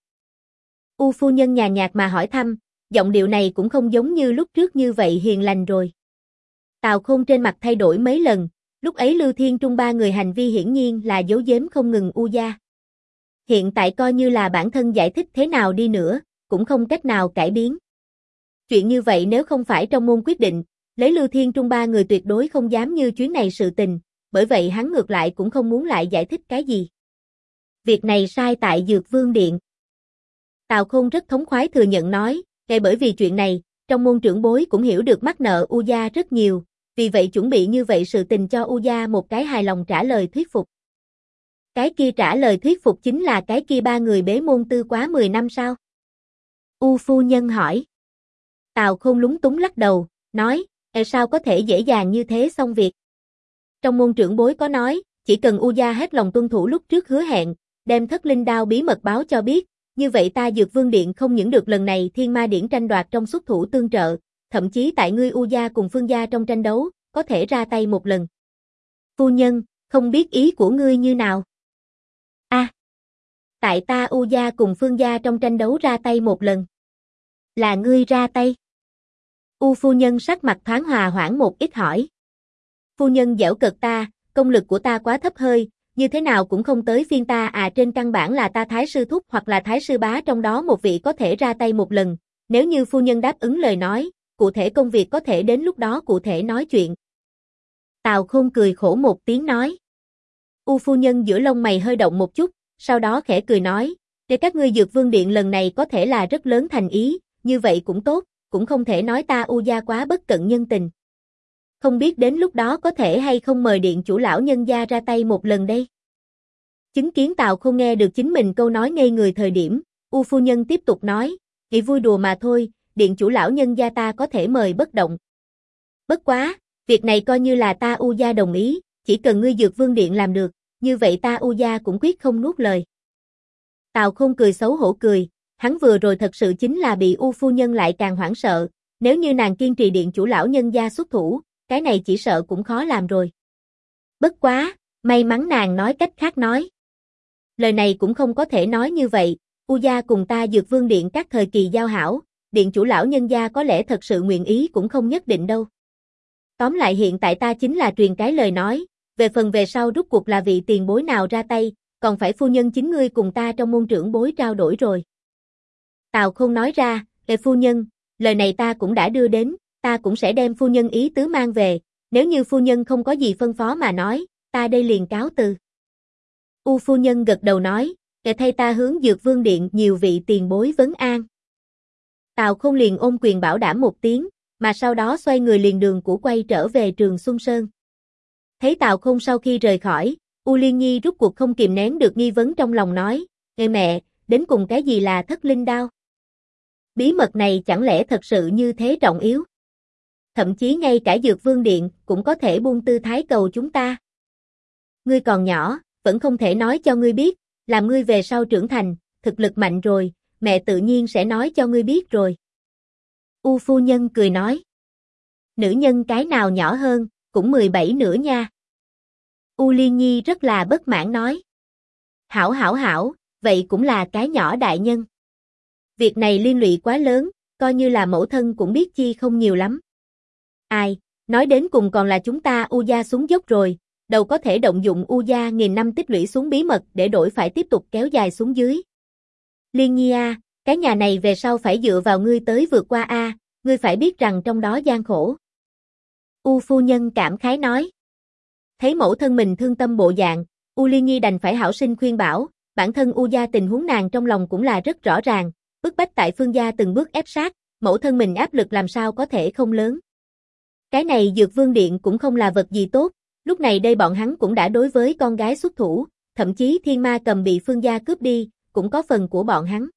U phu nhân nhàn nhạt mà hỏi thăm, giọng điệu này cũng không giống như lúc trước như vậy hiền lành rồi. Tào Khôn trên mặt thay đổi mấy lần, lúc ấy Lưu Thiên Trung ba người hành vi hiển nhiên là giấu giếm không ngừng U gia. Hiện tại coi như là bản thân giải thích thế nào đi nữa, cũng không cách nào cải biến. Chuyện như vậy nếu không phải trong môn quyết định, lấy Lưu Thiên Trung ba người tuyệt đối không dám như chuyến này sự tình, bởi vậy hắn ngược lại cũng không muốn lại giải thích cái gì. Việc này sai tại Dược Vương Điện. Tào Khôn rất thống khoái thừa nhận nói, bởi vì chuyện này, trong môn trưởng bối cũng hiểu được mắc nợ U gia rất nhiều, vì vậy chuẩn bị như vậy sự tình cho U gia một cái hài lòng trả lời thuyết phục. Cái kia trả lời thuyết phục chính là cái kia ba người bế môn tư quá 10 năm sao? U phu nhân hỏi. Tào Khôn lúng túng lắc đầu, nói, sao có thể dễ dàng như thế xong việc? Trong môn trưởng bối có nói, chỉ cần U gia hết lòng tuân thủ lúc trước hứa hẹn, đem Thất Linh Đao bí mật báo cho biết, như vậy ta Dược Vương Điện không những được lần này thiên ma điển tranh đoạt trong xuất thủ tương trợ, thậm chí tại ngươi U gia cùng Phương gia trong tranh đấu, có thể ra tay một lần. Phu nhân, không biết ý của ngươi như nào? Tại ta U gia cùng Phương gia trong tranh đấu ra tay một lần. Là ngươi ra tay. U phu nhân sắc mặt thoáng hòa hoãn một ít hỏi. Phu nhân giễu cợt ta, công lực của ta quá thấp hơi, như thế nào cũng không tới phiên ta trên căn bản là ta Thái sư thúc hoặc là Thái sư bá trong đó một vị có thể ra tay một lần, nếu như phu nhân đáp ứng lời nói, cụ thể công việc có thể đến lúc đó cụ thể nói chuyện. Tào Khôn cười khổ một tiếng nói. U phu nhân giữa lông mày hơi động một chút, sau đó khẽ cười nói, để các ngươi Dược Vương Điện lần này có thể là rất lớn thành ý, như vậy cũng tốt, cũng không thể nói ta U gia quá bất cận nhân tình. Không biết đến lúc đó có thể hay không mời điện chủ lão nhân gia ra tay một lần đây. Chứng kiến Tào Khôn nghe được chính mình câu nói ngây người thời điểm, U phu nhân tiếp tục nói, chỉ vui đùa mà thôi, điện chủ lão nhân gia ta có thể mời bất động. Bất quá, việc này coi như là ta U gia đồng ý, chỉ cần ngươi Dược Vương Điện làm được, như vậy ta U gia cũng quyết không nuốt lời. Tào Khôn cười xấu hổ cười, hắn vừa rồi thật sự chính là bị U phu nhân lại càng hoảng sợ, nếu như nàng kiên trì điện chủ lão nhân gia xuất thủ, cái này chỉ sợ cũng khó làm rồi. Bất quá, may mắn nàng nói cách khác nói. Lời này cũng không có thể nói như vậy, U gia cùng ta Dược Vương Điện các thời kỳ giao hảo, điện chủ lão nhân gia có lẽ thật sự nguyện ý cũng không nhất định đâu. Tóm lại hiện tại ta chính là truyền cái lời nói, về phần về sau rút cuộc là vị tiền bối nào ra tay, còn phải phu nhân chính ngươi cùng ta trong môn trưởng bối trao đổi rồi. Tào Khôn nói ra, phu nhân, lời này ta cũng đã đưa đến, ta cũng sẽ đem phu nhân ý tứ mang về, nếu như phu nhân không có gì phân phó mà nói, ta đây liền cáo từ. U phu nhân gật đầu nói, để thay ta hướng Dược Vương Điện nhiều vị tiền bối vấn an. Tào Khôn liền ôm quyền bảo đảm một tiếng, mà sau đó xoay người liền đường cũ quay trở về Trường Xuân Sơn. Thấy Tào Khôn sau khi rời khỏi, U Liên Nhi rút cuộc không kìm nén được nghi vấn trong lòng nói, Ê mẹ, đến cùng cái gì là thất linh đao? Bí mật này chẳng lẽ thật sự như thế trọng yếu? Thậm chí ngay cả Dược Vương Điện cũng có thể buông tư thái cầu chúng ta. Ngươi còn nhỏ, vẫn không thể nói cho ngươi biết, làm ngươi về sau trưởng thành, thực lực mạnh rồi, mẹ tự nhiên sẽ nói cho ngươi biết rồi. U phu nhân cười nói. Nữ nhân cái nào nhỏ hơn, cũng 17 nữa nha. U Liên Nhi rất là bất mãn nói. Hảo, vậy cũng là cái nhỏ đại nhân. Việc này liên lụy quá lớn, coi như là mẫu thân cũng biết chi không nhiều lắm. Ai, nói đến cùng còn là chúng ta U gia xuống dốc rồi, đâu có thể động dụng U gia nghìn năm tích lũy xuống bí mật để đổi phải tiếp tục kéo dài xuống dưới. Liên Nhi a, cái nhà này về sau phải dựa vào ngươi tới vượt qua a, ngươi phải biết rằng trong đó gian khổ. U phu nhân cảm khái nói. Thấy mẫu thân mình thương tâm bộ dạng, U Liên Nhi đành phải hảo sinh khuyên bảo, bản thân U gia tình huống nàng trong lòng cũng là rất rõ ràng, bức bách tại Phương gia từng bước ép sát, mẫu thân mình áp lực làm sao có thể không lớn. Cái này Dược Vương Điện cũng không là vật gì tốt, lúc này đây bọn hắn cũng đã đối với con gái xuất thủ, thậm chí Thiên Ma Cầm bị Phương gia cướp đi, cũng có phần của bọn hắn.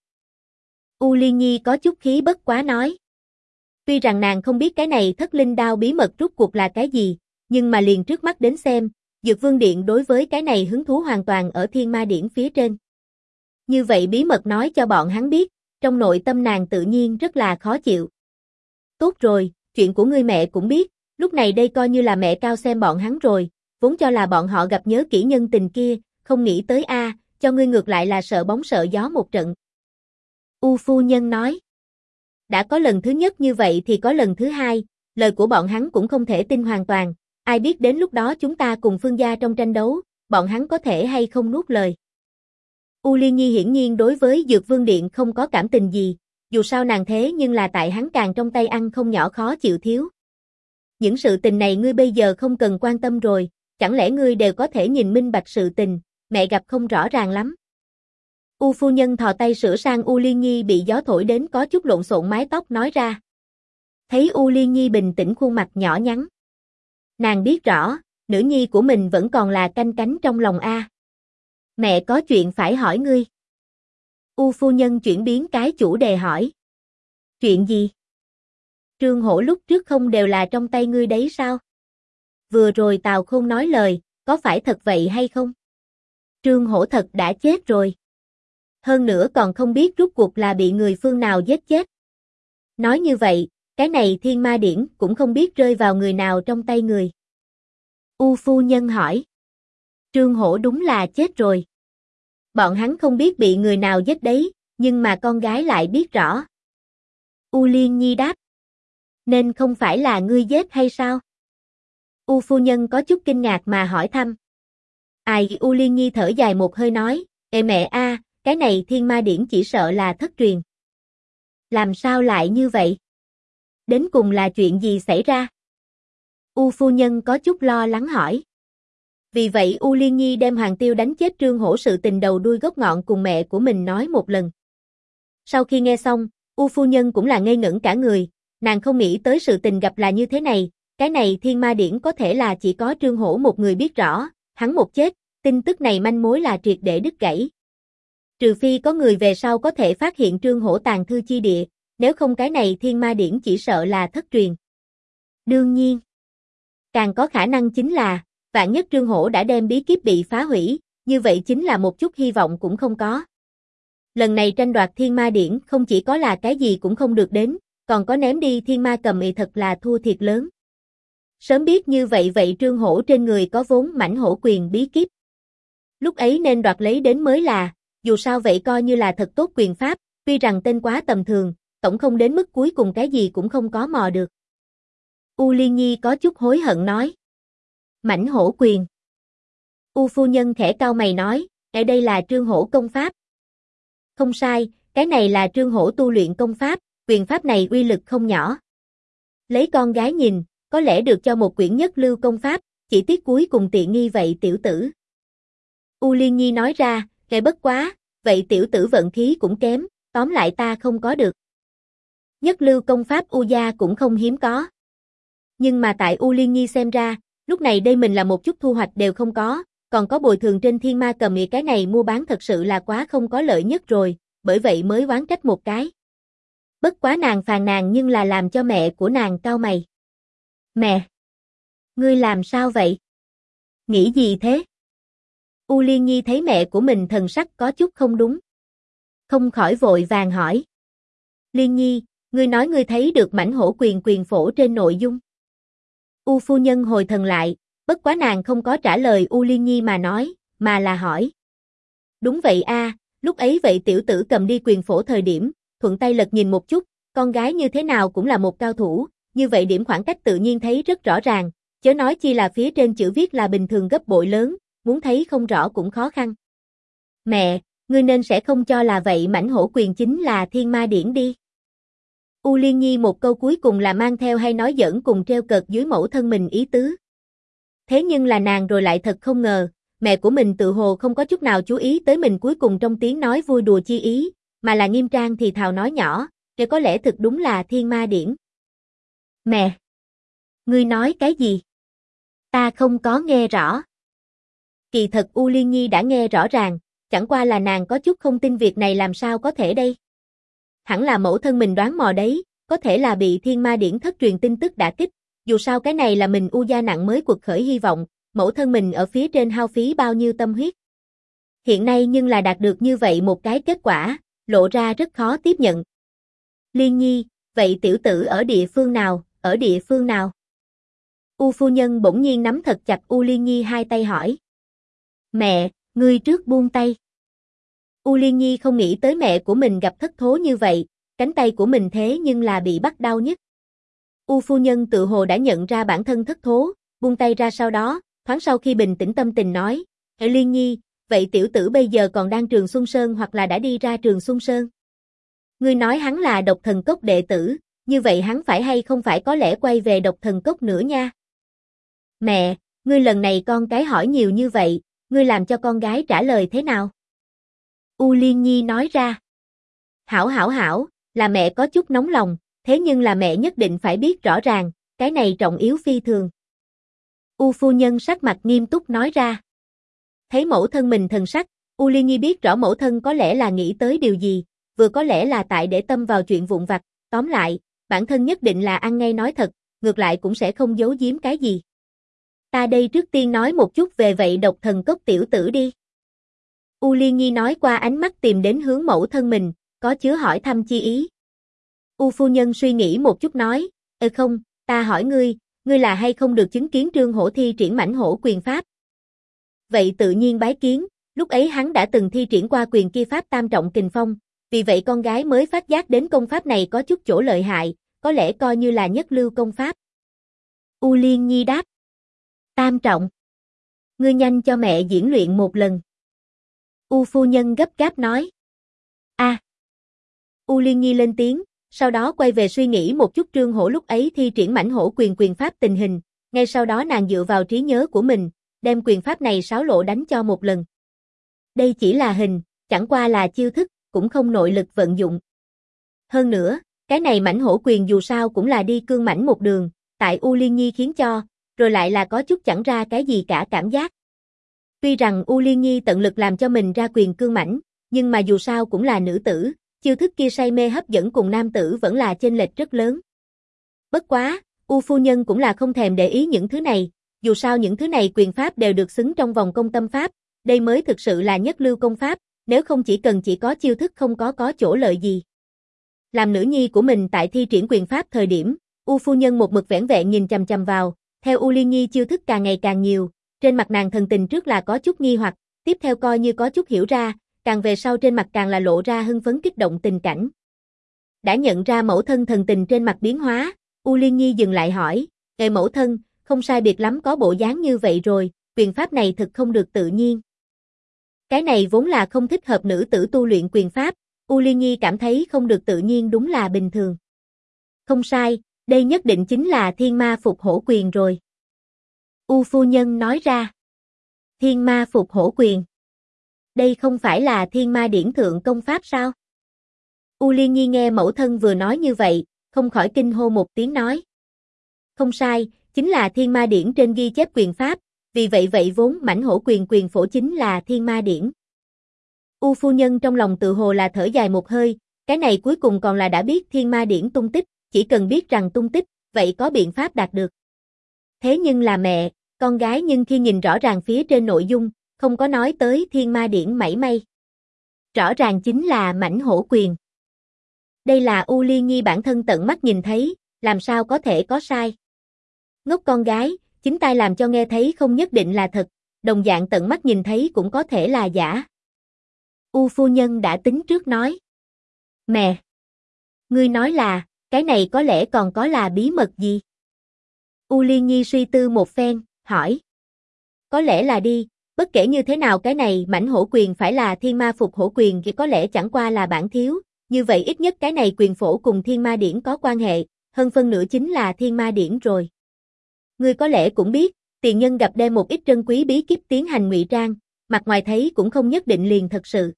U Liên Nhi có chút khí bất quá nói. Tuy rằng nàng không biết cái này thất linh đao bí mật rút cuộc là cái gì, nhưng mà liền trước mắt đến xem, Dược Vương Điện đối với cái này hứng thú hoàn toàn ở Thiên Ma Điển phía trên. Như vậy bí mật nói cho bọn hắn biết, trong nội tâm nàng tự nhiên rất là khó chịu. Tốt rồi, chuyện của ngươi mẹ cũng biết, lúc này đây coi như là mẹ cao xem bọn hắn rồi, vốn cho là bọn họ gặp nhớ kỹ nhân tình kia, không nghĩ tới a, cho ngươi ngược lại là sợ bóng sợ gió một trận. U phu nhân nói. Đã có lần thứ nhất như vậy thì có lần thứ hai, lời của bọn hắn cũng không thể tin hoàn toàn, ai biết đến lúc đó chúng ta cùng Phương gia trong tranh đấu, bọn hắn có thể hay không nuốt lời. U Liên Nhi hiển nhiên đối với Dược Vương Điện không có cảm tình gì, dù sao nàng thế nhưng là tại hắn càng trong tay ăn không nhỏ khó chịu thiếu. Những sự tình này ngươi bây giờ không cần quan tâm rồi, chẳng lẽ ngươi đều có thể nhìn minh bạch sự tình, mẹ gặp không rõ ràng lắm. U phu nhân thò tay sửa sang U Liên Nhi bị gió thổi đến có chút lộn xộn mái tóc nói ra. Thấy U Liên Nhi bình tĩnh khuôn mặt nhỏ nhắn. Nàng biết rõ, nữ nhi của mình vẫn còn là canh cánh trong lòng a. Mẹ có chuyện phải hỏi ngươi. U phu nhân chuyển biến cái chủ đề hỏi. Chuyện gì? Trương Hổ lúc trước không đều là trong tay ngươi đấy sao? Vừa rồi Tào Khôn nói lời, có phải thật vậy hay không? Trương Hổ thật đã chết rồi. Hơn nữa còn không biết rút cuộc là bị người phương nào giết chết. Nói như vậy, cái này Thiên Ma Điển cũng không biết rơi vào người nào trong tay người. U phu nhân hỏi. Trương Hổ đúng là chết rồi. Bọn hắn không biết bị người nào giết đấy, nhưng mà con gái lại biết rõ. U Liên Nhi đáp. Nên không phải là ngươi giết hay sao? U phu nhân có chút kinh ngạc mà hỏi thăm. Ai? U Liên Nhi thở dài một hơi nói, Ê mẹ a, cái này Thiên Ma Điển chỉ sợ là thất truyền. Làm sao lại như vậy? Đến cùng là chuyện gì xảy ra? U phu nhân có chút lo lắng hỏi. Vì vậy U Liên Nhi đem Hoàng Tiêu đánh chết Trương Hổ sự tình đầu đuôi gốc ngọn cùng mẹ của mình nói một lần. Sau khi nghe xong, U phu nhân cũng là ngây ngẩn cả người, nàng không nghĩ tới sự tình gặp là như thế này, cái này Thiên Ma Điển có thể là chỉ có Trương Hổ một người biết rõ, hắn một chết, tin tức này manh mối là triệt để đứt gãy. Trừ phi có người về sau có thể phát hiện Trương Hổ tàng thư chi địa, nếu không cái này Thiên Ma Điển chỉ sợ là thất truyền. Đương nhiên, càng có khả năng chính là, vạn nhất Trương Hổ đã đem bí kíp bị phá hủy, như vậy chính là một chút hy vọng cũng không có. Lần này tranh đoạt Thiên Ma Điển không chỉ có là cái gì cũng không được đến, còn có ném đi Thiên Ma Cầm thật là thua thiệt lớn. Sớm biết như vậy Trương Hổ trên người có vốn mãnh hổ quyền bí kíp. Lúc ấy nên đoạt lấy đến mới là, dù sao vậy coi như là thật tốt quyền pháp, tuy rằng tên quá tầm thường, tổng không đến mức cuối cùng cái gì cũng không có mò được. U Liên Nhi có chút hối hận nói. Mãnh hổ quyền. U phu nhân khẽ cau mày nói, ở đây là Trương Hổ công pháp. Không sai, cái này là Trương Hổ tu luyện công pháp, quyền pháp này uy lực không nhỏ. Lấy con gái nhìn, có lẽ được cho một quyển nhất lưu công pháp, chỉ tiếc cuối cùng tiện nghi vậy tiểu tử. U Liên Nhi nói ra, kệ bất quá, vậy tiểu tử vận khí cũng kém, tóm lại ta không có được. Nhất lưu công pháp U gia cũng không hiếm có. Nhưng mà tại U Liên Nhi xem ra, lúc này đây mình là một chút thu hoạch đều không có, còn có bồi thường trên thiên ma cầm, cái này mua bán thật sự là quá không có lợi nhất rồi, bởi vậy mới oán trách một cái. Bất quá nàng phàn nàn nhưng là làm cho mẹ của nàng cau mày. Mẹ! Ngươi làm sao vậy? Nghĩ gì thế? U Liên Nhi thấy mẹ của mình thần sắc có chút không đúng. Không khỏi vội vàng hỏi. Liên Nhi, ngươi nói ngươi thấy được mãnh hổ quyền phổ trên nội dung. U phu nhân hồi thần lại, bất quá nàng không có trả lời U Liên Nhi mà nói, mà là hỏi. Đúng vậy a, lúc ấy vậy tiểu tử cầm đi quyền phổ thời điểm, thuận tay lật nhìn một chút, con gái như thế nào cũng là một cao thủ, như vậy điểm khoảng cách tự nhiên thấy rất rõ ràng, chớ nói chi là phía trên chữ viết là bình thường gấp bội lớn, muốn thấy không rõ cũng khó khăn. Mẹ, ngươi nên sẽ không cho là vậy mãnh hổ quyền chính là thiên ma điển đi. U Liên Nhi một câu cuối cùng là mang theo hay nói giỡn cùng treo cợt dưới mẫu thân mình ý tứ. Thế nhưng là nàng rồi lại thật không ngờ, mẹ của mình tự hồ không có chút nào chú ý tới mình cuối cùng trong tiếng nói vui đùa chi ý, mà là nghiêm trang thì thào nói nhỏ, để có lẽ thực đúng là thiên ma điển. Mẹ! Ngươi nói cái gì? Ta không có nghe rõ. Kỳ thật U Liên Nhi đã nghe rõ ràng, chẳng qua là nàng có chút không tin việc này làm sao có thể đây. Hẳn là mẫu thân mình đoán mò đấy, có thể là bị thiên ma điển thất truyền tin tức đả kích, dù sao cái này là mình U gia nặng mới quật khởi hy vọng, mẫu thân mình ở phía trên hao phí bao nhiêu tâm huyết. Hiện nay nhưng là đạt được như vậy một cái kết quả, lộ ra rất khó tiếp nhận. Liên Nhi, vậy tiểu tử ở địa phương nào, ở địa phương nào? U phu nhân bỗng nhiên nắm thật chặt U Liên Nhi hai tay hỏi. Mẹ, ngươi trước buông tay. U Liên Nhi không nghĩ tới mẹ của mình gặp thất thố như vậy, cánh tay của mình thế nhưng là bị bắt đau nhất. U phu nhân tự hồ đã nhận ra bản thân thất thố, buông tay ra sau đó, thoáng sau khi bình tĩnh tâm tình nói, Liên Nhi, vậy tiểu tử bây giờ còn đang Trường Xuân Sơn hoặc là đã đi ra Trường Xuân Sơn? Ngươi nói hắn là độc thần cốc đệ tử, như vậy hắn phải hay không phải có lẽ quay về độc thần cốc nữa nha? Mẹ, ngươi lần này con cái hỏi nhiều như vậy, ngươi làm cho con gái trả lời thế nào? U Liên Nhi nói ra. Hảo, là mẹ có chút nóng lòng, thế nhưng là mẹ nhất định phải biết rõ ràng, cái này trọng yếu phi thường. U phu nhân sắc mặt nghiêm túc nói ra. Thấy mẫu thân mình thần sắc, U Liên Nhi biết rõ mẫu thân có lẽ là nghĩ tới điều gì, vừa có lẽ là tại để tâm vào chuyện vụn vặt, tóm lại, bản thân nhất định là ăn ngay nói thật, ngược lại cũng sẽ không giấu giếm cái gì. Ta đây trước tiên nói một chút về vậy độc thần cốc tiểu tử đi. U Liên Nhi nói qua ánh mắt tìm đến hướng mẫu thân mình, có chứa hỏi thăm chi ý. U phu nhân suy nghĩ một chút nói, không, ta hỏi ngươi, ngươi là hay không được chứng kiến Trương Hổ thi triển mãnh hổ quyền pháp? Vậy tự nhiên bái kiến, lúc ấy hắn đã từng thi triển qua quyền kia pháp tam trọng kình phong, vì vậy con gái mới phát giác đến công pháp này có chút chỗ lợi hại, có lẽ coi như là nhất lưu công pháp. U Liên Nhi đáp. Tam trọng. Ngươi nhanh cho mẹ diễn luyện một lần. U phu nhân gấp gáp nói. U Liên Nhi lên tiếng, sau đó quay về suy nghĩ một chút Trương Hổ lúc ấy thi triển mãnh hổ quyền pháp tình hình, ngay sau đó nàng dựa vào trí nhớ của mình, đem quyền pháp này sáo lộ đánh cho một lần. Đây chỉ là hình, chẳng qua là chiêu thức, cũng không nội lực vận dụng. Hơn nữa, cái này mãnh hổ quyền dù sao cũng là đi cương mãnh một đường, tại U Liên Nhi khiến cho, rồi lại là có chút chẳng ra cái gì cả cảm giác. Tuy rằng U Liên Nhi tận lực làm cho mình ra quyền cương mãnh, nhưng mà dù sao cũng là nữ tử, chiêu thức kia say mê hấp dẫn cùng nam tử vẫn là chênh lệch rất lớn. Bất quá, U phu nhân cũng là không thèm để ý những thứ này, dù sao những thứ này quyền pháp đều được xứng trong vòng công tâm pháp, đây mới thực sự là nhất lưu công pháp, nếu không chỉ có chiêu thức không có chỗ lợi gì. Làm nữ nhi của mình tại thi triển quyền pháp thời điểm, U phu nhân một mực vẻn vẹn nhìn chằm chằm vào, theo U Liên Nhi chiêu thức càng ngày càng nhiều, trên mặt nàng thần tình trước là có chút nghi hoặc, tiếp theo coi như có chút hiểu ra, càng về sau trên mặt càng là lộ ra hưng phấn kích động tình cảnh. Đã nhận ra mẫu thân thần tình trên mặt biến hóa, U Liên Nhi dừng lại hỏi, mẫu thân, không sai biệt lắm có bộ dáng như vậy rồi, quyền pháp này thực không được tự nhiên. Cái này vốn là không thích hợp nữ tử tu luyện quyền pháp, U Liên Nhi cảm thấy không được tự nhiên đúng là bình thường. Không sai, đây nhất định chính là thiên ma phục hổ quyền rồi. U phu nhân nói ra. Thiên ma phục hổ quyền. Đây không phải là thiên ma điển thượng công pháp sao? U Liên Nhi nghe mẫu thân vừa nói như vậy, không khỏi kinh hô một tiếng nói. Không sai, chính là thiên ma điển trên ghi chép quyền pháp, vì vậy vốn mãnh hổ quyền phổ chính là thiên ma điển. U phu nhân trong lòng tự hồ là thở dài một hơi, cái này cuối cùng còn là đã biết thiên ma điển tung tích, chỉ cần biết rằng tung tích, vậy có biện pháp đạt được. Thế nhưng là mẹ, con gái nhưng khi nhìn rõ ràng phía trên nội dung, không có nói tới thiên ma điển mảy may. Rõ ràng chính là mãnh hổ quyền. Đây là U Ly Nhi bản thân tận mắt nhìn thấy, làm sao có thể có sai. Ngốc con gái, chính tai làm cho nghe thấy không nhất định là thật, đồng dạng tận mắt nhìn thấy cũng có thể là giả. U phu nhân đã tính trước nói. Mẹ! Ngươi nói là, cái này có lẽ còn có là bí mật gì? U Ly Nhi suy tư một phen, hỏi. Có lẽ là đi, bất kể như thế nào cái này mãnh hổ quyền phải là thiên ma phục hổ quyền thì có lẽ chẳng qua là bản thiếu, như vậy ít nhất cái này quyền phổ cùng thiên ma điển có quan hệ, hơn phân nửa chính là thiên ma điển rồi. Ngươi có lẽ cũng biết, tiền nhân gặp đem một ít trân quý bí kíp tiến hành ngụy trang, mặt ngoài thấy cũng không nhất định liền thật sự.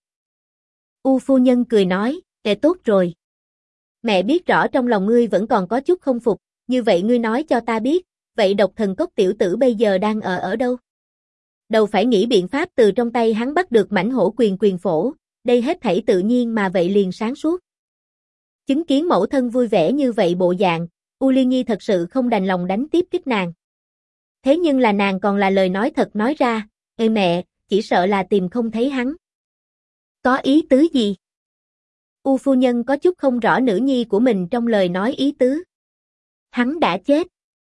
U phu nhân cười nói, tốt rồi. Mẹ biết rõ trong lòng ngươi vẫn còn có chút không phục, như vậy ngươi nói cho ta biết, vậy độc thần cốc tiểu tử bây giờ đang ở đâu? Đầu phải nghĩ biện pháp từ trong tay hắn bắt được mãnh hổ quyền phổ, đây hết thảy tự nhiên mà vậy liền sáng suốt. Chứng kiến mẫu thân vui vẻ như vậy bộ dạng, U Ly Nhi thật sự không đành lòng đánh tiếp kích nàng. Thế nhưng là nàng còn là lời nói thật nói ra, ê mẹ, chỉ sợ là tìm không thấy hắn. Có ý tứ gì? U phu nhân có chút không rõ nữ nhi của mình trong lời nói ý tứ. Hắn đã chết.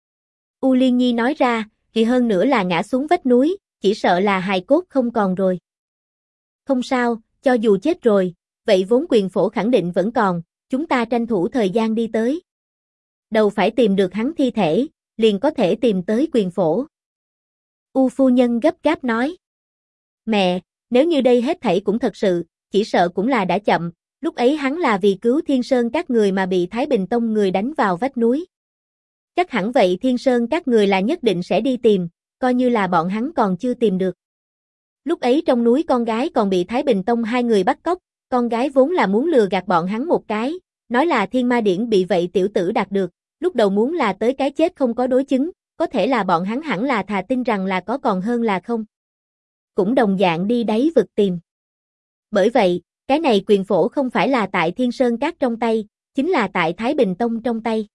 U Liên Nhi nói ra, thì hơn nữa là ngã xuống vách núi, chỉ sợ là hài cốt không còn rồi. Không sao, cho dù chết rồi, vậy vốn quyền phổ khẳng định vẫn còn, chúng ta tranh thủ thời gian đi tới. Đầu phải tìm được hắn thi thể, liền có thể tìm tới quyền phổ. U phu nhân gấp gáp nói. Mẹ, nếu như đây hết thảy cũng thật sự, chỉ sợ cũng là đã chậm, lúc ấy hắn là vì cứu Thiên Sơn các người mà bị Thái Bình Tông người đánh vào vách núi. Chắc hẳn vậy Thiên Sơn các người là nhất định sẽ đi tìm, coi như là bọn hắn còn chưa tìm được. Lúc ấy trong núi con gái còn bị Thái Bình Tông hai người bắt cóc, con gái vốn là muốn lừa gạt bọn hắn một cái, nói là thiên ma điển bị vậy tiểu tử đạt được, lúc đầu muốn là tới cái chết không có đối chứng, có thể là bọn hắn hẳn là thà tin rằng là có còn hơn là không. Cũng đồng dạng đi đáy vực tìm. Bởi vậy, cái này quyền phổ không phải là tại Thiên Sơn Các trong tay, chính là tại Thái Bình Tông trong tay.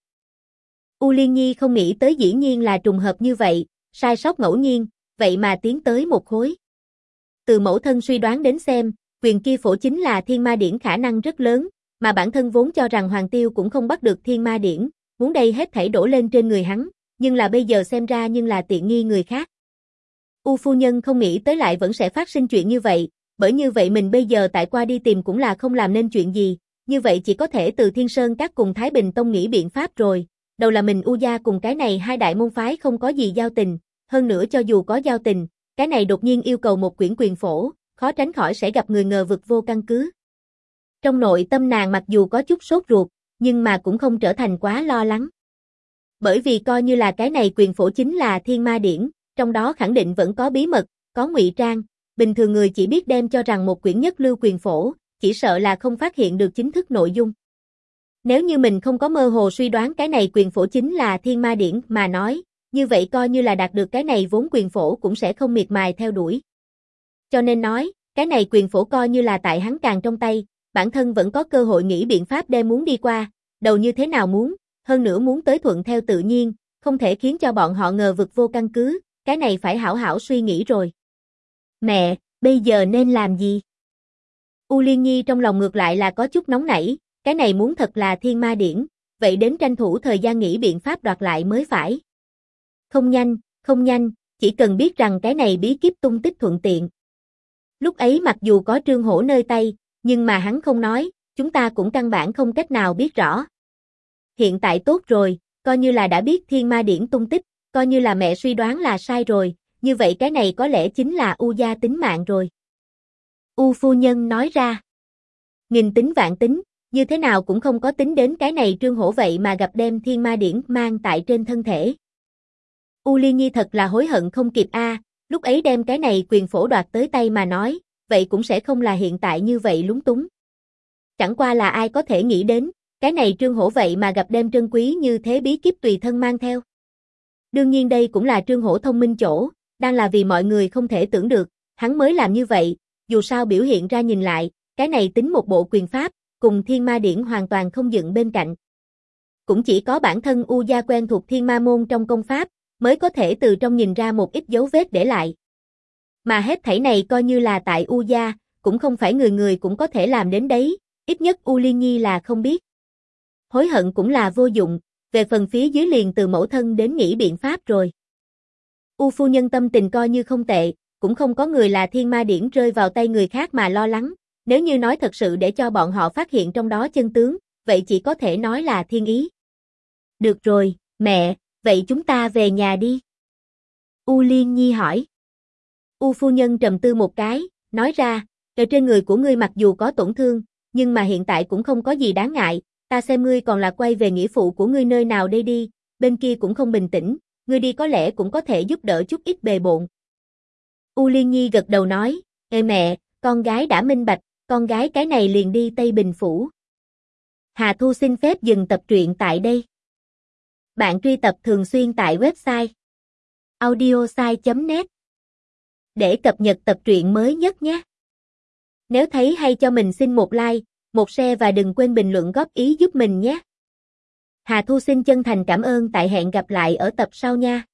U Liên Nhi không nghĩ tới dĩ nhiên là trùng hợp như vậy, sai sót ngẫu nhiên, vậy mà tiến tới một khối. Từ mẫu thân suy đoán đến xem, quyền kia phổ chính là thiên ma điển khả năng rất lớn, mà bản thân vốn cho rằng Hoàng Tiêu cũng không bắt được thiên ma điển, muốn đây hết thảy đổ lên trên người hắn, nhưng là bây giờ xem ra nhưng là tiện nghi người khác. U phu nhân không nghĩ tới lại vẫn sẽ phát sinh chuyện như vậy, bởi như vậy mình bây giờ tại qua đi tìm cũng là không làm nên chuyện gì, như vậy chỉ có thể từ Thiên Sơn Các cùng Thái Bình Tông nghĩ biện pháp rồi. Đầu là mình U gia cùng cái này hai đại môn phái không có gì giao tình, hơn nữa cho dù có giao tình, cái này đột nhiên yêu cầu một quyển quyền phổ, khó tránh khỏi sẽ gặp người ngờ vực vô căn cứ. Trong nội tâm nàng mặc dù có chút sốt ruột, nhưng mà cũng không trở thành quá lo lắng. Bởi vì coi như là cái này quyền phổ chính là thiên ma điển, trong đó khẳng định vẫn có bí mật, có ngụy trang, bình thường người chỉ biết đem cho rằng một quyển nhất lưu quyền phổ, chỉ sợ là không phát hiện được chính thức nội dung. Nếu như mình không có mơ hồ suy đoán cái này quyền phổ chính là thiên ma điển mà nói, như vậy coi như là đạt được cái này vốn quyền phổ cũng sẽ không miệt mài theo đuổi. Cho nên nói, cái này quyền phổ coi như là tại hắn càng trong tay, bản thân vẫn có cơ hội nghĩ biện pháp đem muốn đi qua, đầu như thế nào muốn, hơn nữa muốn tới thuận theo tự nhiên, không thể khiến cho bọn họ ngờ vực vô căn cứ, cái này phải hảo hảo suy nghĩ rồi. Mẹ, bây giờ nên làm gì? U Liên Nhi trong lòng ngược lại là có chút nóng nảy, cái này muốn thật là thiên ma điển, vậy đến tranh thủ thời gian nghĩ biện pháp đoạt lại mới phải. Không nhanh, chỉ cần biết rằng cái này bí kíp tung tích thuận tiện. Lúc ấy mặc dù có Trương Hổ nơi tay, nhưng mà hắn không nói, chúng ta cũng căn bản không cách nào biết rõ. Hiện tại tốt rồi, coi như là đã biết thiên ma điển tung tích, coi như là mẹ suy đoán là sai rồi, như vậy cái này có lẽ chính là U gia tính mạng rồi. U phu nhân nói ra. Nghìn tính vạn tính, như thế nào cũng không có tính đến cái này Trương Hổ vậy mà gặp đem thiên ma điển mang tại trên thân thể. U Liên Nhi thật là hối hận không kịp a, lúc ấy đem cái này quyền phổ đoạt tới tay mà nói, vậy cũng sẽ không là hiện tại như vậy lúng túng. Chẳng qua là ai có thể nghĩ đến, cái này Trương Hổ vậy mà gặp đem trân quý như thế bí kíp tùy thân mang theo. Đương nhiên đây cũng là Trương Hổ thông minh chỗ, đang là vì mọi người không thể tưởng được, hắn mới làm như vậy, dù sao biểu hiện ra nhìn lại, cái này tính một bộ quyền pháp, cùng Thiên Ma Điển hoàn toàn không dựng bên cạnh. Cũng chỉ có bản thân U Gia quen thuộc Thiên Ma môn trong công pháp, mới có thể từ trong nhìn ra một ít dấu vết để lại. Mà hết thảy này coi như là tại U Gia, cũng không phải người người cũng có thể làm đến đấy, ít nhất U Liên Nhi là không biết. Hối hận cũng là vô dụng, về phần phía dưới liền từ mẫu thân đến nghĩ biện pháp rồi. U phu nhân tâm tình coi như không tệ, cũng không có người là Thiên Ma Điển rơi vào tay người khác mà lo lắng, nếu như nói thật sự để cho bọn họ phát hiện trong đó chân tướng, vậy chỉ có thể nói là thiên ý. Được rồi, mẹ, vậy chúng ta về nhà đi. U Liên Nhi hỏi. U phu nhân trầm tư một cái, nói ra, ở trên người của ngươi mặc dù có tổn thương, nhưng mà hiện tại cũng không có gì đáng ngại, ta xem ngươi còn là quay về nghĩa phụ của ngươi nơi nào đây đi, bên kia cũng không bình tĩnh, ngươi đi có lẽ cũng có thể giúp đỡ chút ít bề bộn. U Liên Nhi gật đầu nói, ê mẹ, con gái đã minh bạch, con gái cái này liền đi Tây Bình Phủ. Hà Thu xin phép dừng tập truyện tại đây. Bạn truy tập thường xuyên tại website audiosai.net để cập nhật tập truyện mới nhất nhé. Nếu thấy hay cho mình xin một like, một share và đừng quên bình luận góp ý giúp mình nhé. Hà Thu xin chân thành cảm ơn, tại hẹn gặp lại ở tập sau nha.